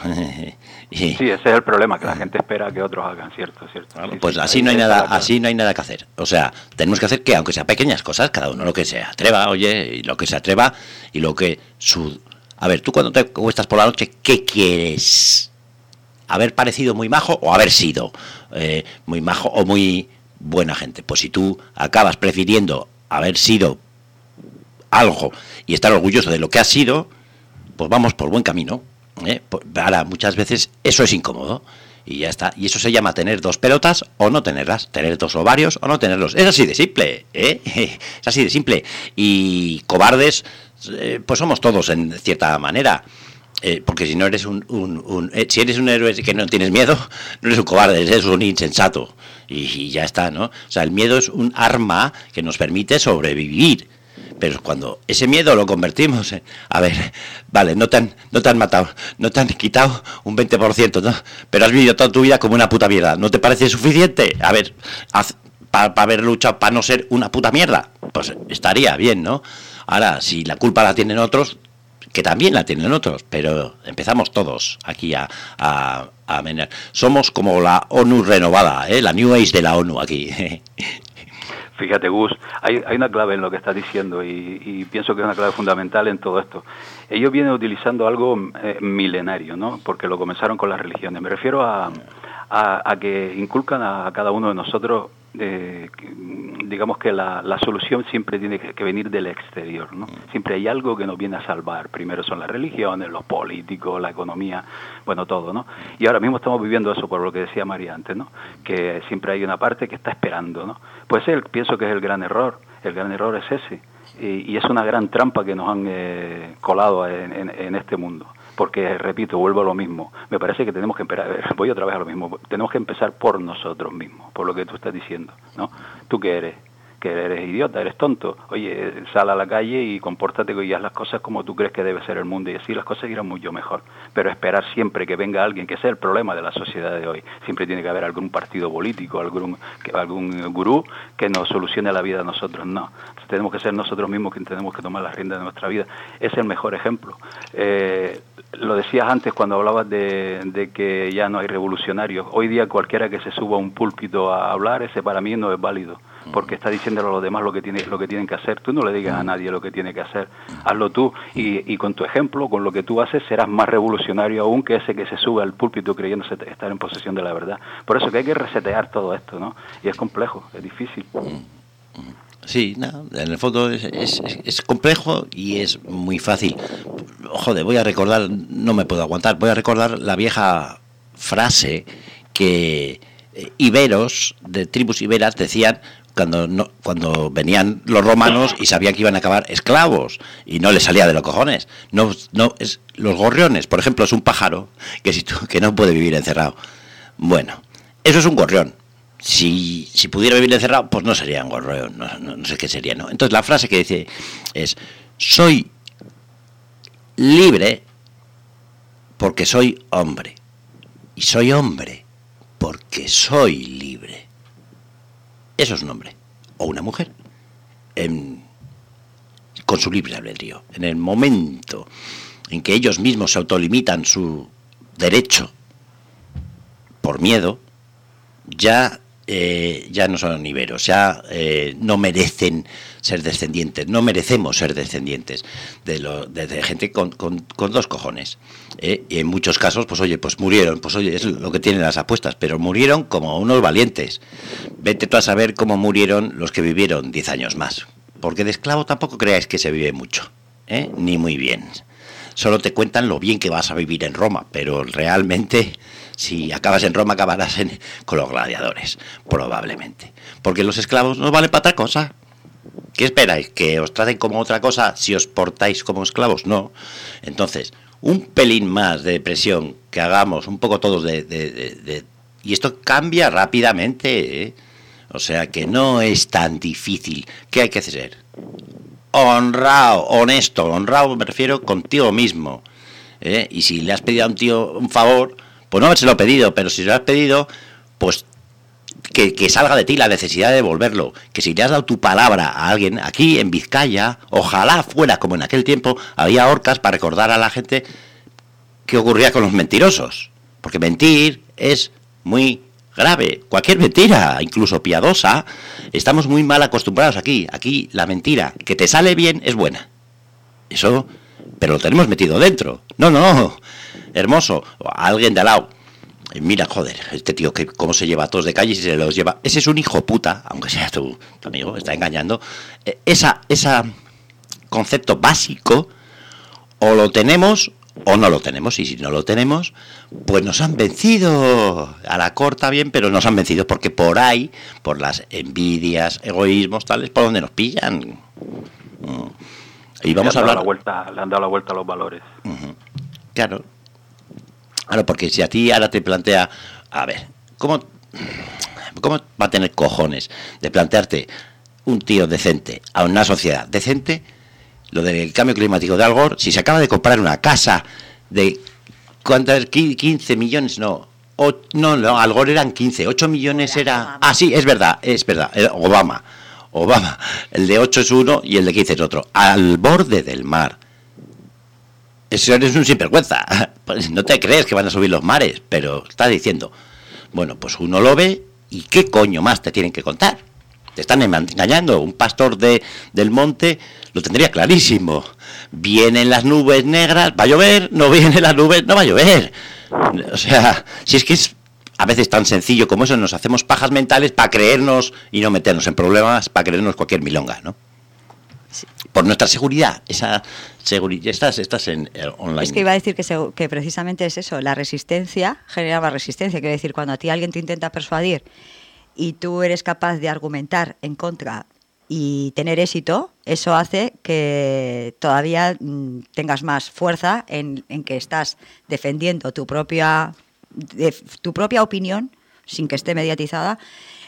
Y... Sí, ese es el problema, que la gente espera que otros hagan, cierto, cierto. Claro, sí, pues sí, así no hay nada, así no hay nada que hacer. O sea, tenemos que hacer que, aunque sea pequeñas cosas, cada uno lo que se atreva, oye, y lo que se atreva y lo que su. A ver, tú cuando te acuestas por la noche, ¿qué quieres? ¿Haber parecido muy majo o haber sido eh, muy majo o muy buena gente? Pues si tú acabas prefiriendo haber sido algo y estar orgulloso de lo que has sido, pues vamos por buen camino. ¿eh? Ahora, muchas veces eso es incómodo y ya está. Y eso se llama tener dos pelotas o no tenerlas, tener dos ovarios o no tenerlos. Es así de simple, ¿eh? Es así de simple. Y cobardes, eh, pues somos todos en cierta manera. Eh, porque si no eres un, un, un eh, si eres un héroe que no tienes miedo, no eres un cobarde, eres un insensato. Y, y ya está, ¿no? O sea, el miedo es un arma que nos permite sobrevivir. Pero cuando ese miedo lo convertimos en... A ver, vale, no te han, no te han matado, no te han quitado un veinte por ciento, ¿no? Pero has vivido toda tu vida como una puta mierda. ¿No te parece suficiente? A ver, para pa haber luchado para no ser una puta mierda. Pues estaría bien, ¿no? Ahora, si la culpa la tienen otros, que también la tienen otros, pero empezamos todos aquí a... a a menear. Somos como la ONU renovada, ¿eh? La New Age de la ONU aquí. Fíjate, Gus, hay, hay una clave en lo que estás diciendo y, y pienso que es una clave fundamental en todo esto. Ellos vienen utilizando algo eh, milenario, ¿no? Porque lo comenzaron con las religiones. Me refiero a, a, a que inculcan a, a cada uno de nosotros, eh, digamos que la, la solución siempre tiene que, que venir del exterior, ¿no? Siempre hay algo que nos viene a salvar. Primero son las religiones, los políticos, la economía, bueno, todo, ¿no? Y ahora mismo estamos viviendo eso por lo que decía María antes, ¿no? Que siempre hay una parte que está esperando, ¿no? Pues él, pienso que es el gran error. El gran error es ese. Y, y es una gran trampa que nos han eh, colado en, en, en este mundo. Porque, repito, vuelvo a lo mismo. Me parece que tenemos que empezar, voy otra vez a lo mismo, tenemos que empezar por nosotros mismos, por lo que tú estás diciendo, ¿no? ¿Tú qué eres? Que eres idiota, eres tonto. Oye, sal a la calle y compórtate y haz las cosas como tú crees que debe ser el mundo, y así las cosas irán mucho mejor. Pero esperar siempre que venga alguien, que ese es el problema de la sociedad de hoy. Siempre tiene que haber algún partido político, algún algún gurú que nos solucione la vida a nosotros. No, entonces, tenemos que ser nosotros mismos quienes tenemos que tomar las riendas de nuestra vida. Es el mejor ejemplo. Eh, lo decías antes cuando hablabas de, de que ya no hay revolucionarios. Hoy día cualquiera que se suba a un púlpito a hablar, ese para mí no es válido, porque está diciéndole a los demás lo que tiene, lo que tienen que hacer. Tú no le digas a nadie lo que tiene que hacer, hazlo tú, y, y con tu ejemplo, con lo que tú haces, serás más revolucionario aún que ese que se sube al púlpito creyéndose estar en posesión de la verdad. Por eso que hay que resetear todo esto, ¿no? Y es complejo, es difícil. Sí, no, en el fondo es, es, es complejo y es muy fácil. Joder, voy a recordar, no me puedo aguantar, voy a recordar la vieja frase que iberos, de tribus iberas, decían cuando no, cuando venían los romanos y sabían que iban a acabar esclavos y no les salía de los cojones. No, no es los gorriones, por ejemplo, es un pájaro que si tú, que no puede vivir encerrado. Bueno, eso es un gorrión. Si, si pudiera vivir encerrado, pues no sería un gorrión, no, no, no sé qué sería, ¿no? Entonces la frase que dice es: soy libre porque soy hombre. Y soy hombre porque soy libre. Eso es un hombre o una mujer. En, con su libre albedrío. En el momento en que ellos mismos se autolimitan su derecho por miedo, ya eh, ya no son iberos, ya eh, no merecen ser descendientes, no merecemos ser descendientes de, lo, de, de gente con, con, con dos cojones. Eh, y en muchos casos, pues oye, pues murieron, pues oye, es lo que tienen las apuestas, pero murieron como unos valientes. Vete tú a saber cómo murieron los que vivieron diez años más, porque de esclavo tampoco creáis que se vive mucho, ¿eh? Ni muy bien. Solo te cuentan lo bien que vas a vivir en Roma, pero realmente, si acabas en Roma, acabarás en, con los gladiadores, probablemente. Porque los esclavos no valen para otra cosa. ¿Qué esperáis? ¿Que os traten como otra cosa si os portáis como esclavos? No. Entonces, un pelín más de presión que hagamos, un poco todos de... de, de, de y esto cambia rápidamente, ¿eh? O sea que no es tan difícil. ¿Qué hay que hacer? Honrado, honesto, honrado me refiero contigo mismo, ¿eh? Y si le has pedido a un tío un favor, pues no habérselo pedido, pero si se lo has pedido, pues que, que salga de ti la necesidad de devolverlo. Que si le has dado tu palabra a alguien, aquí en Vizcaya, ojalá fuera como en aquel tiempo, había horcas para recordar a la gente qué ocurría con los mentirosos, porque mentir es muy grave. Cualquier mentira, incluso piadosa, estamos muy mal acostumbrados aquí. Aquí la mentira que te sale bien es buena. Eso, pero lo tenemos metido dentro. No, no, hermoso. A alguien de al lado. Mira, joder, este tío que cómo se lleva a todos de calle y se los lleva. Ese es un hijo puta, aunque sea tu, tu amigo, está engañando. Esa, esa concepto básico o lo tenemos o no lo tenemos, y si no lo tenemos, pues nos han vencido. A la corta bien, pero nos han vencido porque por ahí, por las envidias, egoísmos, tales, por donde nos pillan. Y vamos a hablar... La vuelta, le han dado la vuelta a los valores. Uh-huh. Claro. Claro, porque si a ti ahora te plantea, a ver, ¿cómo, cómo va a tener cojones de plantearte un tío decente a una sociedad decente? Lo del cambio climático de Al Gore, si se acaba de comprar una casa de ¿cuántas? quince millones, no, o, no, no, Al Gore eran quince, ocho millones era, ah sí, es verdad, es verdad, Obama, Obama, el de ocho es uno y el de quince es otro, al borde del mar. Eso es un sinvergüenza, pues no te crees que van a subir los mares, pero está diciendo, bueno, pues uno lo ve y qué coño más te tienen que contar. Te están engañando. Un pastor de del monte lo tendría clarísimo. Vienen las nubes negras, va a llover, no vienen las nubes, no va a llover. O sea, si es que es a veces tan sencillo como eso, nos hacemos pajas mentales para creernos y no meternos en problemas, para creernos cualquier milonga, ¿no? Sí. Por nuestra seguridad, esa seguridad, estás, estás en eh, online. Es que iba a decir que, se, que precisamente es eso, la resistencia genera más resistencia. Quiere decir, cuando a ti alguien te intenta persuadir y tú eres capaz de argumentar en contra y tener éxito, eso hace que todavía mm, tengas más fuerza en, en que estás defendiendo tu propia, de, tu propia opinión, sin que esté mediatizada,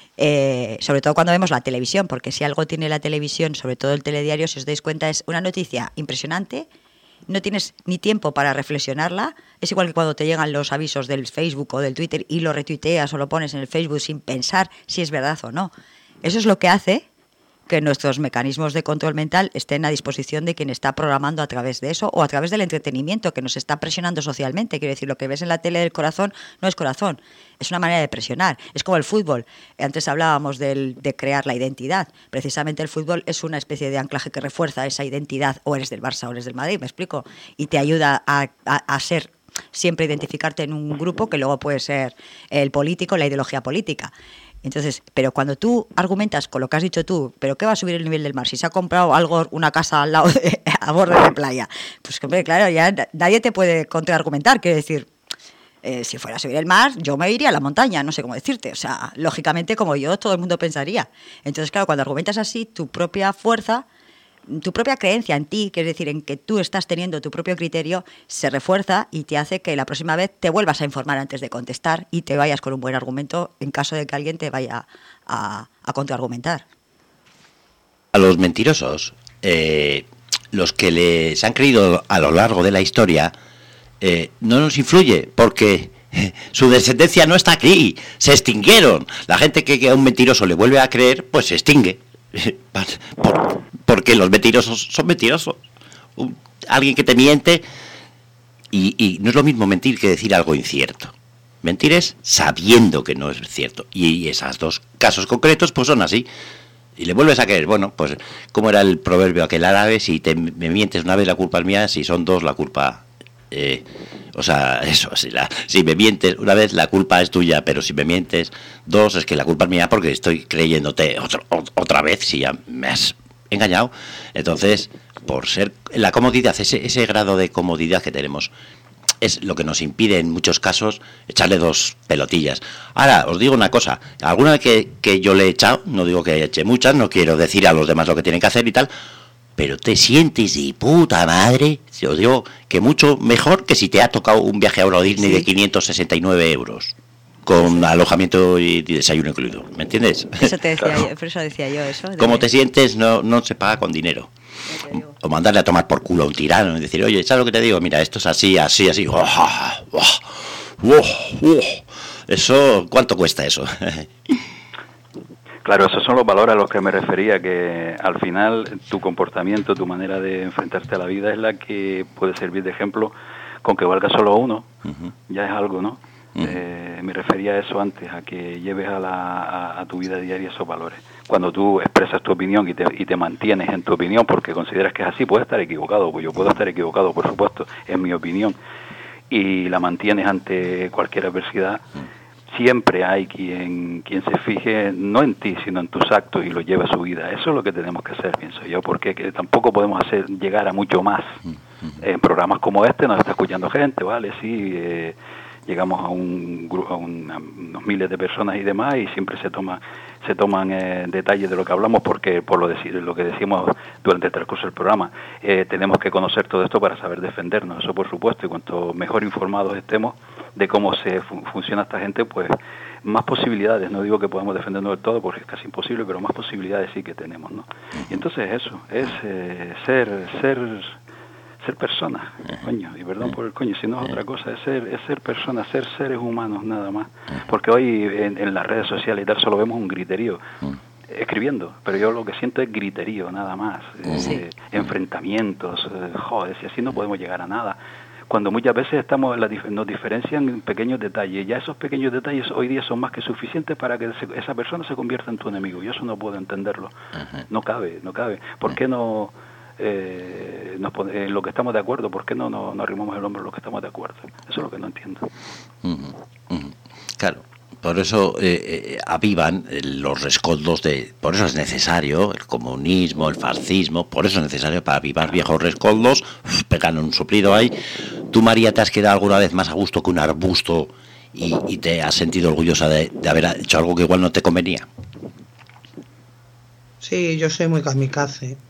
eh, sobre todo cuando vemos la televisión, porque si algo tiene la televisión, sobre todo el telediario, si os dais cuenta, es una noticia impresionante. No tienes ni tiempo para reflexionarla. Es igual que cuando te llegan los avisos del Facebook o del Twitter y lo retuiteas o lo pones en el Facebook sin pensar si es verdad o no. Eso es lo que hace que nuestros mecanismos de control mental estén a disposición de quien está programando a través de eso o a través del entretenimiento que nos está presionando socialmente. Quiero decir, lo que ves en la tele del corazón no es corazón, es una manera de presionar. Es como el fútbol. Antes hablábamos del, de crear la identidad. Precisamente el fútbol es una especie de anclaje que refuerza esa identidad. O eres del Barça o eres del Madrid, ¿me explico? Y te ayuda a, a, a ser, siempre identificarte en un grupo que luego puede ser el político, la ideología política. Entonces, pero cuando tú argumentas con lo que has dicho tú, ¿pero qué va a subir el nivel del mar? Si se ha comprado algo, una casa al lado de, a borde de playa, pues hombre, claro, ya nadie te puede contraargumentar. Quiero decir, eh, si fuera a subir el mar, yo me iría a la montaña, no sé cómo decirte. O sea, lógicamente, como yo, todo el mundo pensaría. Entonces, claro, cuando argumentas así, tu propia fuerza, tu propia creencia en ti, que es decir, en que tú estás teniendo tu propio criterio, se refuerza y te hace que la próxima vez te vuelvas a informar antes de contestar y te vayas con un buen argumento en caso de que alguien te vaya a, a contraargumentar. A los mentirosos, eh, los que les han creído a lo largo de la historia, eh, no nos influye, porque su descendencia no está aquí, se extinguieron. La gente que, que a un mentiroso le vuelve a creer, pues se extingue. Por, porque los mentirosos son mentirosos. Un, alguien que te miente, y, y no es lo mismo mentir que decir algo incierto. Mentir es sabiendo que no es cierto. Y esos dos casos concretos pues son así. Y le vuelves a creer. Bueno, pues como era el proverbio aquel árabe, si te me mientes una vez la culpa es mía, si son dos la culpa... Eh, o sea, eso, si, la, si me mientes una vez la culpa es tuya, pero si me mientes dos es que la culpa es mía porque estoy creyéndote otro, otra vez si ya me has engañado. Entonces, por ser la comodidad, ese, ese grado de comodidad que tenemos, es lo que nos impide en muchos casos echarle dos pelotillas. Ahora, os digo una cosa, alguna vez que, que yo le he echado, no digo que eche muchas, no quiero decir a los demás lo que tienen que hacer y tal, pero te sientes de puta madre, os digo que mucho mejor que si te ha tocado un viaje a Euro Disney, sí, de quinientos sesenta y nueve euros, con alojamiento y desayuno incluido, ¿me entiendes? Eso te decía claro. yo, por eso decía yo eso. Como de... te sientes no, no se paga con dinero. O mandarle a tomar por culo a un tirano y decir, oye, ¿sabes lo que te digo? Mira, esto es así, así, así. Oh, oh, oh, oh. Eso, ¿cuánto cuesta eso? Claro, esos son los valores a los que me refería, que al final tu comportamiento, tu manera de enfrentarte a la vida es la que puede servir de ejemplo. Con que valga solo uno, uh-huh. ya es algo, ¿no? Uh-huh. Eh, me refería a eso antes, a que lleves a, la, a, a tu vida diaria esos valores. Cuando tú expresas tu opinión y te, y te mantienes en tu opinión porque consideras que es así, puedes estar equivocado, pues yo puedo estar equivocado, por supuesto, es mi opinión, y la mantienes ante cualquier adversidad. Siempre hay quien quien se fije no en ti, sino en tus actos y lo lleva a su vida. Eso es lo que tenemos que hacer, pienso yo, porque que tampoco podemos hacer llegar a mucho más. En programas como este nos está escuchando gente, ¿vale? Sí, eh, llegamos a un grupo, a, un, a unos miles de personas y demás, y siempre se toma se toman eh, detalles de lo que hablamos, porque por lo, decir, lo que decimos durante el transcurso del programa, eh, tenemos que conocer todo esto para saber defendernos, eso por supuesto, y cuanto mejor informados estemos de cómo se fu- funciona esta gente, pues más posibilidades, no digo que podamos defendernos del todo porque es casi imposible, pero más posibilidades sí que tenemos, ¿no? Y entonces eso, es eh, ser ser ser personas, coño, y perdón por el coño, si no es otra cosa, es ser, es ser personas, ser seres humanos nada más, porque hoy en, en las redes sociales y tal solo vemos un griterío escribiendo, pero yo lo que siento es griterío nada más, sí. eh, enfrentamientos, eh, joder, si así no podemos llegar a nada, cuando muchas veces estamos la, nos diferencian en pequeños detalles, ya esos pequeños detalles hoy día son más que suficientes para que se, esa persona se convierta en tu enemigo, yo eso no puedo entenderlo, no cabe, no cabe, ¿por qué no Eh, nos, en lo que estamos de acuerdo, ¿por qué no nos no arrimamos el hombro en lo que estamos de acuerdo? Eso es lo que no entiendo. Uh-huh, uh-huh. Claro, por eso eh, eh, avivan los rescoldos de... Por eso es necesario el comunismo, el fascismo, por eso es necesario para avivar viejos rescoldos, uf, pegan un suplido ahí. ¿Tú, María, te has quedado alguna vez más a gusto que un arbusto y, y te has sentido orgullosa de, de haber hecho algo que igual no te convenía? Sí, yo soy muy kamikaze.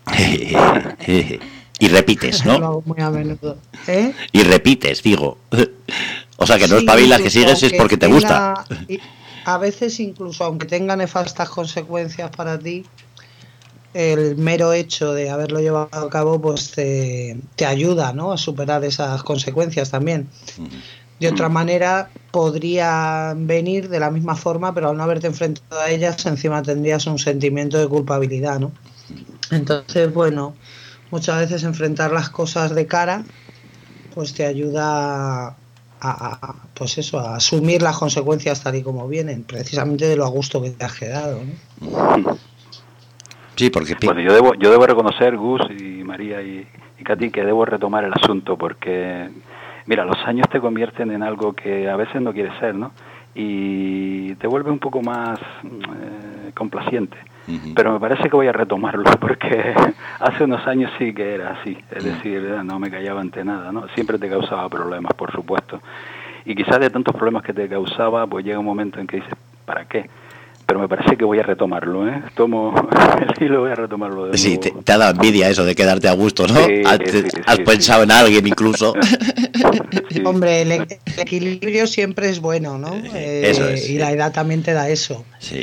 Y repites, ¿no? Lo hago muy a menudo. ¿Eh? Y repites, digo. O sea, que no sí, espabilas, que sigues es porque te tenga, gusta. A veces incluso, aunque tenga nefastas consecuencias para ti, el mero hecho de haberlo llevado a cabo pues te, te ayuda, ¿no?, a superar esas consecuencias también. De otra manera podrían venir de la misma forma, pero al no haberte enfrentado a ellas encima tendrías un sentimiento de culpabilidad, ¿no? Entonces, bueno, muchas veces enfrentar las cosas de cara pues te ayuda a, a pues eso, a asumir las consecuencias tal y como vienen, precisamente de lo a gusto que te has quedado, ¿no? Sí, porque... Bueno, yo debo yo debo reconocer, Gus y María y, y Katy, que debo retomar el asunto porque... Mira, los años te convierten en algo que a veces no quieres ser, ¿no? Y te vuelve un poco más eh, complaciente. Uh-huh. Pero me parece que voy a retomarlo porque hace unos años sí que era así. Es decir, no me callaba ante nada, ¿no? Siempre te causaba problemas, por supuesto. Y quizás de tantos problemas que te causaba, pues llega un momento en que dices, ¿para qué? Pero me parece que voy a retomarlo, ¿eh? Tomo el hilo, voy a retomarlo de Sí, nuevo. te, te ha dado envidia eso de quedarte a gusto, ¿no? Sí, has sí, has sí, pensado sí. en alguien incluso. Sí. Hombre, el, el equilibrio siempre es bueno, ¿no? Eh, eso es, y sí. la edad también te da eso. Sí.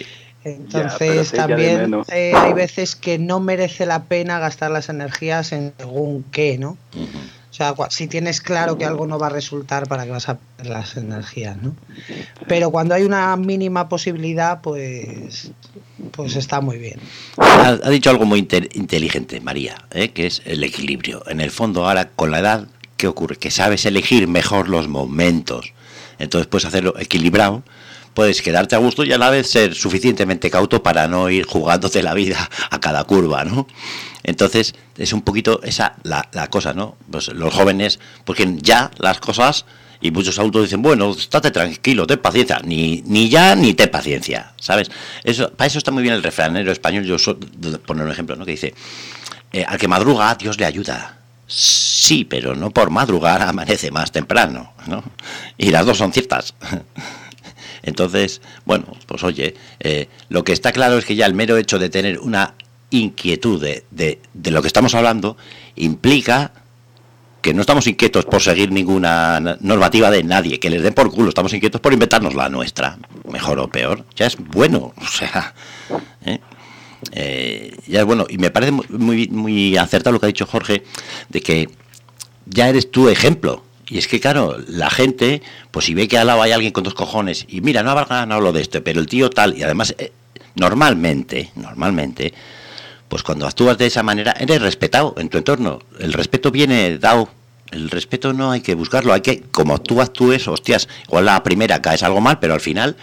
Entonces ya, también eh, hay veces que no merece la pena gastar las energías en según qué, ¿no? Uh-huh. O sea, si tienes claro que algo no va a resultar, ¿para qué vas a perder las energías, no? Pero cuando hay una mínima posibilidad, pues, pues está muy bien. Ha, ha dicho algo muy inter- inteligente, María, ¿eh? Que es el equilibrio. En el fondo, ahora con la edad, ¿qué ocurre? Que sabes elegir mejor los momentos. Entonces puedes hacerlo equilibrado, puedes quedarte a gusto y a la vez ser suficientemente cauto para no ir jugándote la vida a cada curva, ¿no? Entonces es un poquito esa la, la cosa, ¿no? Pues los jóvenes, porque ya las cosas, y muchos adultos dicen, bueno, estate tranquilo, ten paciencia, ni ni ya ni ten paciencia, ¿sabes? Eso, para eso está muy bien el refranero español. Yo so, poner un ejemplo, ¿no? Que dice, eh, al que madruga, Dios le ayuda. Sí, pero no por madrugar amanece más temprano, ¿no? Y las dos son ciertas. Entonces, bueno, pues oye, eh, lo que está claro es que ya el mero hecho de tener una inquietud de, de, de lo que estamos hablando implica que no estamos inquietos por seguir ninguna normativa de nadie, que les den por culo, estamos inquietos por inventarnos la nuestra, mejor o peor, ya es bueno, o sea, ¿eh? Eh, ya es bueno, y me parece muy, muy acertado lo que ha dicho Jorge, de que ya eres tu ejemplo. Y es que, claro, la gente, pues si ve que al lado hay alguien con dos cojones, y mira, no habrá ganado lo de esto, pero el tío tal, y además, eh, normalmente, normalmente, pues cuando actúas de esa manera, eres respetado en tu entorno. El respeto viene dado. El respeto no hay que buscarlo, hay que, como tú actúes, hostias, igual la primera caes algo mal, pero al final,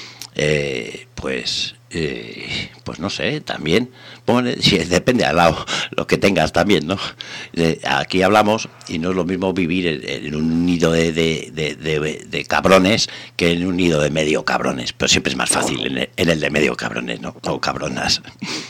eh, pues... Eh, pues no sé, también pone, si, depende al lado lo que tengas también, ¿no? Eh, aquí hablamos y no es lo mismo vivir en, en un nido de, de, de, de, de cabrones que en un nido de medio cabrones, pero siempre es más fácil en el, en el de medio cabrones, ¿no? O cabronas.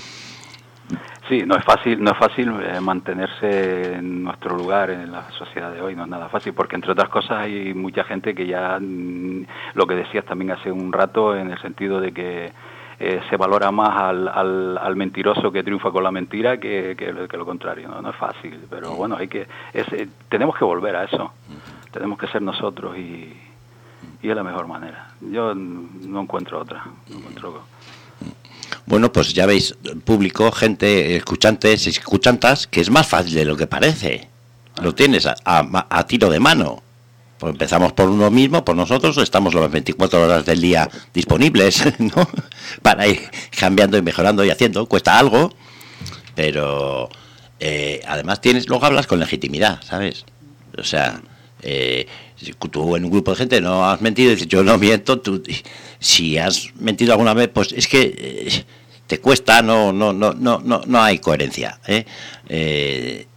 Sí, no es fácil, no es fácil eh, mantenerse en nuestro lugar en la sociedad de hoy, no es nada fácil, porque entre otras cosas hay mucha gente que ya, mm, lo que decías también hace un rato, en el sentido de que Eh, se valora más al, al, al mentiroso que triunfa con la mentira que, que, que lo contrario, ¿no? No es fácil, pero bueno, hay que es, eh, tenemos que volver a eso, tenemos que ser nosotros y, y es la mejor manera. Yo no encuentro otra, no encuentro... Bueno, pues ya veis, público, gente, escuchantes, escuchantas, que es más fácil de lo que parece. Lo tienes a, a, a tiro de mano. Pues empezamos por uno mismo, por nosotros, estamos las veinticuatro horas del día disponibles, ¿no? Para ir cambiando y mejorando y haciendo. Cuesta algo, pero eh, además tienes, luego hablas con legitimidad, ¿sabes? O sea, eh, tú en un grupo de gente no has mentido y dices, yo no miento, tú, si has mentido alguna vez, pues es que eh, te cuesta, no, no, no, no, no, no hay coherencia, ¿eh? Eh,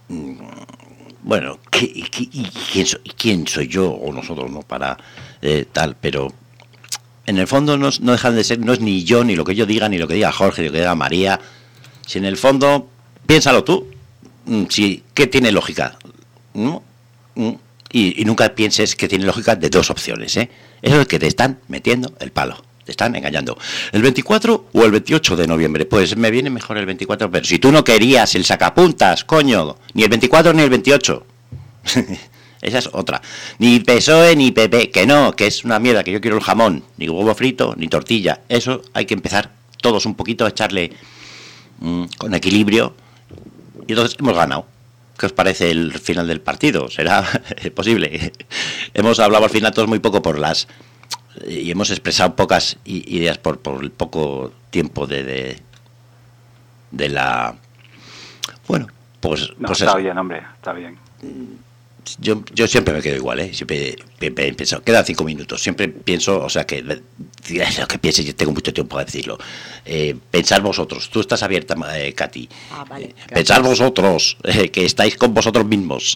Bueno, ¿qué, qué, y quién, soy, ¿quién soy yo o nosotros, no? Para eh, tal, pero en el fondo no, no dejan de ser, no es ni yo, ni lo que yo diga, ni lo que diga Jorge, ni lo que diga María. Si en el fondo, piénsalo tú, si, ¿qué tiene lógica? ¿No? Y, y nunca pienses que tiene lógica de dos opciones, ¿eh? Eso es que te están metiendo el palo. Te están engañando. ¿El veinticuatro o el veintiocho de noviembre? Pues me viene mejor el veinticuatro, pero si tú no querías el sacapuntas, coño, ni el veinticuatro ni el veintiocho. Esa es otra. Ni P S O E ni P P, que no, que es una mierda, que yo quiero el jamón, ni huevo frito, ni tortilla. Eso hay que empezar todos un poquito a echarle mmm, con equilibrio. Y entonces hemos ganado. ¿Qué os parece el final del partido? ¿Será posible? Hemos hablado al final todos muy poco por las... y hemos expresado pocas ideas por, por el poco tiempo de, de de la bueno pues, no, pues está eso. Bien, hombre, está bien. Yo, yo siempre me quedo igual, ¿eh? Siempre, siempre pienso, quedan cinco minutos, siempre pienso, o sea que lo que piense, yo tengo mucho tiempo para decirlo. Eh, pensad vosotros, tú estás abierta, eh, Katy. Ah, vale, pensad vosotros, eh, que estáis con vosotros mismos.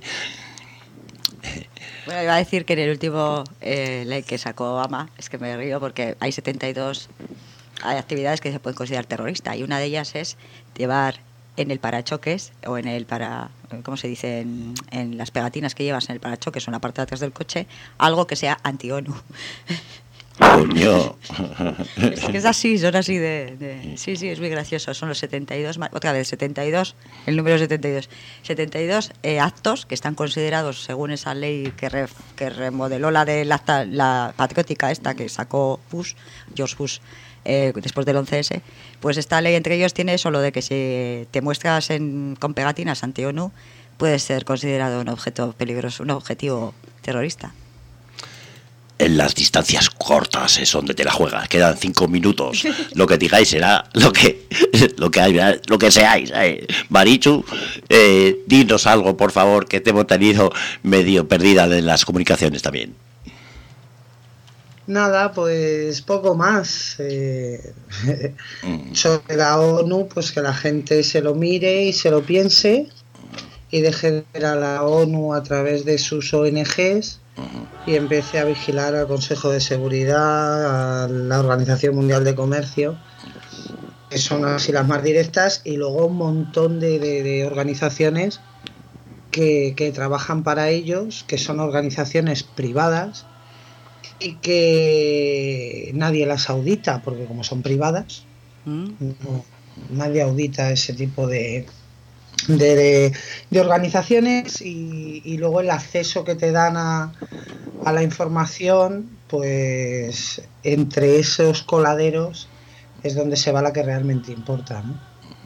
Bueno, iba a decir que en el último eh, ley que sacó AMA, es que me río porque hay setenta y dos hay actividades que se pueden considerar terroristas y una de ellas es llevar en el parachoques o en el para, ¿cómo se dice? En, en las pegatinas que llevas en el parachoques o en la parte de atrás del coche, algo que sea anti-ONU. Coño. Es que es así, son así de, de... Sí, sí, es muy gracioso. Son los setenta y dos, otra vez, setenta y dos, el número setenta y dos. setenta y dos eh, actos que están considerados, según esa ley que, re, que remodeló la de la, la patriótica esta que sacó Bush, George Bush, eh, después del once ese, pues esta ley entre ellos tiene eso, lo de que si te muestras en, con pegatinas ante ONU, puedes ser considerado un objeto peligroso, un objetivo terrorista. En las distancias cortas es donde te la juegas, quedan cinco minutos. Lo que digáis será lo que lo que, hay, lo que seáis. Eh. Marichu, eh, dinos algo, por favor, que te hemos tenido medio perdida de las comunicaciones también. Nada, pues poco más. Eh, mm. Sobre la ONU, pues que la gente se lo mire y se lo piense y deje de ver a la ONU a través de sus O N Ges y empiece a vigilar al Consejo de Seguridad, a la Organización Mundial de Comercio, que son así las más directas, y luego un montón de, de, de organizaciones que, que trabajan para ellos, que son organizaciones privadas y que nadie las audita, porque como son privadas, ¿Mm? no, nadie audita ese tipo de... De, de, de organizaciones y, y luego el acceso que te dan a, a la información, pues entre esos coladeros es donde se va la que realmente importa, ¿no?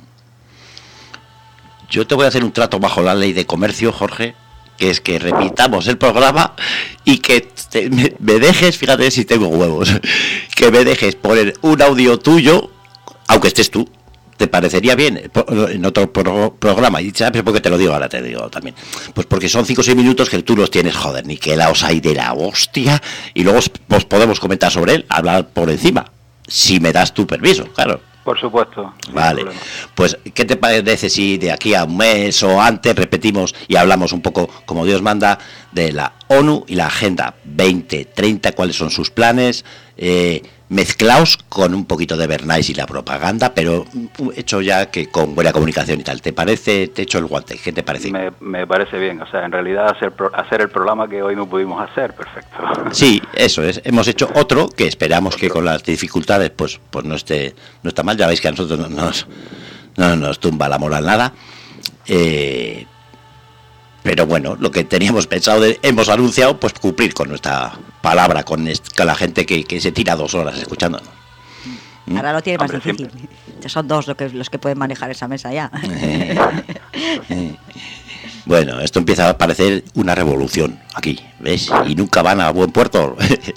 Yo te voy a hacer un trato bajo la ley de comercio, Jorge, que es que repitamos el programa y que te, me, me dejes, fíjate si tengo huevos, que me dejes poner un audio tuyo, aunque estés tú. ¿Te parecería bien en otro pro- programa? Y sabes por qué te lo digo, ahora te digo también. Pues porque son cinco o seis minutos que tú los tienes, joder, ni que la os hay de la hostia, y luego pues podemos comentar sobre él, hablar por encima, si me das tu permiso, claro. Por supuesto. Vale, pues ¿qué te parece si de aquí a un mes o antes repetimos y hablamos un poco, como Dios manda, de la ONU y la Agenda veinte treinta, cuáles son sus planes, eh, mezclaos con un poquito de Bernays y la propaganda, pero hecho ya que con buena comunicación y tal? ¿Te parece? Te echo el guante, ¿qué te parece? Me, me parece bien, o sea, en realidad hacer, pro, hacer el programa que hoy no pudimos hacer, perfecto. Sí, eso es, hemos hecho otro que esperamos que con las dificultades pues pues no esté no está mal, ya veis que a nosotros no nos, no nos tumba la moral nada, eh, pero bueno, lo que teníamos pensado, de, hemos anunciado, pues cumplir con nuestra palabra, con, est- con la gente que, que se tira dos horas escuchándonos. ¿Mm? Ahora lo tiene más Hombre, difícil. Siempre. Son dos los que, los que pueden manejar esa mesa ya. Eh, eh. Bueno, esto empieza a parecer una revolución aquí, ¿ves? Y nunca van a buen puerto.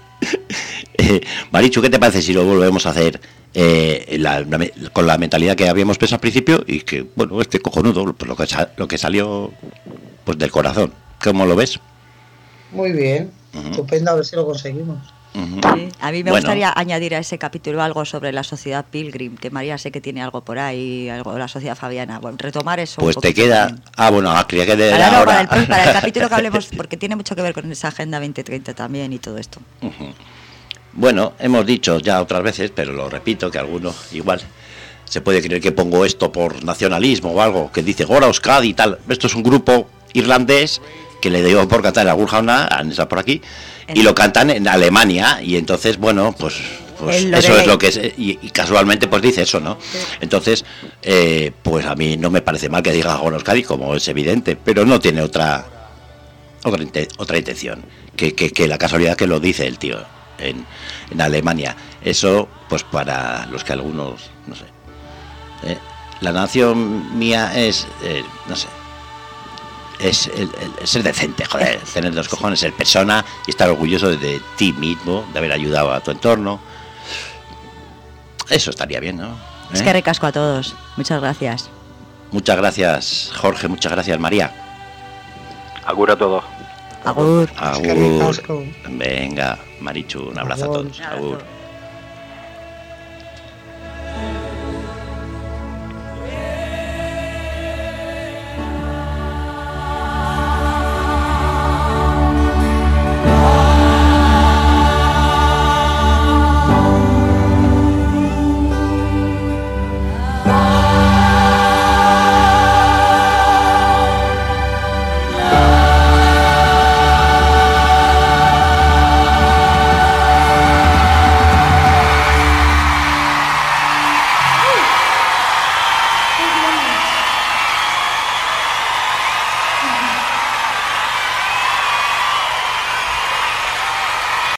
eh, Marichu, ¿qué te parece si lo volvemos a hacer eh, la, la, con la mentalidad que habíamos pensado al principio? Y que, bueno, este cojonudo, pues lo que, lo que salió pues del corazón. ¿Cómo lo ves? Muy bien, uh-huh. Estupendo, a ver si lo conseguimos. Uh-huh. Sí, a mí me bueno. gustaría añadir a ese capítulo algo sobre la sociedad Pilgrim, que María sé que tiene algo por ahí, algo de la sociedad fabiana. Bueno, retomar eso. Pues te queda... También. Ah, bueno, creía que de para, la no, hora... para, el, para el capítulo que hablemos, porque tiene mucho que ver con esa Agenda veinte treinta también y todo esto. Uh-huh. Bueno, hemos dicho ya otras veces, pero lo repito, que algunos igual se puede creer que pongo esto por nacionalismo o algo, que dice Gora Euskadi y tal. Esto es un grupo irlandés que le dio por cantar en algún jauna, han estado por aquí, y lo cantan en Alemania, y entonces, bueno, pues, pues eso es lo que es, y, y casualmente pues dice eso, ¿no? Sí. Entonces, eh, pues a mí no me parece mal que diga Gora Euskadi, como es evidente, pero no tiene otra otra, otra intención, que, que, que la casualidad que lo dice el tío en, en Alemania. Eso, pues para los que algunos, no sé, eh, la nación mía es, eh, no sé, es el, el ser decente, joder, tener los cojones, ser persona y estar orgulloso de, de ti mismo, de haber ayudado a tu entorno. Eso estaría bien, ¿no? ¿Eh? Es que recasco a todos. Muchas gracias. Muchas gracias, Jorge. Muchas gracias, María. Agur a todos. Agur. Agur. Venga, Marichu, un abrazo Agur. a todos. Agur.